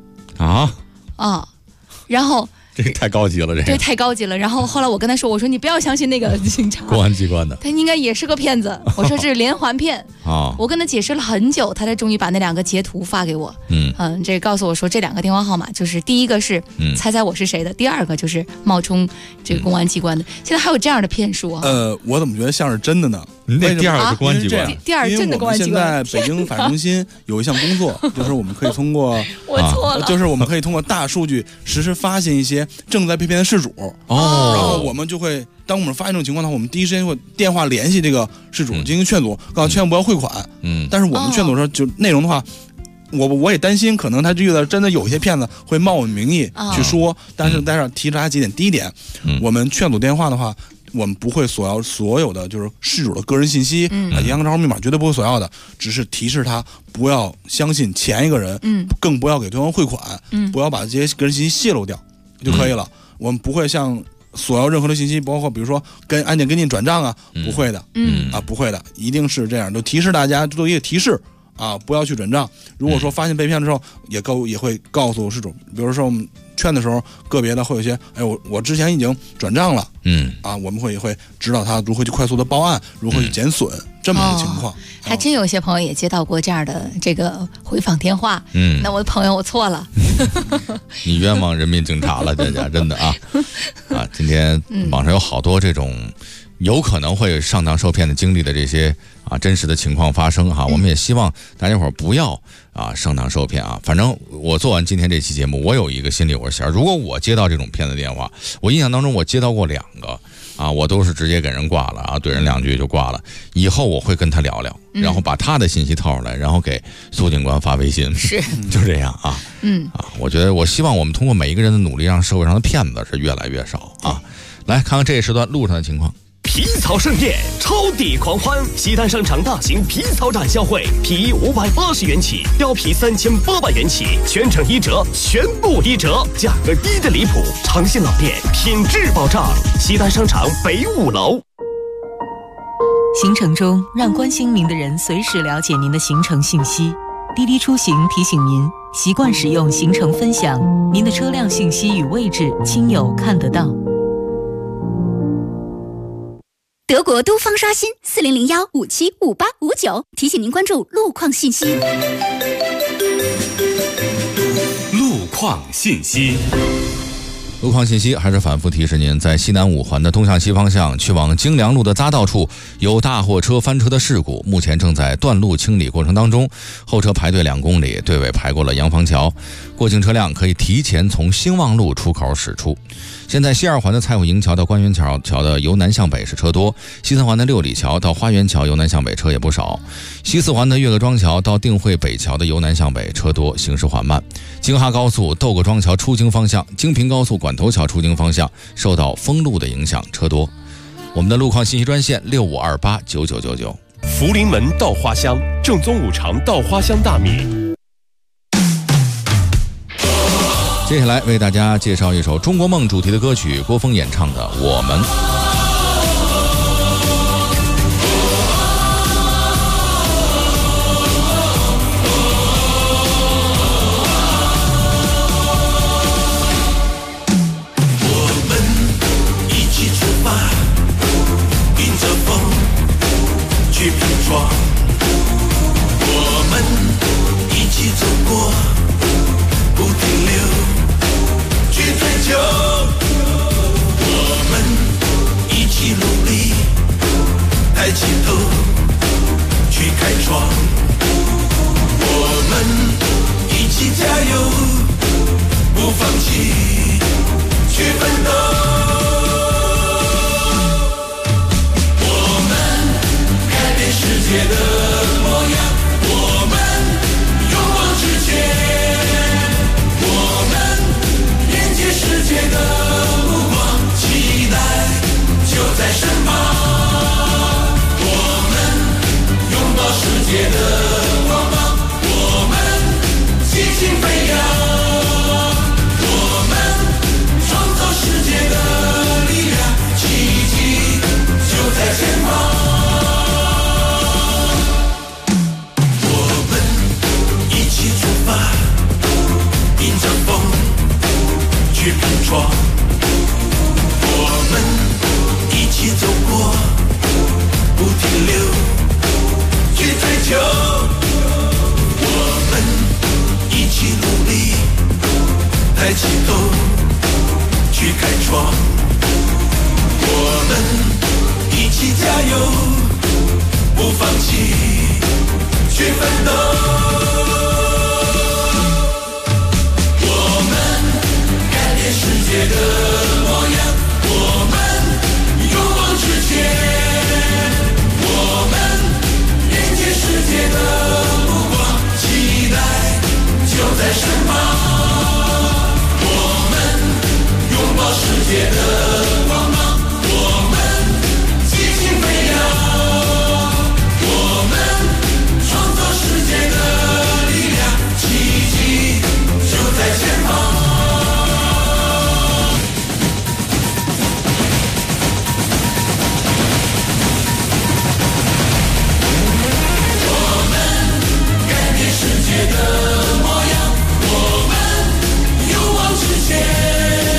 然后这个太高级了， 对，太高级了。然后后来我跟他说，我说你不要相信那个警察， 公安机关的， 他应该也是个骗子。我说这是连环骗。我跟他解释了很久，他才终于把那2个截图发给我。这告诉我说这2个电话号码，就是第一个是猜我是谁的，第2个就是冒充这个公安机关的。现在还有这样的骗术我怎么觉得像是真的呢？ 那第2个是公安机关， 第2真的公安机关。 因为我们现在北京反诈中心有一项工作，就是我们可以通过我错了， 就是我们可以通过大数据实时发现一些正在被骗的事主。然后我们就会，当我们发现这种情况的话，我们第一时间会电话联系这个事主进行劝阻，告诉千万不要汇款。但是我们劝阻的时候，就内容的话，我也担心，可能他遇到真的有一些骗子会冒我们名义去说，但是在这提出来几点。第一点，我们劝阻电话的话，我们不会索要所有的就是事主的个人信息，银行账号密码绝对不会索要的，只是提示他不要相信前一个人，更不要给对方汇款，不要把这些个人信息泄露掉就可以了。我们不会像索要任何的信息，包括比如说跟案件跟进转账不会的，不会的，一定是这样，就提示大家做一个提示不要去转账。如果说发现被骗的时候，也会告诉事主，比如说我们劝的时候，个别的会有些，我之前已经转账了，我们也会指导他如何去快速的报案，如何去减损，这么一个情况。 还真有些朋友也接到过这样的这个回访电话。那我的朋友我错了， 你冤枉人民警察了，这家真的今天网上有好多这种有可能会上当受骗的经历的这些真实的情况发生我们也希望大家伙不要上当受骗反正我做完今天这期节目，我有一个心里我想，如果我接到这种骗子电话，我印象当中我接到过2个我都是直接给人挂了怼人2句就挂了。以后我会跟他聊聊，然后把他的信息套出来，然后给苏警官发微信， 是就这样我觉得我希望我们通过每一个人的努力，让社会上的骗子是越来越少来看看这一时段路上的情况。 皮草盛宴，超抵狂欢！西单商场大型皮草展销会，皮衣580元起，貂皮3800元起，全程1折，全部1折，价格低的离谱，长线老店，品质保障。西单商场北5楼。 行程中，让关心您的人随时了解您的行程信息。滴滴出行提醒您，习惯使用行程分享，您的车辆信息与位置，亲友看得到。 德国都方刷新4001575859，提醒您关注路况信息。 路况信息。 路况信息还是反复提示您，在西南5环的东向西方向去往京良路的匝道处有大货车翻车的事故，目前正在断路清理过程当中，后车排队2公里，队尾排过了洋房桥，过境车辆可以提前从兴旺路出口驶出。现在西2环的蔡虎营桥到官园桥的由南向北是车多，西3环的六里桥到花园桥由南向北车也不少，西4环的岳各庄桥到定慧北桥的由南向北车多，行驶缓慢。京哈高速窦各庄桥出京方向，京平高速管头桥出京方向受到封路的影响，车多。我们的路况信息专线65289999。 福临门稻花香，正宗5常稻花香大米。 接下来为大家介绍一首中国梦主题的歌曲，郭峰演唱的《我们》。 我们一起走过，不停留，去追界的光芒，我们激情飞扬，我们创造世界的力量，奇迹就在前方。我们改变世界的模样，我们勇往直前。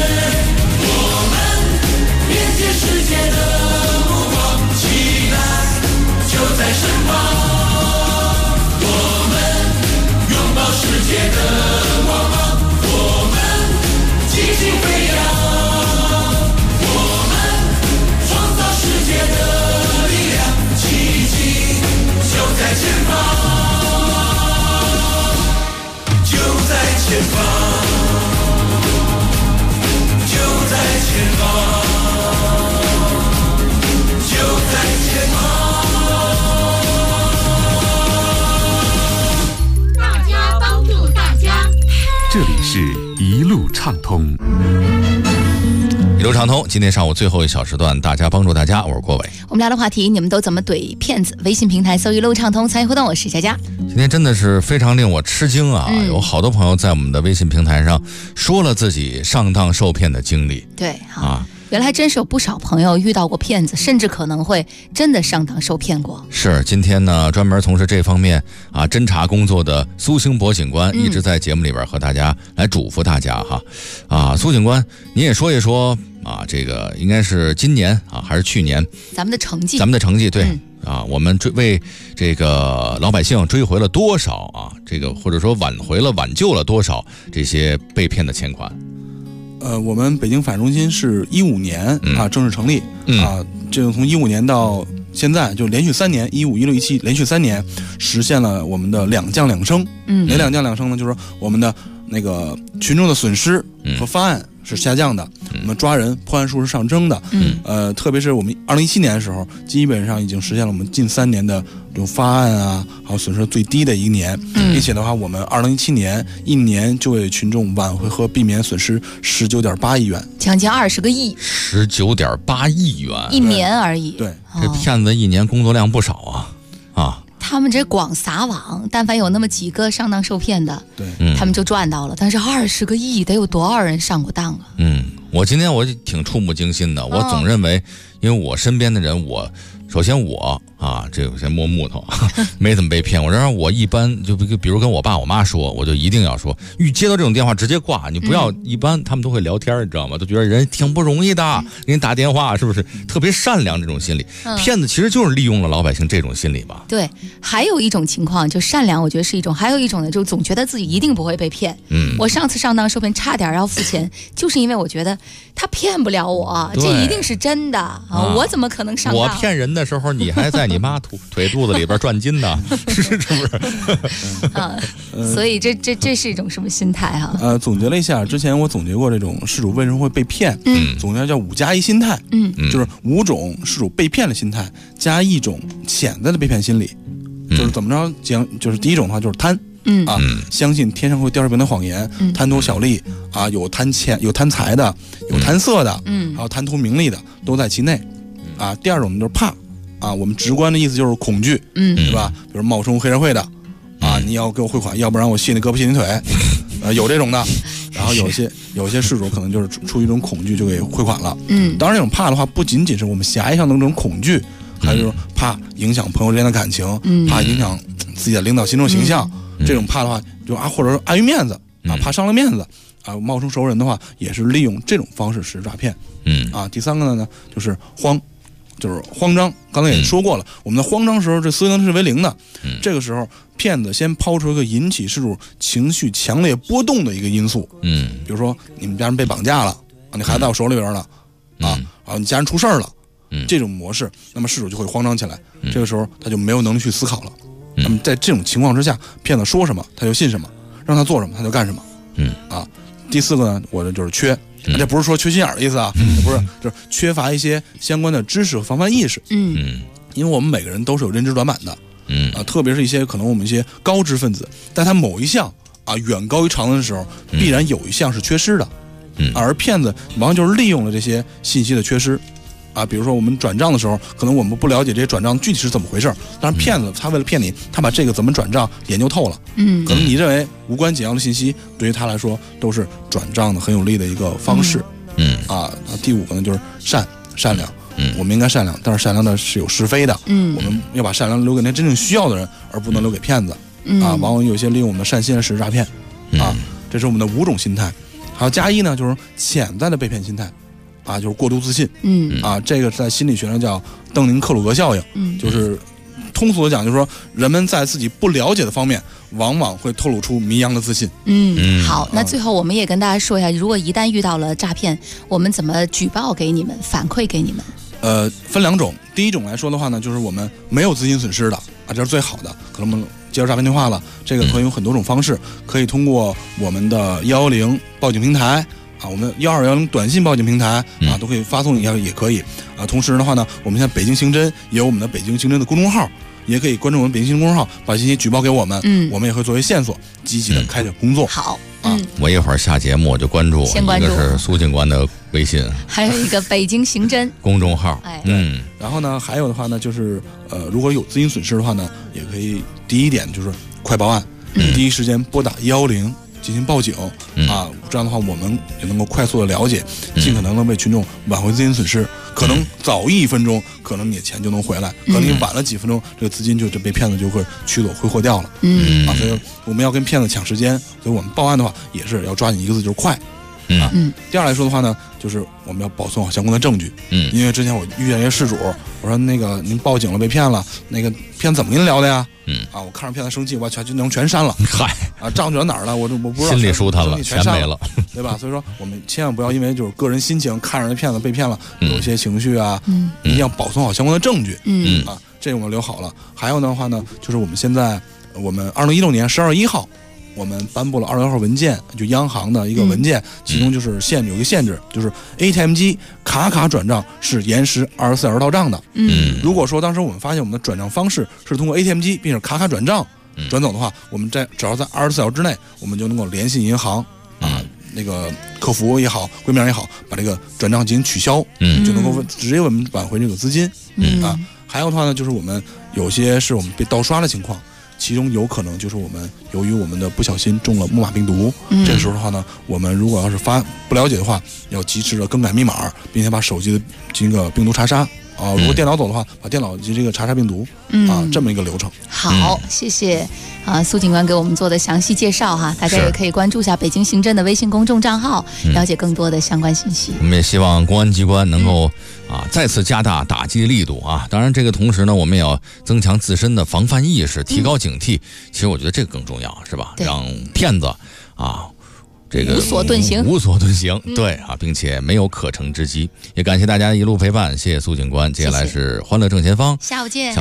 世界的目光，期待就在身旁。我们拥抱世界的光芒，我们激情飞扬，我们创造世界的力量，奇迹就在前方，就在前方，就在前方。 大家帮助大家，这里是一路畅通。 一路畅通，今天上午最后一小时段，大家帮助大家，我是郭伟。 我们聊的话题，你们都怎么怼骗子？微信平台搜一路畅通参与互动，我是佳佳。 今天真的是非常令我吃惊啊！有好多朋友在我们的微信平台上说了自己上当受骗的经历。 对啊。原来真是有不少朋友遇到过骗子，甚至可能会真的上当受骗过。 是，今天呢，专门从事这方面侦查工作的苏兴博警官一直在节目里边和大家来嘱咐大家哈。苏警官，您也说一说这个应该是今年还是去年咱们的成绩对。我们为这个老百姓追回了多少这个或者说挽救了多少这些被骗的钱款？ 我们北京法制中心是15年正式成立这个从15年到现在就连续3年，15、16、17连续3年实现了我们的2降2升。哪2降2升呢？就是说我们的那个群众的损失和发案是下降的，我们抓人破案数是上升的。特别是我们2017年的时候，基本上已经实现了我们近3年的这种发案还有损失最低的一年，并且的话，我们2017年一年就为群众挽回和避免损失19.8亿元， 将近20个亿 ，19.8亿元， 一年而已。 对， 这骗子一年工作量不少啊。 他们这广撒网，但凡有那么几个上当受骗的， 对， 他们就赚到了。但是20个亿得有多少人上过当啊？ 我今天我挺触目惊心的。我总认为，因为我身边的人，首先我这个先摸木头，没怎么被骗。我认为我一般就比如跟我爸我妈说，我就一定要说，遇接到这种电话直接挂，你不要一般他们都会聊天，你知道吗？都觉得人挺不容易的，给你打电话是不是？特别善良这种心理，骗子其实就是利用了老百姓这种心理吧。 对，还有一种情况就善良，我觉得是一种；还有一种呢，就总觉得自己一定不会被骗。我上次上当受骗差点要付钱，就是因为我觉得他骗不了我，这一定是真的我怎么可能上当？ 我骗人的时候，你还在你妈腿肚子里边转筋呢，是不是？ 所以这是一种什么心态总结了一下，之前我总结过这种事主为什么会被骗，总结叫5+1心态，就是5种事主被骗的心态加1种潜在的被骗心理，就是怎么着讲，就是第一种的话就是贪。相信天上会掉馅饼的谎言，贪图小利有贪钱、有贪财的，有贪色的，还有贪图名利的，都在其内。第二种就是怕我们直观的意思就是恐惧，对吧？比如冒充黑社会的你要给我汇款，要不然我卸你胳膊卸你腿，有这种的。然后有些事主可能就是出于一种恐惧就给汇款了。当然这种怕的话，不仅仅是我们狭义上的这种恐惧，还有就是怕影响朋友之间的感情，怕影响自己的领导心中形象。这种怕的话，就或者说碍于面子怕伤了面子冒充熟人的话，也是利用这种方式实施诈骗。第三个呢，就是慌张。刚才也说过了，我们的慌张时候，这思维能力是为0的。这个时候，骗子先抛出一个引起事主情绪强烈波动的一个因素。比如说你们家人被绑架了你孩子在我手里边了你家人出事了，这种模式，那么事主就会慌张起来。这个时候他就没有能力去思考了。那么在这种情况之下，骗子说什么他就信什么，让他做什么他就干什么。第四个呢，我的就是缺，这不是说缺心眼的意思不是，就是缺乏一些相关的知识和防范意识。因为我们每个人都是有认知短板的。特别是一些可能我们一些高知分子，但他某一项远高于常人的时候，必然有一项是缺失的。 而骗子往往就是利用了这些信息的缺失。比如说我们转账的时候，可能我们不了解这些转账具体是怎么回事，但是骗子他为了骗你，他把这个怎么转账研究透了。可能你认为无关紧要的信息，对于他来说都是转账的很有利的一个方式。第5个呢就是善良。我们应该善良，但是善良的是有是非的。我们要把善良留给那真正需要的人，而不能留给骗子。往往有些利用我们的善心来实施诈骗。这是我们的5种心态。还有加1呢，就是潜在的被骗心态。就是过度自信。这个在心理学上叫邓宁克鲁格效应。就是通俗的讲，就是说人们在自己不了解的方面，往往会透露出迷样的自信。 好，那最后我们也跟大家说一下，如果一旦遇到了诈骗，我们怎么举报给你们，反馈给你们？ 分2种。第一种来说的话呢，就是我们没有资金损失的这是最好的。可能我们接到诈骗电话了，这个可以有很多种方式，可以通过我们的110报警平台。我们1210短信报警平台都可以发送一下，也可以同时的话呢，我们现在北京刑侦也有我们的北京刑侦的公众号，也可以关注我们北京刑侦公众号，把信息举报给我们。我们也会作为线索积极的开展工作。 好， 我一会儿下节目我就关注， 先关注一个是苏警官的微信， 还有一个北京刑侦公众号。 然后呢，还有的话呢，就是如果有资金损失的话呢，也可以第一点就是快报案，第一时间拨打110。进行报警这样的话我们也能够快速的了解，尽可能的为群众挽回资金损失。可能早1分钟，可能你的钱就能回来；可能你晚了几分钟，这个资金就被骗子就会取走挥霍掉了。所以我们要跟骗子抢时间，所以我们报案的话也是要抓紧一个字，就是快。第2来说的话呢，就是我们要保存好相关的证据。因为之前我遇见一些事主，我说那个您报警了被骗了，那个骗子怎么跟您聊的呀？我看着骗子生气，我就能全删了。账卷哪儿了？我不知道， 心里舒坦了，全没了， 对吧？所以说我们千万不要因为就是个人心情看着那骗子被骗了，有些情绪一定要保存好相关的证据。这个我们留好了。还有的话呢，就是我们2016年12月1号。我们颁布了212号文件，就央行的一个文件，其中就是有一个限制，就是 ATM 机卡转账是延时24小时到账的。如果说当时我们发现我们的转账方式是通过 ATM 机，并且卡转账转走的话，我们只要在24小时之内，我们就能够联系银行那个客服也好，柜面也好，把这个转账进行取消，就能够直接我们挽回这个资金。还有的话呢，就是我们有些是我们被盗刷的情况。其中有可能就是我们由于我们的不小心中了木马病毒，这个时候的话呢，我们如果要是不了解的话，要及时的更改密码，并且把手机的这个病毒查杀如果电脑走的话，把电脑及这个查病毒这么一个流程。 好，谢谢苏警官给我们做的详细介绍哈，大家也可以关注一下北京刑侦的微信公众账号，了解更多的相关信息。 我们也希望公安机关能够再次加大打击力度当然这个同时呢，我们也要增强自身的防范意识，提高警惕。其实我觉得这个更重要，是吧？让骗子这个无所遁形，对并且没有可乘之机。也感谢大家一路陪伴，谢谢苏警官。接下来是欢乐正前方， 下午见。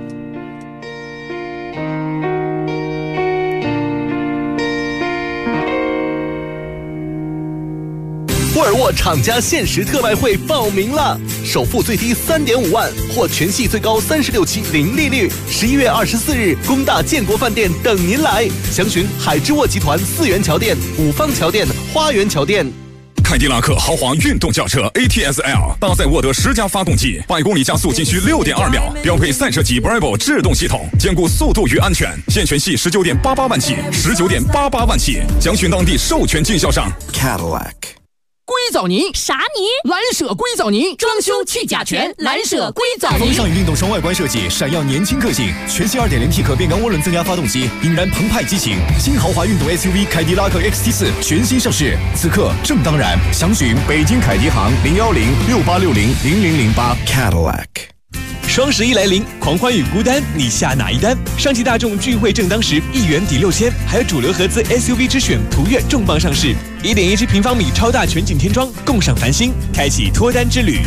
沃尔沃厂家限时特卖会报名了，首付最低3.5万，或全系最高36期零利率。11月24日，工大建国饭店等您来，详询海之沃集团4元桥店、五方桥店、花园桥店。 凯迪拉克豪华运动轿车 ATS-L 搭载沃德10加发动机，100公里加速仅需6.2秒，标配赛车级 Bravo 制动系统，兼顾速度与安全。现全系19.88万起，19.88万起，详询当地授权经销商 Cadillac。 硅藻泥啥泥？ 蓝舍硅藻泥，装修去甲醛，蓝舍硅藻泥。 风尚与运动双外观设计，闪耀年轻个性。全新 2.0T 可变缸涡轮增压发动机，引燃澎湃激情。新豪华运动 SUV 凯迪拉克 XT4 全新上市，此刻正当然。详询北京凯迪行01068600008 Cadillac。 双11来临，狂欢与孤单，你下哪一单？上汽大众聚会正当时，1元抵6000，还有主流合资 SUV 之选途岳重磅上市，1.1平方米超大全景天窗，共赏繁星，开启脱单之旅。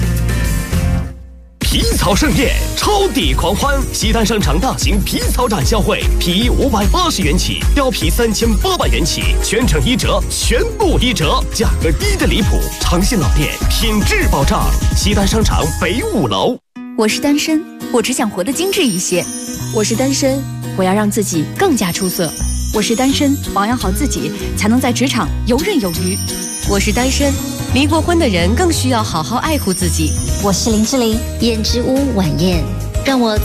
皮草盛宴，超抵狂欢！西单商场大型皮草展销会，皮衣580元起，貂皮3800元起，全程1折，全部1折，价格低得离谱。长信老店，品质保障。西单商场北5楼。 我是单身，我只想活得精致一些。我是单身，我要让自己更加出色。 我是单身，保养好自己才能在职场游刃有余。 我是单身，离过婚的人更需要好好爱护自己。 我是林志玲，燕之屋晚宴，让我